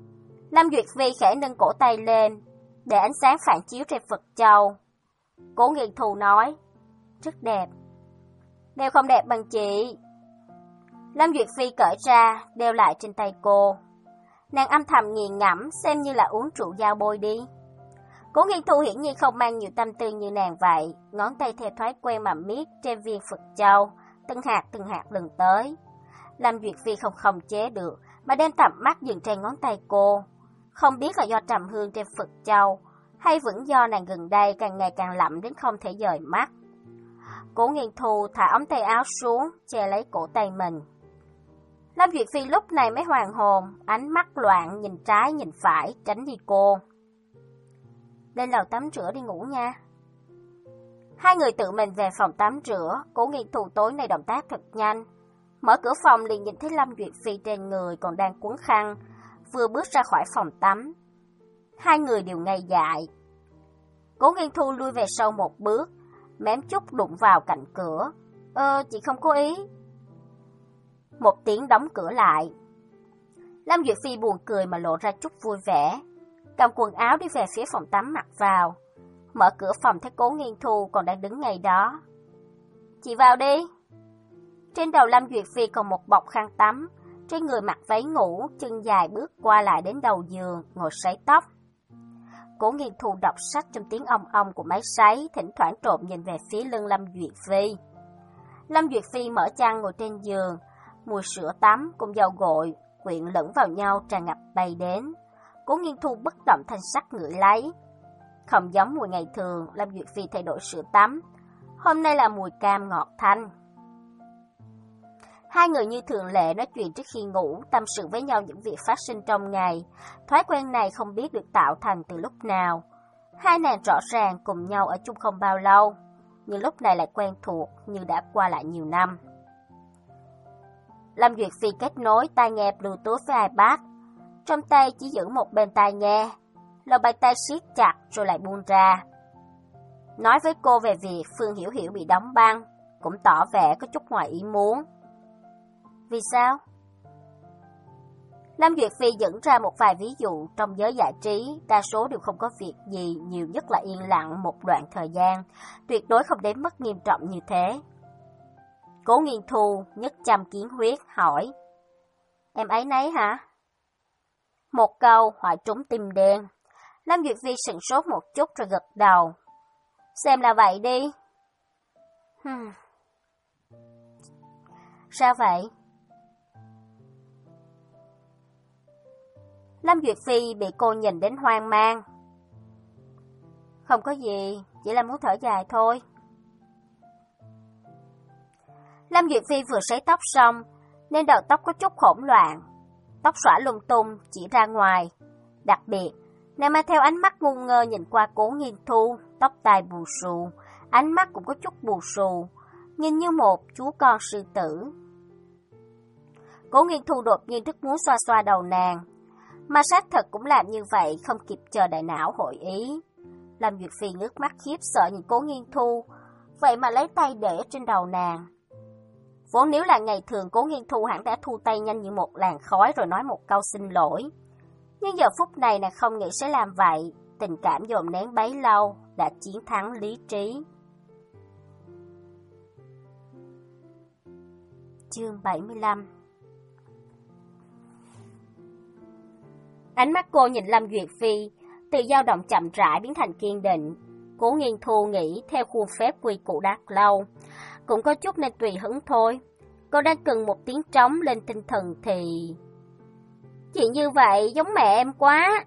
[SPEAKER 1] Lâm Duyệt Phi khẽ nâng cổ tay lên, để ánh sáng phản chiếu trên Phật châu. Cố Nghiên Thu nói, rất đẹp. Đeo không đẹp bằng chị. Lâm Duyệt Phi cởi ra, đeo lại trên tay cô. Nàng âm thầm nghiền ngẫm, xem như là uống rượu dao bôi đi. Cố Nghiên Thu hiển nhiên không mang nhiều tâm tư như nàng vậy, ngón tay theo thói quen mà miết trên viên Phật châu, từng hạt từng hạt lần tới. Lâm Duyệt Phi không khống chế được, mà đem tầm mắt dừng trên ngón tay cô. Không biết là do trầm hương trên Phật châu, hay vẫn do nàng gần đây càng ngày càng lậm đến không thể dời mắt. Cố Nghiên Thu thả ống tay áo xuống, che lấy cổ tay mình. Lâm Duyệt Phi lúc này mới hoàn hồn, ánh mắt loạn nhìn trái nhìn phải, tránh đi cô. Lên lầu tắm rửa đi ngủ nha. Hai người tự mình về phòng tắm rửa, Cố Nghiên Thu tối nay động tác thật nhanh. Mở cửa phòng liền nhìn thấy Lâm Duyệt Phi trên người còn đang quấn khăn, vừa bước ra khỏi phòng tắm. Hai người đều ngây dại. Cố Nghiên Thu lui về sau một bước, mém chút đụng vào cạnh cửa. Ơ, chị không cố ý. Một tiếng đóng cửa lại. Lâm Duyệt Phi buồn cười mà lộ ra chút vui vẻ, cầm quần áo đi về phía phòng tắm mặc vào. Mở cửa phòng thấy Cố Nghiên Thu còn đang đứng ngay đó. Chị vào đi. Trên đầu Lâm Duyệt Phi còn một bọc khăn tắm, trên người mặc váy ngủ, chân dài bước qua lại đến đầu giường, ngồi sấy tóc. Cố Nghiên Thu đọc sách trong tiếng ong ong của máy sấy, thỉnh thoảng trộm nhìn về phía lưng Lâm Duyệt Phi. Lâm Duyệt Phi mở chăn ngồi trên giường, mùi sữa tắm cùng dầu gội quyện lẫn vào nhau tràn ngập bay đến. Cố Nghiên Thu bất động thanh sắc ngửi lấy. Không giống mùi ngày thường, Lâm Duyệt Phi thay đổi sữa tắm. Hôm nay là mùi cam ngọt thanh. Hai người như thường lệ nói chuyện trước khi ngủ, tâm sự với nhau những việc phát sinh trong ngày. Thói quen này không biết được tạo thành từ lúc nào. Hai nàng rõ ràng cùng nhau ở chung không bao lâu, nhưng lúc này lại quen thuộc như đã qua lại nhiều năm. Lâm Duyệt Phi kết nối tai nghe Bluetooth với iPad. Trong tay chỉ giữ một bên tai nghe, lòng bàn tay siết chặt rồi lại buông ra. Nói với cô về việc Phương Hiểu Hiểu bị đóng băng, cũng tỏ vẻ có chút ngoài ý muốn. Vì sao? Lâm Duyệt Phi dẫn ra một vài ví dụ trong giới giải trí, đa số đều không có việc gì, nhiều nhất là yên lặng một đoạn thời gian, tuyệt đối không đến mức nghiêm trọng như thế. Cố Nghiên Thu nhất châm kiến huyết hỏi, em ấy nấy hả? Một câu hỏi trúng tim đen. Lâm Duyệt Phi sững sốt một chút rồi gật đầu. Xem là vậy đi. Hmm. Sao vậy? Lâm Duyệt Phi bị cô nhìn đến hoang mang. Không có gì, chỉ là muốn thở dài thôi. Lâm Duyệt Phi vừa sấy tóc xong, nên đầu tóc có chút hỗn loạn. Tóc xõa lung tung, chỉ ra ngoài. Đặc biệt, nàng mang theo ánh mắt ngu ngơ nhìn qua Cố Nghiên Thu, tóc tai bù xù, ánh mắt cũng có chút bù xù, nhìn như một chú con sư tử. Cố Nghiên Thu đột nhiên rất muốn xoa xoa đầu nàng, mà sát thật cũng làm như vậy, không kịp chờ đại não hội ý. Lâm Duyệt Phi ngước mắt khiếp sợ nhìn Cố Nghiên Thu, vậy mà lấy tay để trên đầu nàng. Vốn nếu là ngày thường, Cố Nghiên Thu hẳn đã thu tay nhanh như một làn khói rồi nói một câu xin lỗi. Nhưng giờ phút này nàng không nghĩ sẽ làm vậy, tình cảm dồn nén bấy lâu đã chiến thắng lý trí. Chương bảy mươi lăm. Ánh mắt cô nhìn Lâm Duyệt Phi, từ dao động chậm rãi biến thành kiên định. Cố Nghiên Thu nghĩ theo khuôn phép quy củ đã lâu, cũng có chút nên tùy hứng thôi. Cô đang cần một tiếng trống lên tinh thần thì... Chị như vậy giống mẹ em quá.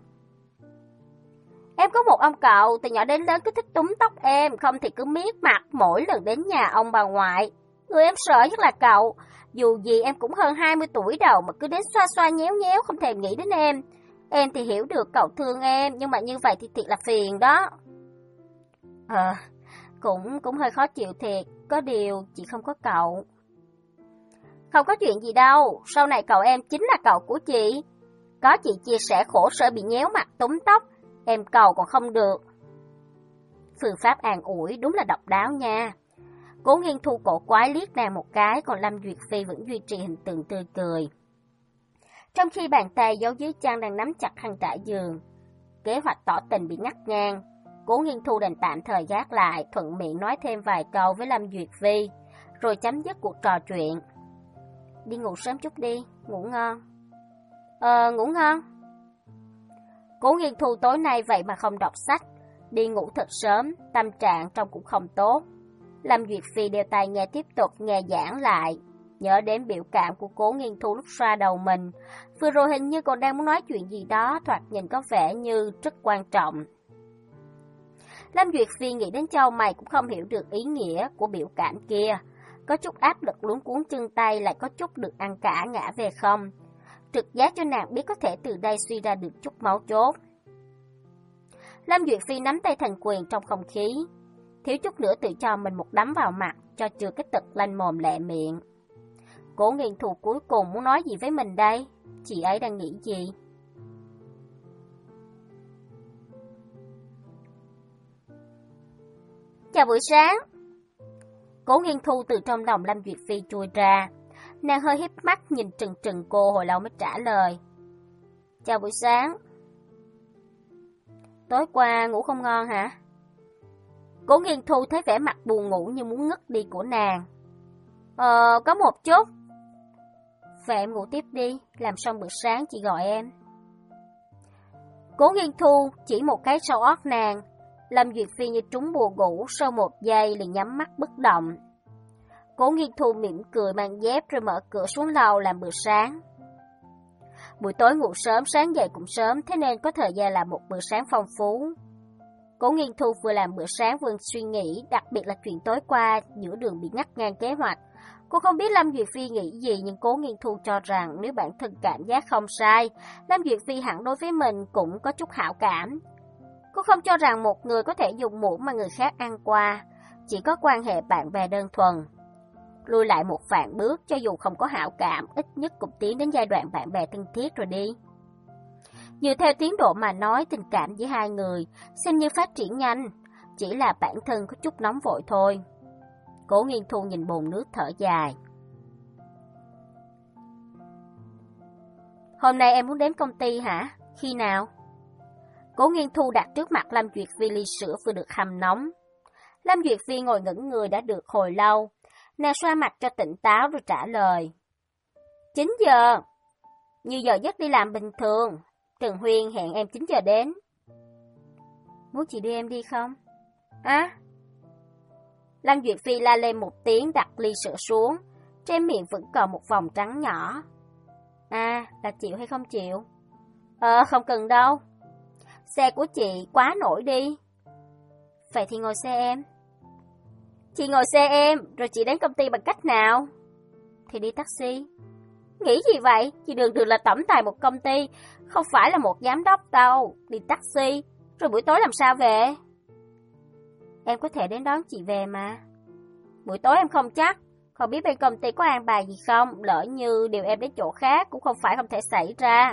[SPEAKER 1] Em có một ông cậu, từ nhỏ đến lớn cứ thích túm tóc em, không thì cứ miết mặt mỗi lần đến nhà ông bà ngoại. Người em sợ nhất là cậu, dù gì em cũng hơn hai mươi tuổi đầu mà cứ đến xoa xoa nhéo nhéo không thèm nghĩ đến em. Em thì hiểu được cậu thương em, nhưng mà như vậy thì thiệt là phiền đó. Ờ, cũng, cũng hơi khó chịu thiệt, có điều chị không có cậu. Không có chuyện gì đâu, sau này cậu em chính là cậu của chị. Có chị chia sẻ khổ sở bị nhéo mặt túm tóc, em cầu còn không được. Phương pháp an ủi đúng là độc đáo nha. Cố Nghiên Thu cổ quái liếc nàng một cái, còn Lâm Duyệt Phi vẫn duy trì hình tượng tươi cười. trong khi bàn tay giấu dưới chăn đang nắm chặt khăn trải giường. Kế hoạch tỏ tình bị ngắt ngang, Cố Nghiên Thu đành tạm thời gác lại, thuận miệng nói thêm vài câu với Lâm Duyệt Phi, rồi chấm dứt cuộc trò chuyện. Đi ngủ sớm chút đi, ngủ ngon. Ờ, ngủ ngon. Cố Nghiên Thu tối nay vậy mà không đọc sách, đi ngủ thật sớm, tâm trạng trông cũng không tốt. Lâm Duyệt Phi đeo tai nghe tiếp tục nghe giảng lại, nhớ đến biểu cảm của Cố Nghiên Thu lúc xoa đầu mình. Vừa rồi hình như còn đang muốn nói chuyện gì đó, thoạt nhìn có vẻ như rất quan trọng. Lâm Duyệt Phi nghĩ đến châu mày cũng không hiểu được ý nghĩa của biểu cảm kia. Có chút áp lực luống cuống chân tay, lại có chút được ăn cả ngã về không. Trực giác cho nàng biết có thể từ đây suy ra được chút máu chốt. Lâm Duyệt Phi nắm tay thành quyền trong không khí, thiếu chút nữa tự cho mình một đấm vào mặt, cho chừa cái tật lanh mồm lẹ miệng. Cố Nghiên Thu cuối cùng muốn nói gì với mình đây? Chị ấy đang nghĩ gì? Chào buổi sáng. Cố Nghiên Thu từ trong lòng Lâm Duyệt Phi chui ra. Nàng hơi híp mắt nhìn trừng trừng cô hồi lâu mới trả lời. Chào buổi sáng. Tối qua ngủ không ngon hả? Cố Nghiên Thu thấy vẻ mặt buồn ngủ như muốn ngất đi của nàng. Ờ, có một chút. Vậy em ngủ tiếp đi, làm xong bữa sáng chị gọi em. Cố Nghiên Thu chỉ một cái sau ót nàng. Lâm Duyệt Phi như trúng bùa ngủ, sau một giây liền nhắm mắt bất động. Cố Nghiên Thu mỉm cười mang dép rồi mở cửa xuống lầu làm bữa sáng. Buổi tối ngủ sớm, sáng dậy cũng sớm, thế nên có thời gian làm một bữa sáng phong phú. Cố Nghiên Thu vừa làm bữa sáng vừa suy nghĩ, đặc biệt là chuyện tối qua giữa đường bị ngắt ngang kế hoạch. Cô không biết Lâm Duyệt Phi nghĩ gì, nhưng Cố Nghiên Thu cho rằng nếu bản thân cảm giác không sai, Lâm Duyệt Phi hẳn đối với mình cũng có chút hảo cảm. Cô không cho rằng một người có thể dùng muỗng mà người khác ăn qua, chỉ có quan hệ bạn bè đơn thuần. Lùi lại một vạn bước, cho dù không có hảo cảm, ít nhất cũng tiến đến giai đoạn bạn bè thân thiết rồi đi. Dựa theo tiến độ mà nói, tình cảm giữa hai người xem như phát triển nhanh, chỉ là bản thân có chút nóng vội thôi. Cố Nghiên Thu nhìn bồn nước thở dài. Hôm nay em muốn đến công ty hả? Khi nào? Cố Nghiên Thu đặt trước mặt Lâm Duyệt Phi ly sữa vừa được hầm nóng. Lâm Duyệt Phi ngồi ngẩn người đã được hồi lâu. Nàng xoa mặt cho tỉnh táo rồi trả lời. chín giờ. Như giờ giấc đi làm bình thường. Trần Huyên hẹn em chín giờ đến. Muốn chị đưa em đi không? À? Lâm Duyệt Phi la lên một tiếng đặt ly sữa xuống. Trên miệng vẫn còn một vòng trắng nhỏ. À, là chịu hay không chịu? Ờ, không cần đâu. Xe của chị quá nổi đi. Vậy thì ngồi xe em. Chị ngồi xe em, rồi chị đến công ty bằng cách nào? Thì đi taxi. Nghĩ gì vậy? Chị đường đường là tổng tài một công ty, không phải là một giám đốc đâu. Đi taxi, rồi buổi tối làm sao về? Em có thể đến đón chị về mà. Buổi tối em không chắc, không biết bên công ty có an bài gì không, lỡ như điều em đến chỗ khác cũng không phải không thể xảy ra.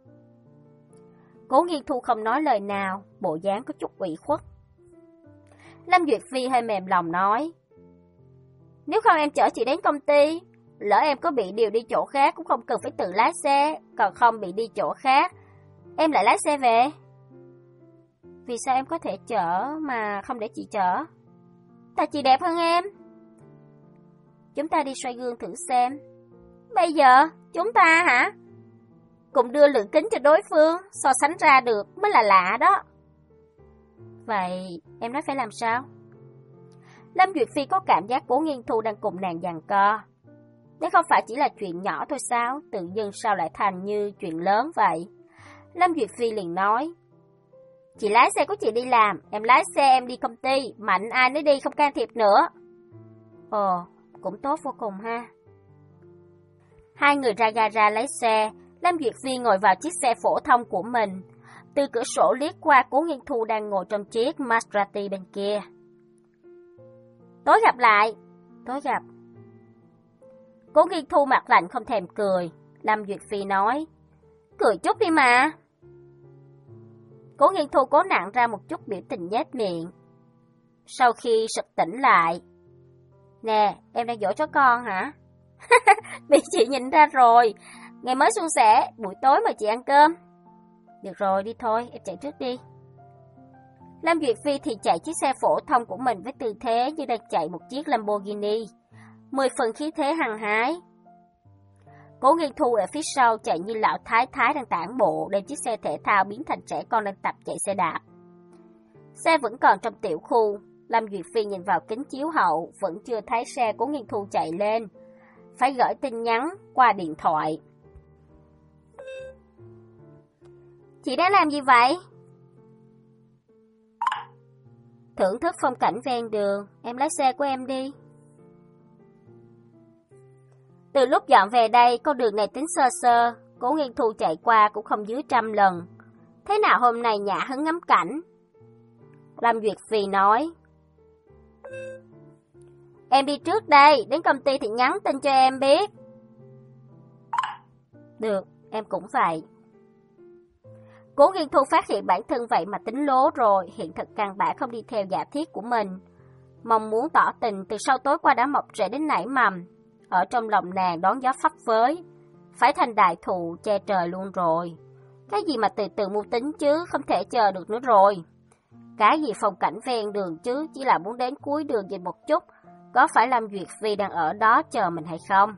[SPEAKER 1] Cố Nghiên Thu không nói lời nào, bộ dáng có chút ủy khuất. Lâm Duyệt Phi hơi mềm lòng nói. Nếu không em chở chị đến công ty, lỡ em có bị điều đi chỗ khác cũng không cần phải tự lái xe, còn không bị đi chỗ khác, em lại lái xe về. Vì sao em có thể chở mà không để chị chở? Tại chị đẹp hơn em. Chúng ta đi xoay gương thử xem. Bây giờ, chúng ta hả? Cùng đưa lượng kính cho đối phương, so sánh ra được mới là lạ đó. Vậy em nói phải làm sao? Lâm Duyệt Phi có cảm giác Cố Nghiên Thu đang cùng nàng giằng co. Nếu không phải chỉ là chuyện nhỏ thôi sao, tự dưng sao lại thành như chuyện lớn vậy? Lâm Duyệt Phi liền nói. Chị lái xe của chị đi làm, em lái xe em đi công ty, mạnh ai nấy đi không can thiệp nữa. Ồ, cũng tốt vô cùng ha. Hai người ra gara lấy xe, Lâm Duyệt Phi ngồi vào chiếc xe phổ thông của mình. Từ cửa sổ liếc qua Cố Nghiên Thu đang ngồi trong chiếc Maserati bên kia. Tối gặp lại. Tối gặp. Cố Nghiên Thu mặt lạnh không thèm cười. Lâm Duyệt Phi nói. Cười chút đi mà. Cố Nghiên Thu cố nặng ra một chút biểu tình nhếch miệng. Sau khi sực tỉnh lại. Nè, em đang dỗ chó con hả? Bị chị nhìn ra rồi. Ngày mới suôn sẻ, buổi tối mời chị ăn cơm. Được rồi, đi thôi, em chạy trước đi. Lâm Duyệt Phi thì chạy chiếc xe phổ thông của mình với tư thế như đang chạy một chiếc Lamborghini, mười phần khí thế hăng hái. Cố Nghiên Thu ở phía sau chạy như lão thái thái đang tản bộ, đem chiếc xe thể thao biến thành trẻ con đang tập chạy xe đạp. Xe vẫn còn trong tiểu khu, Lâm Duyệt Phi nhìn vào kính chiếu hậu, vẫn chưa thấy xe Cố Nghiên Thu chạy lên. Phải gửi tin nhắn qua điện thoại. Chị đang làm gì vậy? Thưởng thức phong cảnh ven đường, em lái xe của em đi. Từ lúc dọn về đây, con đường này tính sơ sơ, Cố Nghiên Thu chạy qua cũng không dưới trăm lần. Thế nào hôm nay nhã hứng ngắm cảnh? Lâm Duyệt Phi nói. Em đi trước đây, đến công ty thì nhắn tin cho em biết. Được, em cũng vậy. Cố Nghiên Thu phát hiện bản thân vậy mà tính lố rồi, hiện thực căn bản không đi theo giả thiết của mình. Mong muốn tỏ tình từ sau tối qua đã mọc rễ đến nảy mầm. Ở trong lòng nàng đón gió phấp phới, phải thành đại thụ che trời luôn rồi. Cái gì mà từ từ mưu tính chứ, không thể chờ được nữa rồi. Cái gì phong cảnh ven đường chứ, chỉ là muốn đến cuối đường nhìn một chút, có phải Lâm Duyệt Phi đang ở đó chờ mình hay không?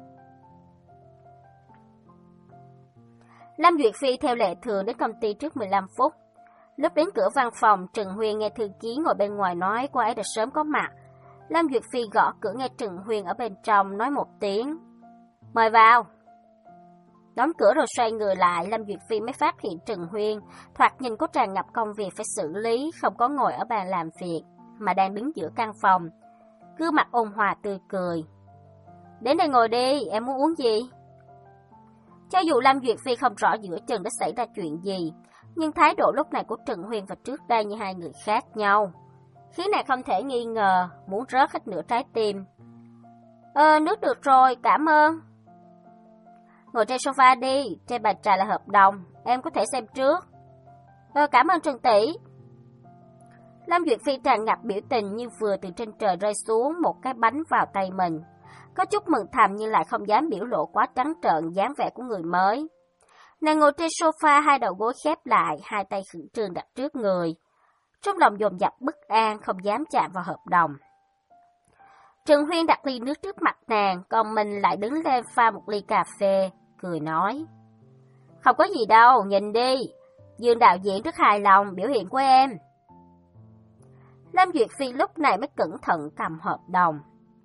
[SPEAKER 1] Lâm Duyệt Phi theo lệ thường đến công ty trước mười lăm phút. Lúc đến cửa văn phòng, Trần Huyền nghe thư ký ngồi bên ngoài nói cô ấy đã sớm có mặt. Lâm Duyệt Phi gõ cửa nghe Trần Huyền ở bên trong nói một tiếng. Mời vào. Đóng cửa rồi xoay người lại, Lâm Duyệt Phi mới phát hiện Trần Huyền thoạt nhìn có tràn ngập công việc phải xử lý, không có ngồi ở bàn làm việc, mà đang đứng giữa căn phòng. Gương mặt ôn hòa tươi cười. Đến đây ngồi đi, em muốn uống gì? Cho dù Lâm Duyệt Phi không rõ giữa chừng đã xảy ra chuyện gì, nhưng thái độ lúc này của Trần Huyền và trước đây như hai người khác nhau. Khiến này không thể nghi ngờ, muốn rớt hết nửa trái tim. Ờ, nước được rồi, cảm ơn. Ngồi trên sofa đi, trên bàn trà là hợp đồng, em có thể xem trước. Ờ, cảm ơn Trần tỷ. Lâm Duyệt Phi tràn ngập biểu tình như vừa từ trên trời rơi xuống một cái bánh vào tay mình. Có chút mừng thầm nhưng lại không dám biểu lộ quá trắng trợn dáng vẻ của người mới. Nàng ngồi trên sofa, hai đầu gối khép lại, hai tay khẩn trương đặt trước người. Trong lòng dồn dập bất an, không dám chạm vào hợp đồng. Trần Huyên đặt ly nước trước mặt nàng, còn mình lại đứng lên pha một ly cà phê, cười nói. Không có gì đâu, nhìn đi. Dương đạo diễn rất hài lòng biểu hiện của em. Lâm Duyệt Phi lúc này mới cẩn thận cầm hợp đồng.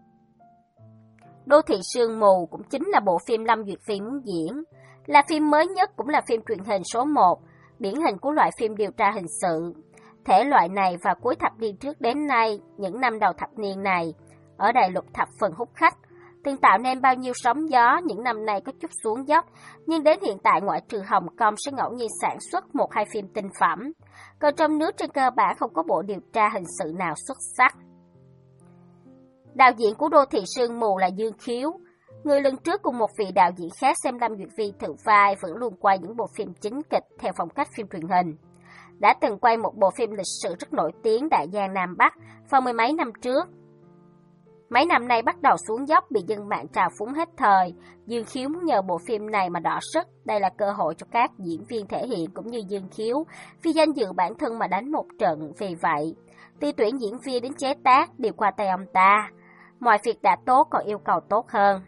[SPEAKER 1] Đô thị sương mù cũng chính là bộ phim Lâm Duyệt Phi muốn diễn, là phim mới nhất cũng là phim truyền hình số một, điển hình của loại phim điều tra hình sự. Thể loại này vào cuối thập niên trước đến nay, những năm đầu thập niên này, ở Đại Lục thập phần hút khách, từng tạo nên bao nhiêu sóng gió. Những năm này có chút xuống dốc, nhưng đến hiện tại ngoại trừ Hồng Kông sẽ ngẫu nhiên sản xuất một hai phim tinh phẩm, còn trong nước trên cơ bản không có bộ điều tra hình sự nào xuất sắc. Đạo diễn của Đô thị sương mù là Dương Khiếu. Người lần trước cùng một vị đạo diễn khác xem Lâm Duyệt Phi thử vai vẫn luôn quay những bộ phim chính kịch theo phong cách phim truyền hình. Đã từng quay một bộ phim lịch sử rất nổi tiếng Đại Giang Nam Bắc vào mười mấy năm trước. Mấy năm nay bắt đầu xuống dốc, bị dân mạng trào phúng hết thời. Dương Khiếu muốn nhờ bộ phim này mà đọ sức. Đây là cơ hội cho các diễn viên thể hiện cũng như Dương Khiếu vì danh dự bản thân mà đánh một trận. Vì vậy, từ tuyển diễn viên đến chế tác đều qua tay ông ta. Mọi việc đã tốt còn yêu cầu tốt hơn.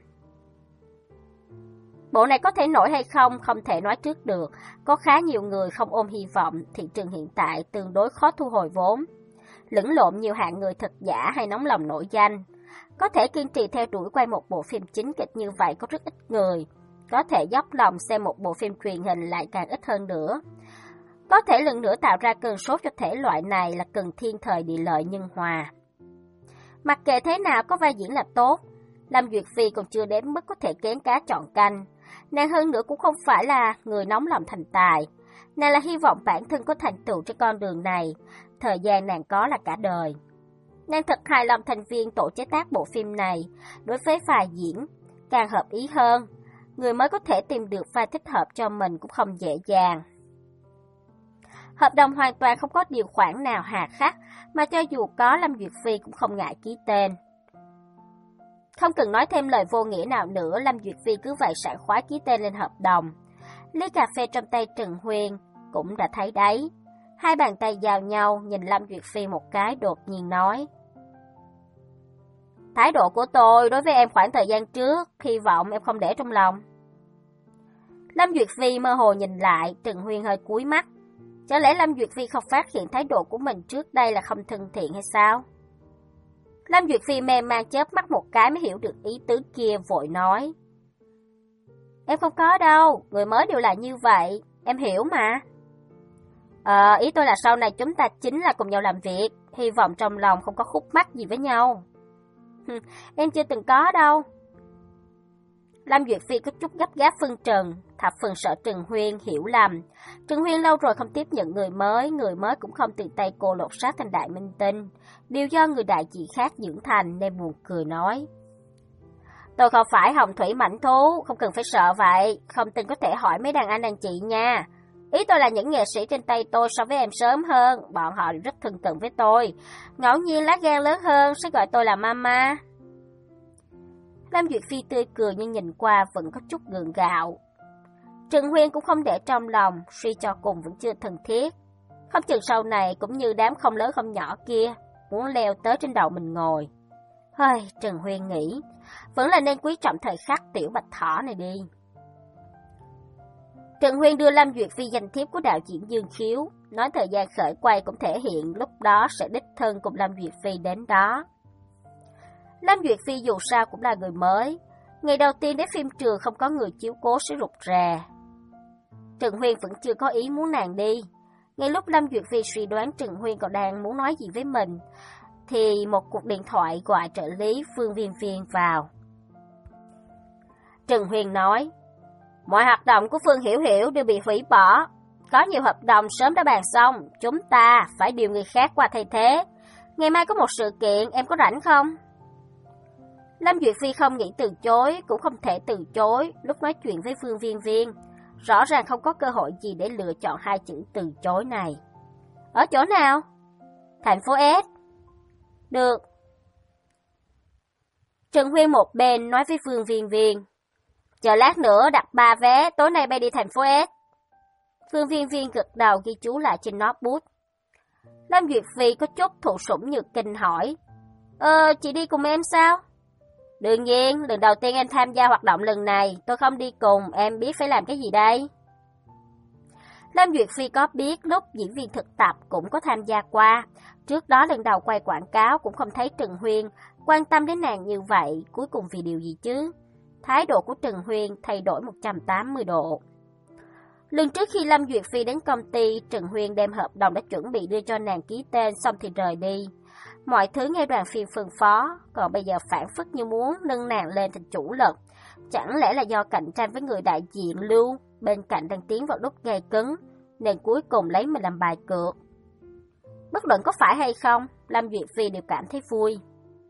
[SPEAKER 1] Bộ này có thể nổi hay không, không thể nói trước được. Có khá nhiều người không ôm hy vọng, thị trường hiện tại tương đối khó thu hồi vốn. Lẫn lộn nhiều hạng người thật giả hay nóng lòng nổi danh. Có thể kiên trì theo đuổi quay một bộ phim chính kịch như vậy có rất ít người. Có thể dốc lòng xem một bộ phim truyền hình lại càng ít hơn nữa. Có thể lần nữa tạo ra cơn sốt cho thể loại này là cần thiên thời địa lợi nhân hòa. Mặc kệ thế nào có vai diễn là tốt, Lâm Duyệt Phi còn chưa đến mức có thể kén cá chọn canh. Nàng hơn nữa cũng không phải là người nóng lòng thành tài. Nàng là hy vọng bản thân có thành tựu trên con đường này. Thời gian nàng có là cả đời. Nàng thật hài lòng thành viên tổ chế tác bộ phim này. Đối với vai diễn, càng hợp ý hơn. Người mới có thể tìm được vai thích hợp cho mình cũng không dễ dàng. Hợp đồng hoàn toàn không có điều khoản nào hà khắc, mà cho dù có Lâm Duyệt Phi cũng không ngại ký tên. Không cần nói thêm lời vô nghĩa nào nữa, Lâm Duyệt Phi cứ vậy sảng khoái ký tên lên hợp đồng. Ly cà phê trong tay Trần Huyên cũng đã thấy đấy. Hai bàn tay giao nhau, nhìn Lâm Duyệt Phi một cái, đột nhiên nói: Thái độ của tôi đối với em khoảng thời gian trước, hy vọng em không để trong lòng. Lâm Duyệt Phi mơ hồ nhìn lại, Trần Huyên hơi cúi mắt. Chả lẽ Lâm Duyệt Phi không phát hiện thái độ của mình trước đây là không thân thiện hay sao? Lâm Duyệt Phi mê man chớp mắt một cái mới hiểu được ý tứ kia, vội nói: Em không có đâu, người mới đều là như vậy, em hiểu mà. Ờ, ý tôi là sau này chúng ta chính là cùng nhau làm việc, hy vọng trong lòng không có khúc mắc gì với nhau. Em chưa từng có đâu. Lâm Duyệt Phi có chút gấp gáp phân trần, thập phần sợ Trần Huyên hiểu lầm. Trần Huyên lâu rồi không tiếp nhận người mới, người mới cũng không từ tay cô lột xác thành đại minh tinh. Đều do người đại diện khác dưỡng thành nên buồn cười nói: Tôi không phải hồng thủy mãnh thú, không cần phải sợ vậy, không tin có thể hỏi mấy đàn anh đàn chị nha. Ý tôi là những nghệ sĩ trên tay tôi so với em sớm hơn, bọn họ rất thân cận với tôi. Ngẫu nhiên lá gan lớn hơn sẽ gọi tôi là mama. Lâm Duyệt Phi tươi cười nhưng nhìn qua vẫn có chút gượng gạo. Trần Huyên cũng không để trong lòng, suy cho cùng vẫn chưa thân thiết. Không chừng sau này cũng như đám không lớn không nhỏ kia, muốn leo tới trên đầu mình ngồi. Hơi, Trần Huyên nghĩ, vẫn là nên quý trọng thời khắc tiểu bạch thỏ này đi. Trần Huyên đưa Lâm Duyệt Phi danh thiếp của đạo diễn Dương Khiếu, nói thời gian khởi quay cũng thể hiện lúc đó sẽ đích thân cùng Lâm Duyệt Phi đến đó. Lâm Duyệt Phi dù sao cũng là người mới, ngày đầu tiên đến phim trường không có người chiếu cố sẽ rụt rè. Trần Huyên vẫn chưa có ý muốn nàng đi. Ngay lúc Lâm Duyệt Phi suy đoán Trần Huyên còn đang muốn nói gì với mình, thì một cuộc điện thoại gọi trợ lý Phương Viên Viên vào. Trần Huyên nói: Mọi hoạt động của Phương Hiểu Hiểu đều bị hủy bỏ. Có nhiều hợp đồng sớm đã bàn xong, chúng ta phải điều người khác qua thay thế. Ngày mai có một sự kiện, em có rảnh không? Lâm Duyệt Phi không nghĩ từ chối, cũng không thể từ chối lúc nói chuyện với Phương Viên Viên. Rõ ràng không có cơ hội gì để lựa chọn hai chữ từ chối này. Ở chỗ nào? Thành phố S. Được. Trần Huyên một bên nói với Phương Viên Viên: Chờ lát nữa đặt ba vé, tối nay bay đi thành phố S. Phương Viên Viên gật đầu ghi chú lại trên notebook. Lâm Duyệt Phi có chút thụ sủng nhược kinh hỏi: Ờ, chị đi cùng em sao? Đương nhiên, lần đầu tiên em tham gia hoạt động lần này, tôi không đi cùng, em biết phải làm cái gì đây? Lâm Duyệt Phi có biết lúc diễn viên thực tập cũng có tham gia qua. Trước đó lần đầu quay quảng cáo cũng không thấy Trần Huyên quan tâm đến nàng như vậy, cuối cùng vì điều gì chứ? Thái độ của Trần Huyên thay đổi một trăm tám mươi độ. Lần trước khi Lâm Duyệt Phi đến công ty, Trần Huyên đem hợp đồng đã chuẩn bị đưa cho nàng ký tên xong thì rời đi. Mọi thứ nghe đoàn phim phân phó, còn bây giờ phản phất như muốn nâng nàng lên thành chủ lực. Chẳng lẽ là do cạnh tranh với người đại diện Lưu, bên cạnh đang tiến vào lúc gay cứng, nên cuối cùng lấy mình làm bài cược. Bất luận có phải hay không, Lâm Duyệt Phi đều cảm thấy vui.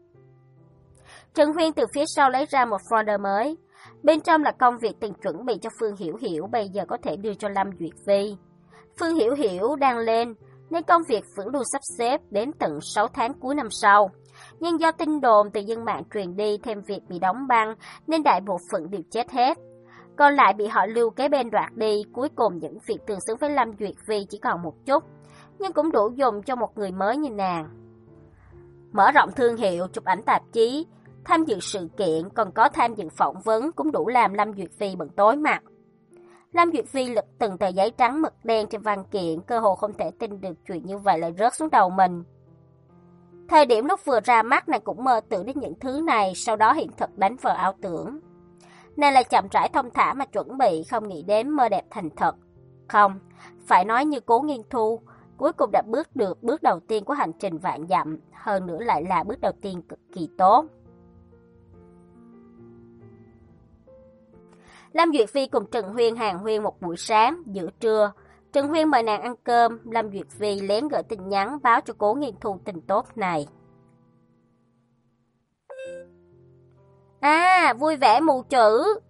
[SPEAKER 1] Trần Huyên từ phía sau lấy ra một folder mới. Bên trong là công việc từng chuẩn bị cho Phương Hiểu Hiểu bây giờ có thể đưa cho Lâm Duyệt Phi. Phương Hiểu Hiểu đang lên, nên công việc vẫn luôn sắp xếp đến tận sáu tháng cuối năm sau. Nhưng do tin đồn từ dân mạng truyền đi thêm việc bị đóng băng nên đại bộ phận đều chết hết. Còn lại bị họ Lưu kế bên đoạt đi, cuối cùng những việc tương xứng với Lâm Duyệt Phi chỉ còn một chút, nhưng cũng đủ dùng cho một người mới như nàng. Mở rộng thương hiệu, chụp ảnh tạp chí, tham dự sự kiện, còn có tham dự phỏng vấn cũng đủ làm Lâm Duyệt Phi bận tối mặt. Lâm Duyệt Phi lật từng tờ giấy trắng mực đen trên văn kiện, cơ hồ không thể tin được chuyện như vậy lại rớt xuống đầu mình. Thời điểm lúc vừa ra mắt nàng cũng mơ tưởng đến những thứ này, sau đó hiện thực đánh vào ảo tưởng. Nàng lại chậm rãi thông thả mà chuẩn bị, không nghĩ đến mơ đẹp thành thật. Không, phải nói như Cố Nghiên Thu, cuối cùng đã bước được bước đầu tiên của hành trình vạn dặm, hơn nữa lại là bước đầu tiên cực kỳ tốt. Lâm Duyệt Phi cùng Trần Huyên hàn huyên một buổi sáng, giữa trưa. Trần Huyên mời nàng ăn cơm, Lâm Duyệt Phi lén gửi tin nhắn báo cho Cố Nghiên Thu tin tốt này. À, vui vẻ mù chữ.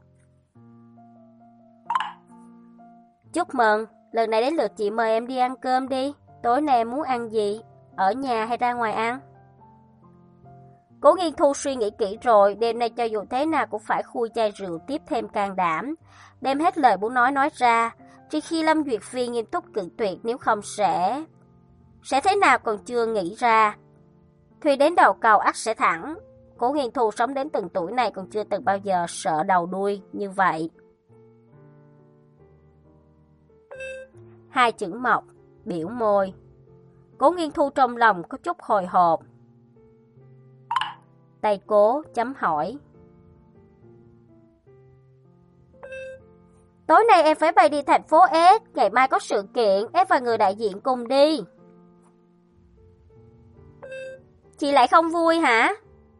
[SPEAKER 1] Chúc mừng, lần này đến lượt chị mời em đi ăn cơm đi. Tối nay em muốn ăn gì? Ở nhà hay ra ngoài ăn? Cố Nghiên Thu suy nghĩ kỹ rồi, đêm nay cho dù thế nào cũng phải khui chai rượu tiếp thêm can đảm, đem hết lời muốn nói nói ra, chỉ khi Lâm Duyệt Phi nghiêm túc cự tuyệt, nếu không sẽ... Sẽ thế nào còn chưa nghĩ ra. Thuyền đến đầu cầu ắt sẽ thẳng. Cố Nghiên Thu sống đến từng tuổi này còn chưa từng bao giờ sợ đầu đuôi như vậy. Hai chữ Mộc, biểu môi. Cố Nghiên Thu trong lòng có chút hồi hộp. Tay Cố chấm hỏi. Tối nay em phải bay đi thành phố S, ngày mai có sự kiện, em và người đại diện cùng đi. Chị lại không vui hả?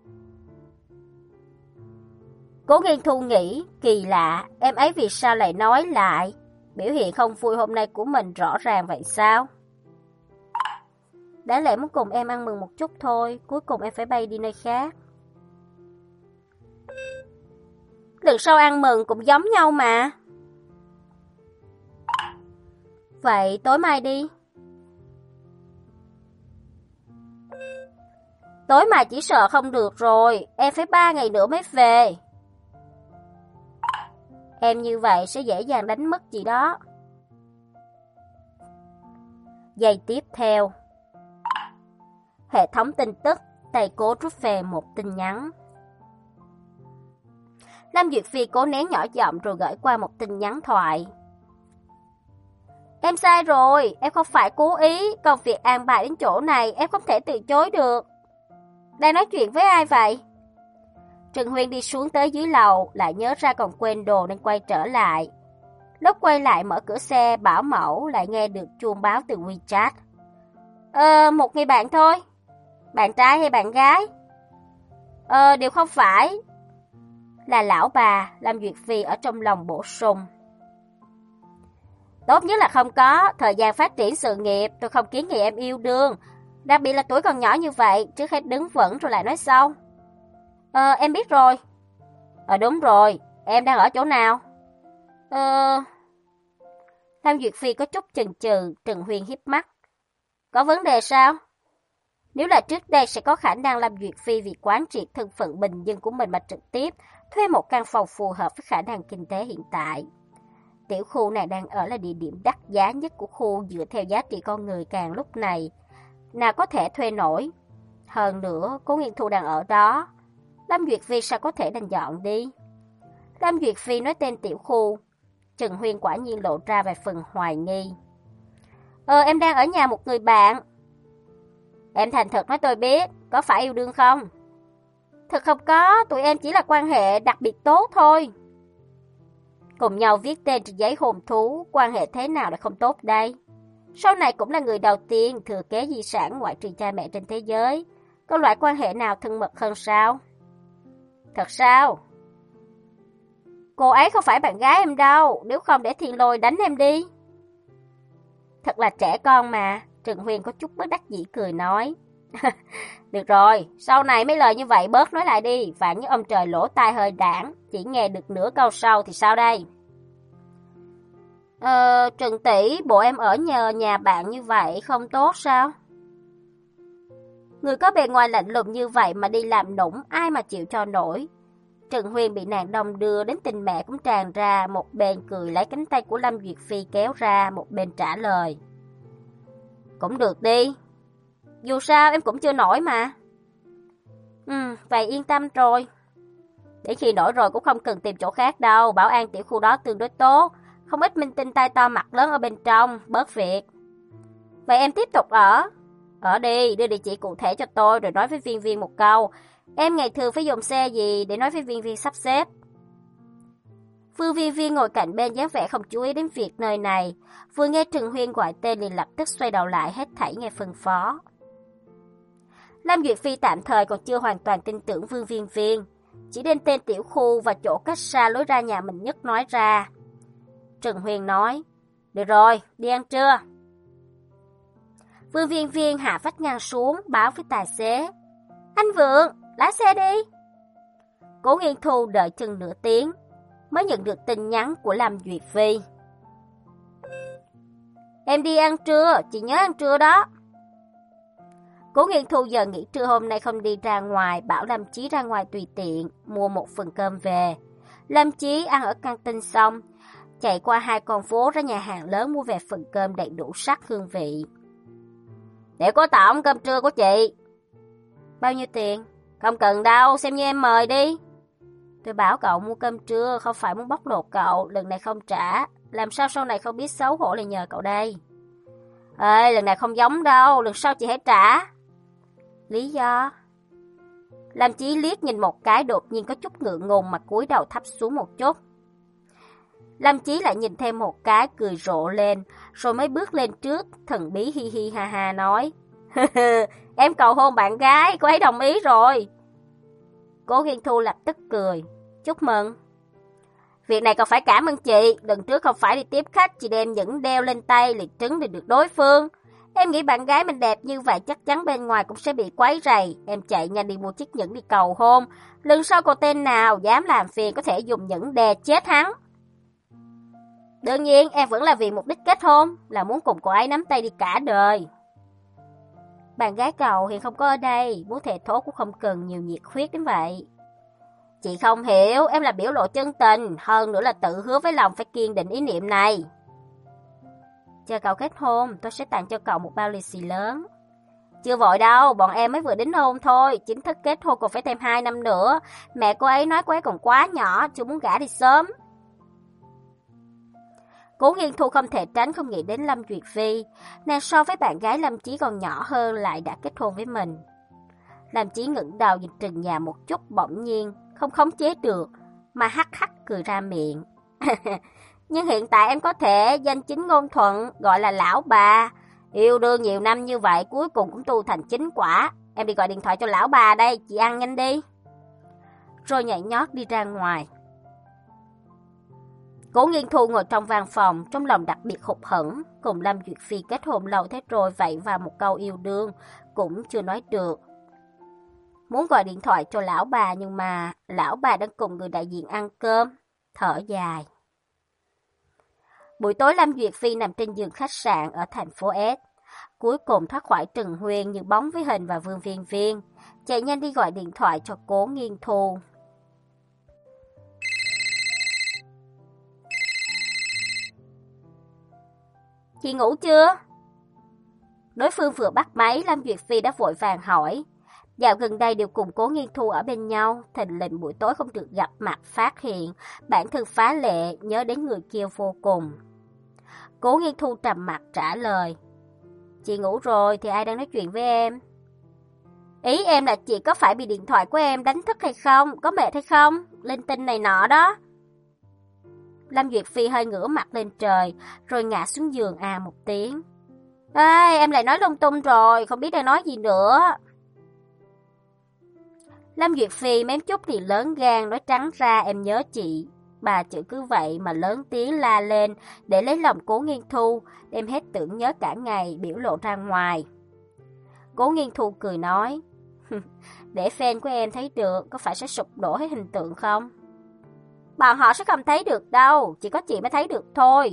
[SPEAKER 1] Cố Nghiên Thu nghĩ, kỳ lạ, em ấy vì sao lại nói lại? Biểu hiện không vui hôm nay của mình rõ ràng vậy sao? Đã lẽ muốn cùng em ăn mừng một chút thôi, cuối cùng em phải bay đi nơi khác. Lần sau ăn mừng cũng giống nhau mà. Vậy tối mai đi. Tối mai chỉ sợ không được rồi, em phải ba ngày nữa mới về. Em như vậy sẽ dễ dàng đánh mất gì đó. Giây tiếp theo. Hệ thống tin tức, tay Cố rút về một tin nhắn. Lâm Duyệt Phi cố nén nhỏ giọng rồi gửi qua một tin nhắn thoại. Em sai rồi, em không phải cố ý, công việc an bài đến chỗ này em không thể từ chối được. Đang nói chuyện với ai vậy? Trần Huyên đi xuống tới dưới lầu, lại nhớ ra còn quên đồ nên quay trở lại. Lúc quay lại mở cửa xe, bảo mẫu lại nghe được chuông báo từ WeChat. Ờ, một người bạn thôi. Bạn trai hay bạn gái? Ờ, đều không phải. Là lão bà, Lâm Duyệt Phi ở trong lòng bổ sung. Tốt nhất là không có, thời gian phát triển sự nghiệp, tôi không kiến nghị em yêu đương. Đặc biệt là tuổi còn nhỏ như vậy, trước hết đứng vững rồi lại nói sau. Ờ, em biết rồi. Ờ, đúng rồi, em đang ở chỗ nào? Ờ... Lâm Duyệt Phi có chút chần chừ, Trần Huyên hiếp mắt. Có vấn đề sao? Nếu là trước đây sẽ có khả năng Lâm Duyệt Phi vì quán triệt thân phận bình dân của mình mà trực tiếp thuê một căn phòng phù hợp với khả năng kinh tế hiện tại. Tiểu khu này đang ở là địa điểm đắt giá nhất của khu dựa theo giá trị con người càng lúc này. Nào có thể thuê nổi. Hơn nữa, Cố Nghiên Thu đang ở đó. Lâm Duyệt Phi sao có thể đành dọn đi? Lâm Duyệt Phi nói tên tiểu khu. Trần Huyên quả nhiên lộ ra vài phần hoài nghi. Ờ, em đang ở nhà một người bạn. Em thành thật nói tôi biết, có phải yêu đương không? Thật không có, tụi em chỉ là quan hệ đặc biệt tốt thôi. Cùng nhau viết tên trên giấy hôn thú, quan hệ thế nào lại không tốt đây? Sau này cũng là người đầu tiên thừa kế di sản ngoại trừ cha mẹ trên thế giới. Có loại quan hệ nào thân mật hơn sao? Thật sao? Cô ấy không phải bạn gái em đâu, nếu không để Thiên Lôi đánh em đi. Thật là trẻ con mà, Trần Huyên có chút bất đắc dĩ cười nói. Được rồi, sau này mấy lời như vậy bớt nói lại đi, vạn nhất ông trời lỗ tai hơi đảng, chỉ nghe được nửa câu sau thì sao đây? Ờ, Trần tỷ, bộ em ở nhờ nhà bạn như vậy không tốt sao? Người có bề ngoài lạnh lùng như vậy mà đi làm nũng, ai mà chịu cho nổi. Trần Huyên bị nàng đông đưa đến tình mẹ cũng tràn ra, một bên cười lấy cánh tay của Lâm Duyệt Phi kéo ra, một bên trả lời. Cũng được đi. Dù sao em cũng chưa nổi mà. Ừ, vậy yên tâm rồi. Để khi nổi rồi cũng không cần tìm chỗ khác đâu, bảo an tiểu khu đó tương đối tốt, không ít minh tinh tai to mặt lớn ở bên trong, bớt việc. Vậy em tiếp tục ở. Ở đi, đưa địa chỉ cụ thể cho tôi rồi nói với Viên Viên một câu. Em ngày thường phải dùng xe gì để nói với Viên Viên sắp xếp. Phương Viên Viên ngồi cạnh bên dáng vẻ không chú ý đến việc nơi này, vừa nghe Trần Huyên gọi tên liền lập tức xoay đầu lại hết thảy nghe phân phó. Lâm Duyệt Phi tạm thời còn chưa hoàn toàn tin tưởng Vương Viên Viên, chỉ đem tên tiểu khu và chỗ cách xa lối ra nhà mình nhất nói ra. Trần Huyên nói, được rồi, đi ăn trưa. Vương Viên Viên hạ vách ngăn xuống, báo với tài xế. Anh Vượng, lái xe đi. Cố Nghiên Thu đợi chừng nửa tiếng, mới nhận được tin nhắn của Lâm Duyệt Phi. Em đi ăn trưa, chị nhớ ăn trưa đó. Cố Nghiên Thu giờ nghỉ trưa hôm nay không đi ra ngoài, bảo Lâm Chí ra ngoài tùy tiện, mua một phần cơm về. Lâm Chí ăn ở căng tin xong, chạy qua hai con phố ra nhà hàng lớn mua về phần cơm đầy đủ sắc hương vị. Để cô tổng cơm trưa của chị. Bao nhiêu tiền? Không cần đâu, xem như em mời đi. Tôi bảo cậu mua cơm trưa, không phải muốn bóc lột cậu, lần này không trả. Làm sao sau này không biết xấu hổ lại nhờ cậu đây. Ê, lần này không giống đâu, lần sau chị hãy trả. Lý do? Lâm Chí liếc nhìn một cái, đột nhiên có chút ngượng ngùng mà cúi đầu thấp xuống một chút. Lâm Chí lại nhìn thêm một cái, cười rộ lên, rồi mới bước lên trước, thần bí hi hi ha ha nói. Em cầu hôn bạn gái, cô ấy đồng ý rồi. Cố Nghiên Thu lập tức cười. Chúc mừng. Việc này còn phải cảm ơn chị, lần trước không phải đi tiếp khách, chị đem nhẫn đeo lên tay liền trứng được đối phương. Em nghĩ bạn gái mình đẹp như vậy chắc chắn bên ngoài cũng sẽ bị quấy rầy. Em chạy nhanh đi mua chiếc nhẫn đi cầu hôn. Lần sau cô tên nào dám làm phiền có thể dùng nhẫn đè chết hắn. Đương nhiên em vẫn là vì mục đích kết hôn, là muốn cùng cô ấy nắm tay đi cả đời. Bạn gái cậu hiện không có ở đây, muốn thề thốt cũng không cần nhiều nhiệt huyết đến vậy. Chị không hiểu, em là biểu lộ chân tình, hơn nữa là tự hứa với lòng phải kiên định ý niệm này. Chờ cậu kết hôn, tôi sẽ tặng cho cậu một bao lì xì lớn. Chưa vội đâu, bọn em mới vừa đính hôn thôi, chính thức kết hôn còn phải thêm hai năm nữa. Mẹ cô ấy nói cô ấy còn quá nhỏ, chưa muốn gả đi sớm. Cố Nghiên Thu không thể tránh không nghĩ đến Lâm Duyệt Phi, nàng so với bạn gái Lâm Chí còn nhỏ hơn lại đã kết hôn với mình. Lâm Chí ngẩng đầu nhìn trần nhà một chút, bỗng nhiên không khống chế được mà hắc hắc cười ra miệng. Nhưng hiện tại em có thể danh chính ngôn thuận gọi là lão bà. Yêu đương nhiều năm như vậy cuối cùng cũng tu thành chính quả. Em đi gọi điện thoại cho lão bà đây, chị ăn nhanh đi. Rồi nhảy nhót đi ra ngoài. Cố Nghiên Thu ngồi trong văn phòng, trong lòng đặc biệt hụt hẫng, cùng Lâm Duyệt Phi kết hôn lâu thế rồi vậy và một câu yêu đương cũng chưa nói được. Muốn gọi điện thoại cho lão bà nhưng mà lão bà đang cùng người đại diện ăn cơm, thở dài. Buổi tối Lâm Duyệt Phi nằm trên giường khách sạn ở thành phố S, cuối cùng thoát khỏi Trần Huyên như bóng với hình và Vương Viên Viên, chạy nhanh đi gọi điện thoại cho Cố Nghiên Thu. Chị ngủ chưa? Đối phương vừa bắt máy, Lâm Duyệt Phi đã vội vàng hỏi. Dạo gần đây đều cùng Cố Nghiên Thu ở bên nhau, thình lình buổi tối không được gặp mặt phát hiện, bản thân phá lệ, nhớ đến người kia vô cùng. Cố Nghiên Thu trầm mặt trả lời. Chị ngủ rồi thì ai đang nói chuyện với em? Ý em là chị có phải bị điện thoại của em đánh thức hay không? Có mệt hay không? Linh tinh này nọ đó. Lâm Duyệt Phi hơi ngửa mặt lên trời, rồi ngã xuống giường à một tiếng. Ê, em lại nói lung tung rồi, không biết đang nói gì nữa. Lâm Duyệt Phi mém chút thì lớn gan nói trắng ra em nhớ chị. Bà chữ cứ vậy mà lớn tiếng la lên để lấy lòng Cố Nghiên Thu, đem hết tưởng nhớ cả ngày biểu lộ ra ngoài. Cố Nghiên Thu cười nói, để fan của em thấy được có phải sẽ sụp đổ hết hình tượng không? Bọn họ sẽ không thấy được đâu, chỉ có chị mới thấy được thôi.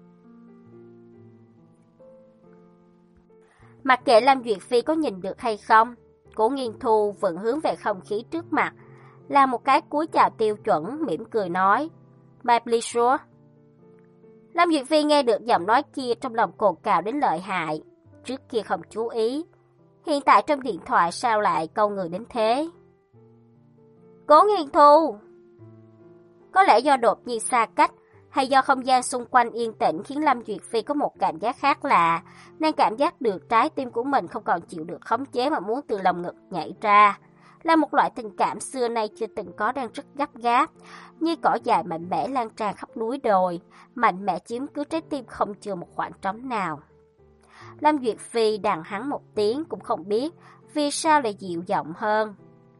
[SPEAKER 1] Mặc kệ Lâm Duyệt Phi có nhìn được hay không, Cố Nghiên Thu vẫn hướng về không khí trước mặt, là một cái cúi chào tiêu chuẩn, mỉm cười nói, My pleasure. Lâm Duyệt Phi nghe được giọng nói kia trong lòng cồn cào đến lợi hại, trước kia không chú ý, hiện tại trong điện thoại sao lại câu người đến thế. Cố Nghiên Thu. Có lẽ do đột nhiên xa cách, hay do không gian xung quanh yên tĩnh khiến Lâm Duyệt Phi có một cảm giác khác lạ, nên cảm giác được trái tim của mình không còn chịu được khống chế mà muốn từ lòng ngực nhảy ra. Là một loại tình cảm xưa nay chưa từng có đang rất gấp gáp, như cỏ dài mạnh mẽ lan tràn khắp núi đồi, mạnh mẽ chiếm cứ trái tim không chừa một khoảng trống nào. Lâm Duyệt Phi đằng hắn một tiếng cũng không biết vì sao lại dịu giọng hơn.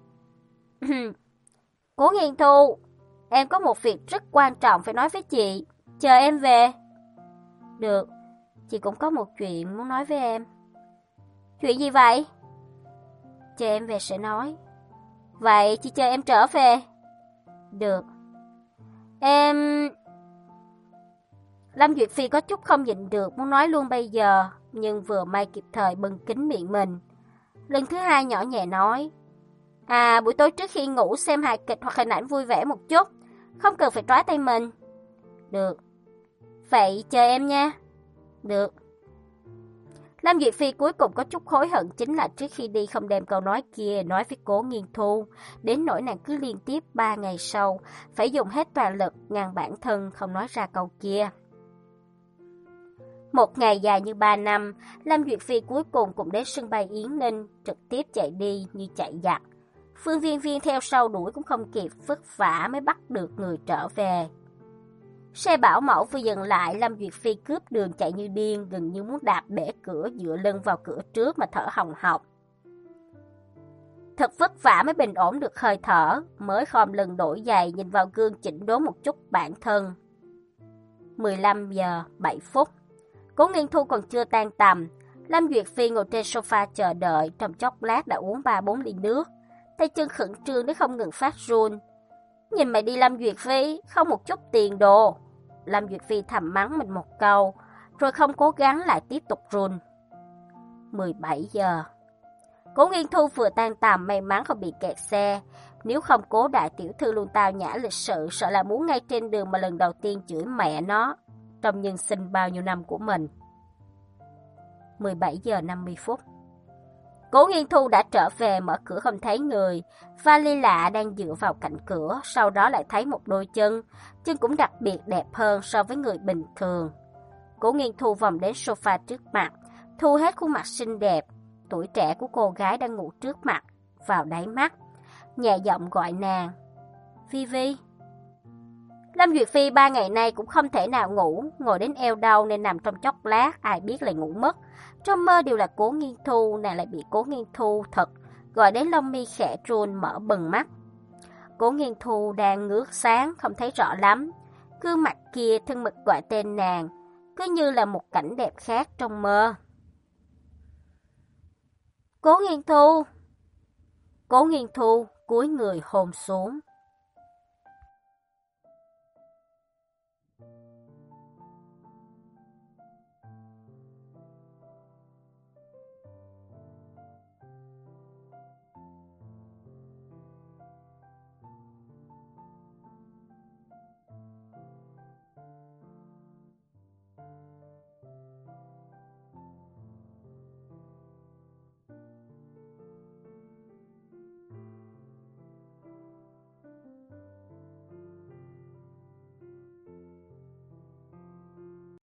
[SPEAKER 1] Cố Nghiên Thu, em có một việc rất quan trọng phải nói với chị, chờ em về. Được, chị cũng có một chuyện muốn nói với em. Chuyện gì vậy? Chờ em về sẽ nói. Vậy chị chờ em trở về. Được. Em... Lâm Duyệt Phi có chút không nhịn được muốn nói luôn bây giờ, nhưng vừa may kịp thời bưng kín miệng mình. Lần thứ hai nhỏ nhẹ nói, à, buổi tối trước khi ngủ xem hài kịch hoặc hình ảnh vui vẻ một chút, không cần phải trói tay mình. Được. Vậy chờ em nha. Được. Lâm Duyệt Phi cuối cùng có chút hối hận, chính là trước khi đi không đem câu nói kia nói với Cố Nghiên Thu, đến nỗi nàng cứ liên tiếp ba ngày sau phải dùng hết toàn lực ngăn bản thân không nói ra câu kia. Một ngày dài như ba năm, Lâm Duyệt Phi cuối cùng cũng đến sân bay Yến Ninh, trực tiếp chạy đi như chạy giặc. Phương Viên Viên theo sau đuổi cũng không kịp, vất vả mới bắt được người trở về. Xe bảo mẫu vừa dừng lại, Lâm Duyệt Phi cướp đường chạy như điên, gần như muốn đạp bể cửa, dựa lưng vào cửa trước mà thở hồng hộc. Thật vất vả mới bình ổn được hơi thở, mới khom lưng đổi giày, nhìn vào gương chỉnh đốn một chút bản thân. mười lăm giờ bảy phút. Cố Nghiên Thu còn chưa tan tầm, Lâm Duyệt Phi ngồi trên sofa chờ đợi, trong chốc lát đã uống ba bốn ly nước, tay chân khẩn trương đến không ngừng phát run. Nhìn mày đi Lâm Duyệt Phi, không một chút tiền đồ. Lâm Duyệt Phi thầm mắng mình một câu, rồi không cố gắng lại tiếp tục run. mười bảy giờ. Cố Nghiên Thu vừa tan tầm, may mắn không bị kẹt xe. Nếu không Cố đại tiểu thư luôn tao nhã lịch sự, sợ là muốn ngay trên đường mà lần đầu tiên chửi mẹ nó trong nhân sinh bao nhiêu năm của mình. mười bảy giờ năm mươi phút. Cố Nghiên Thu đã trở về, mở cửa không thấy người. Vali lạ đang dựa vào cạnh cửa, sau đó lại thấy một đôi chân. Chân cũng đặc biệt đẹp hơn so với người bình thường. Cố Nghiên Thu vòng đến sofa trước mặt, thu hết khuôn mặt xinh đẹp, tuổi trẻ của cô gái đang ngủ trước mặt, vào đáy mắt. Nhẹ giọng gọi nàng, Vi Vi. Lâm Duyệt Phi ba ngày nay cũng không thể nào ngủ, ngồi đến eo đau nên nằm trong chốc lát, ai biết lại ngủ mất. Trong mơ đều là Cố Nghiên Thu, nàng lại bị Cố Nghiên Thu thật, gọi đến lông mi khẽ run, mở bừng mắt. Cố Nghiên Thu đang ngước sáng, không thấy rõ lắm. Gương mặt kia thân mật gọi tên nàng, cứ như là một cảnh đẹp khác trong mơ. Cố Nghiên Thu. Cố Nghiên Thu cúi người hôn xuống.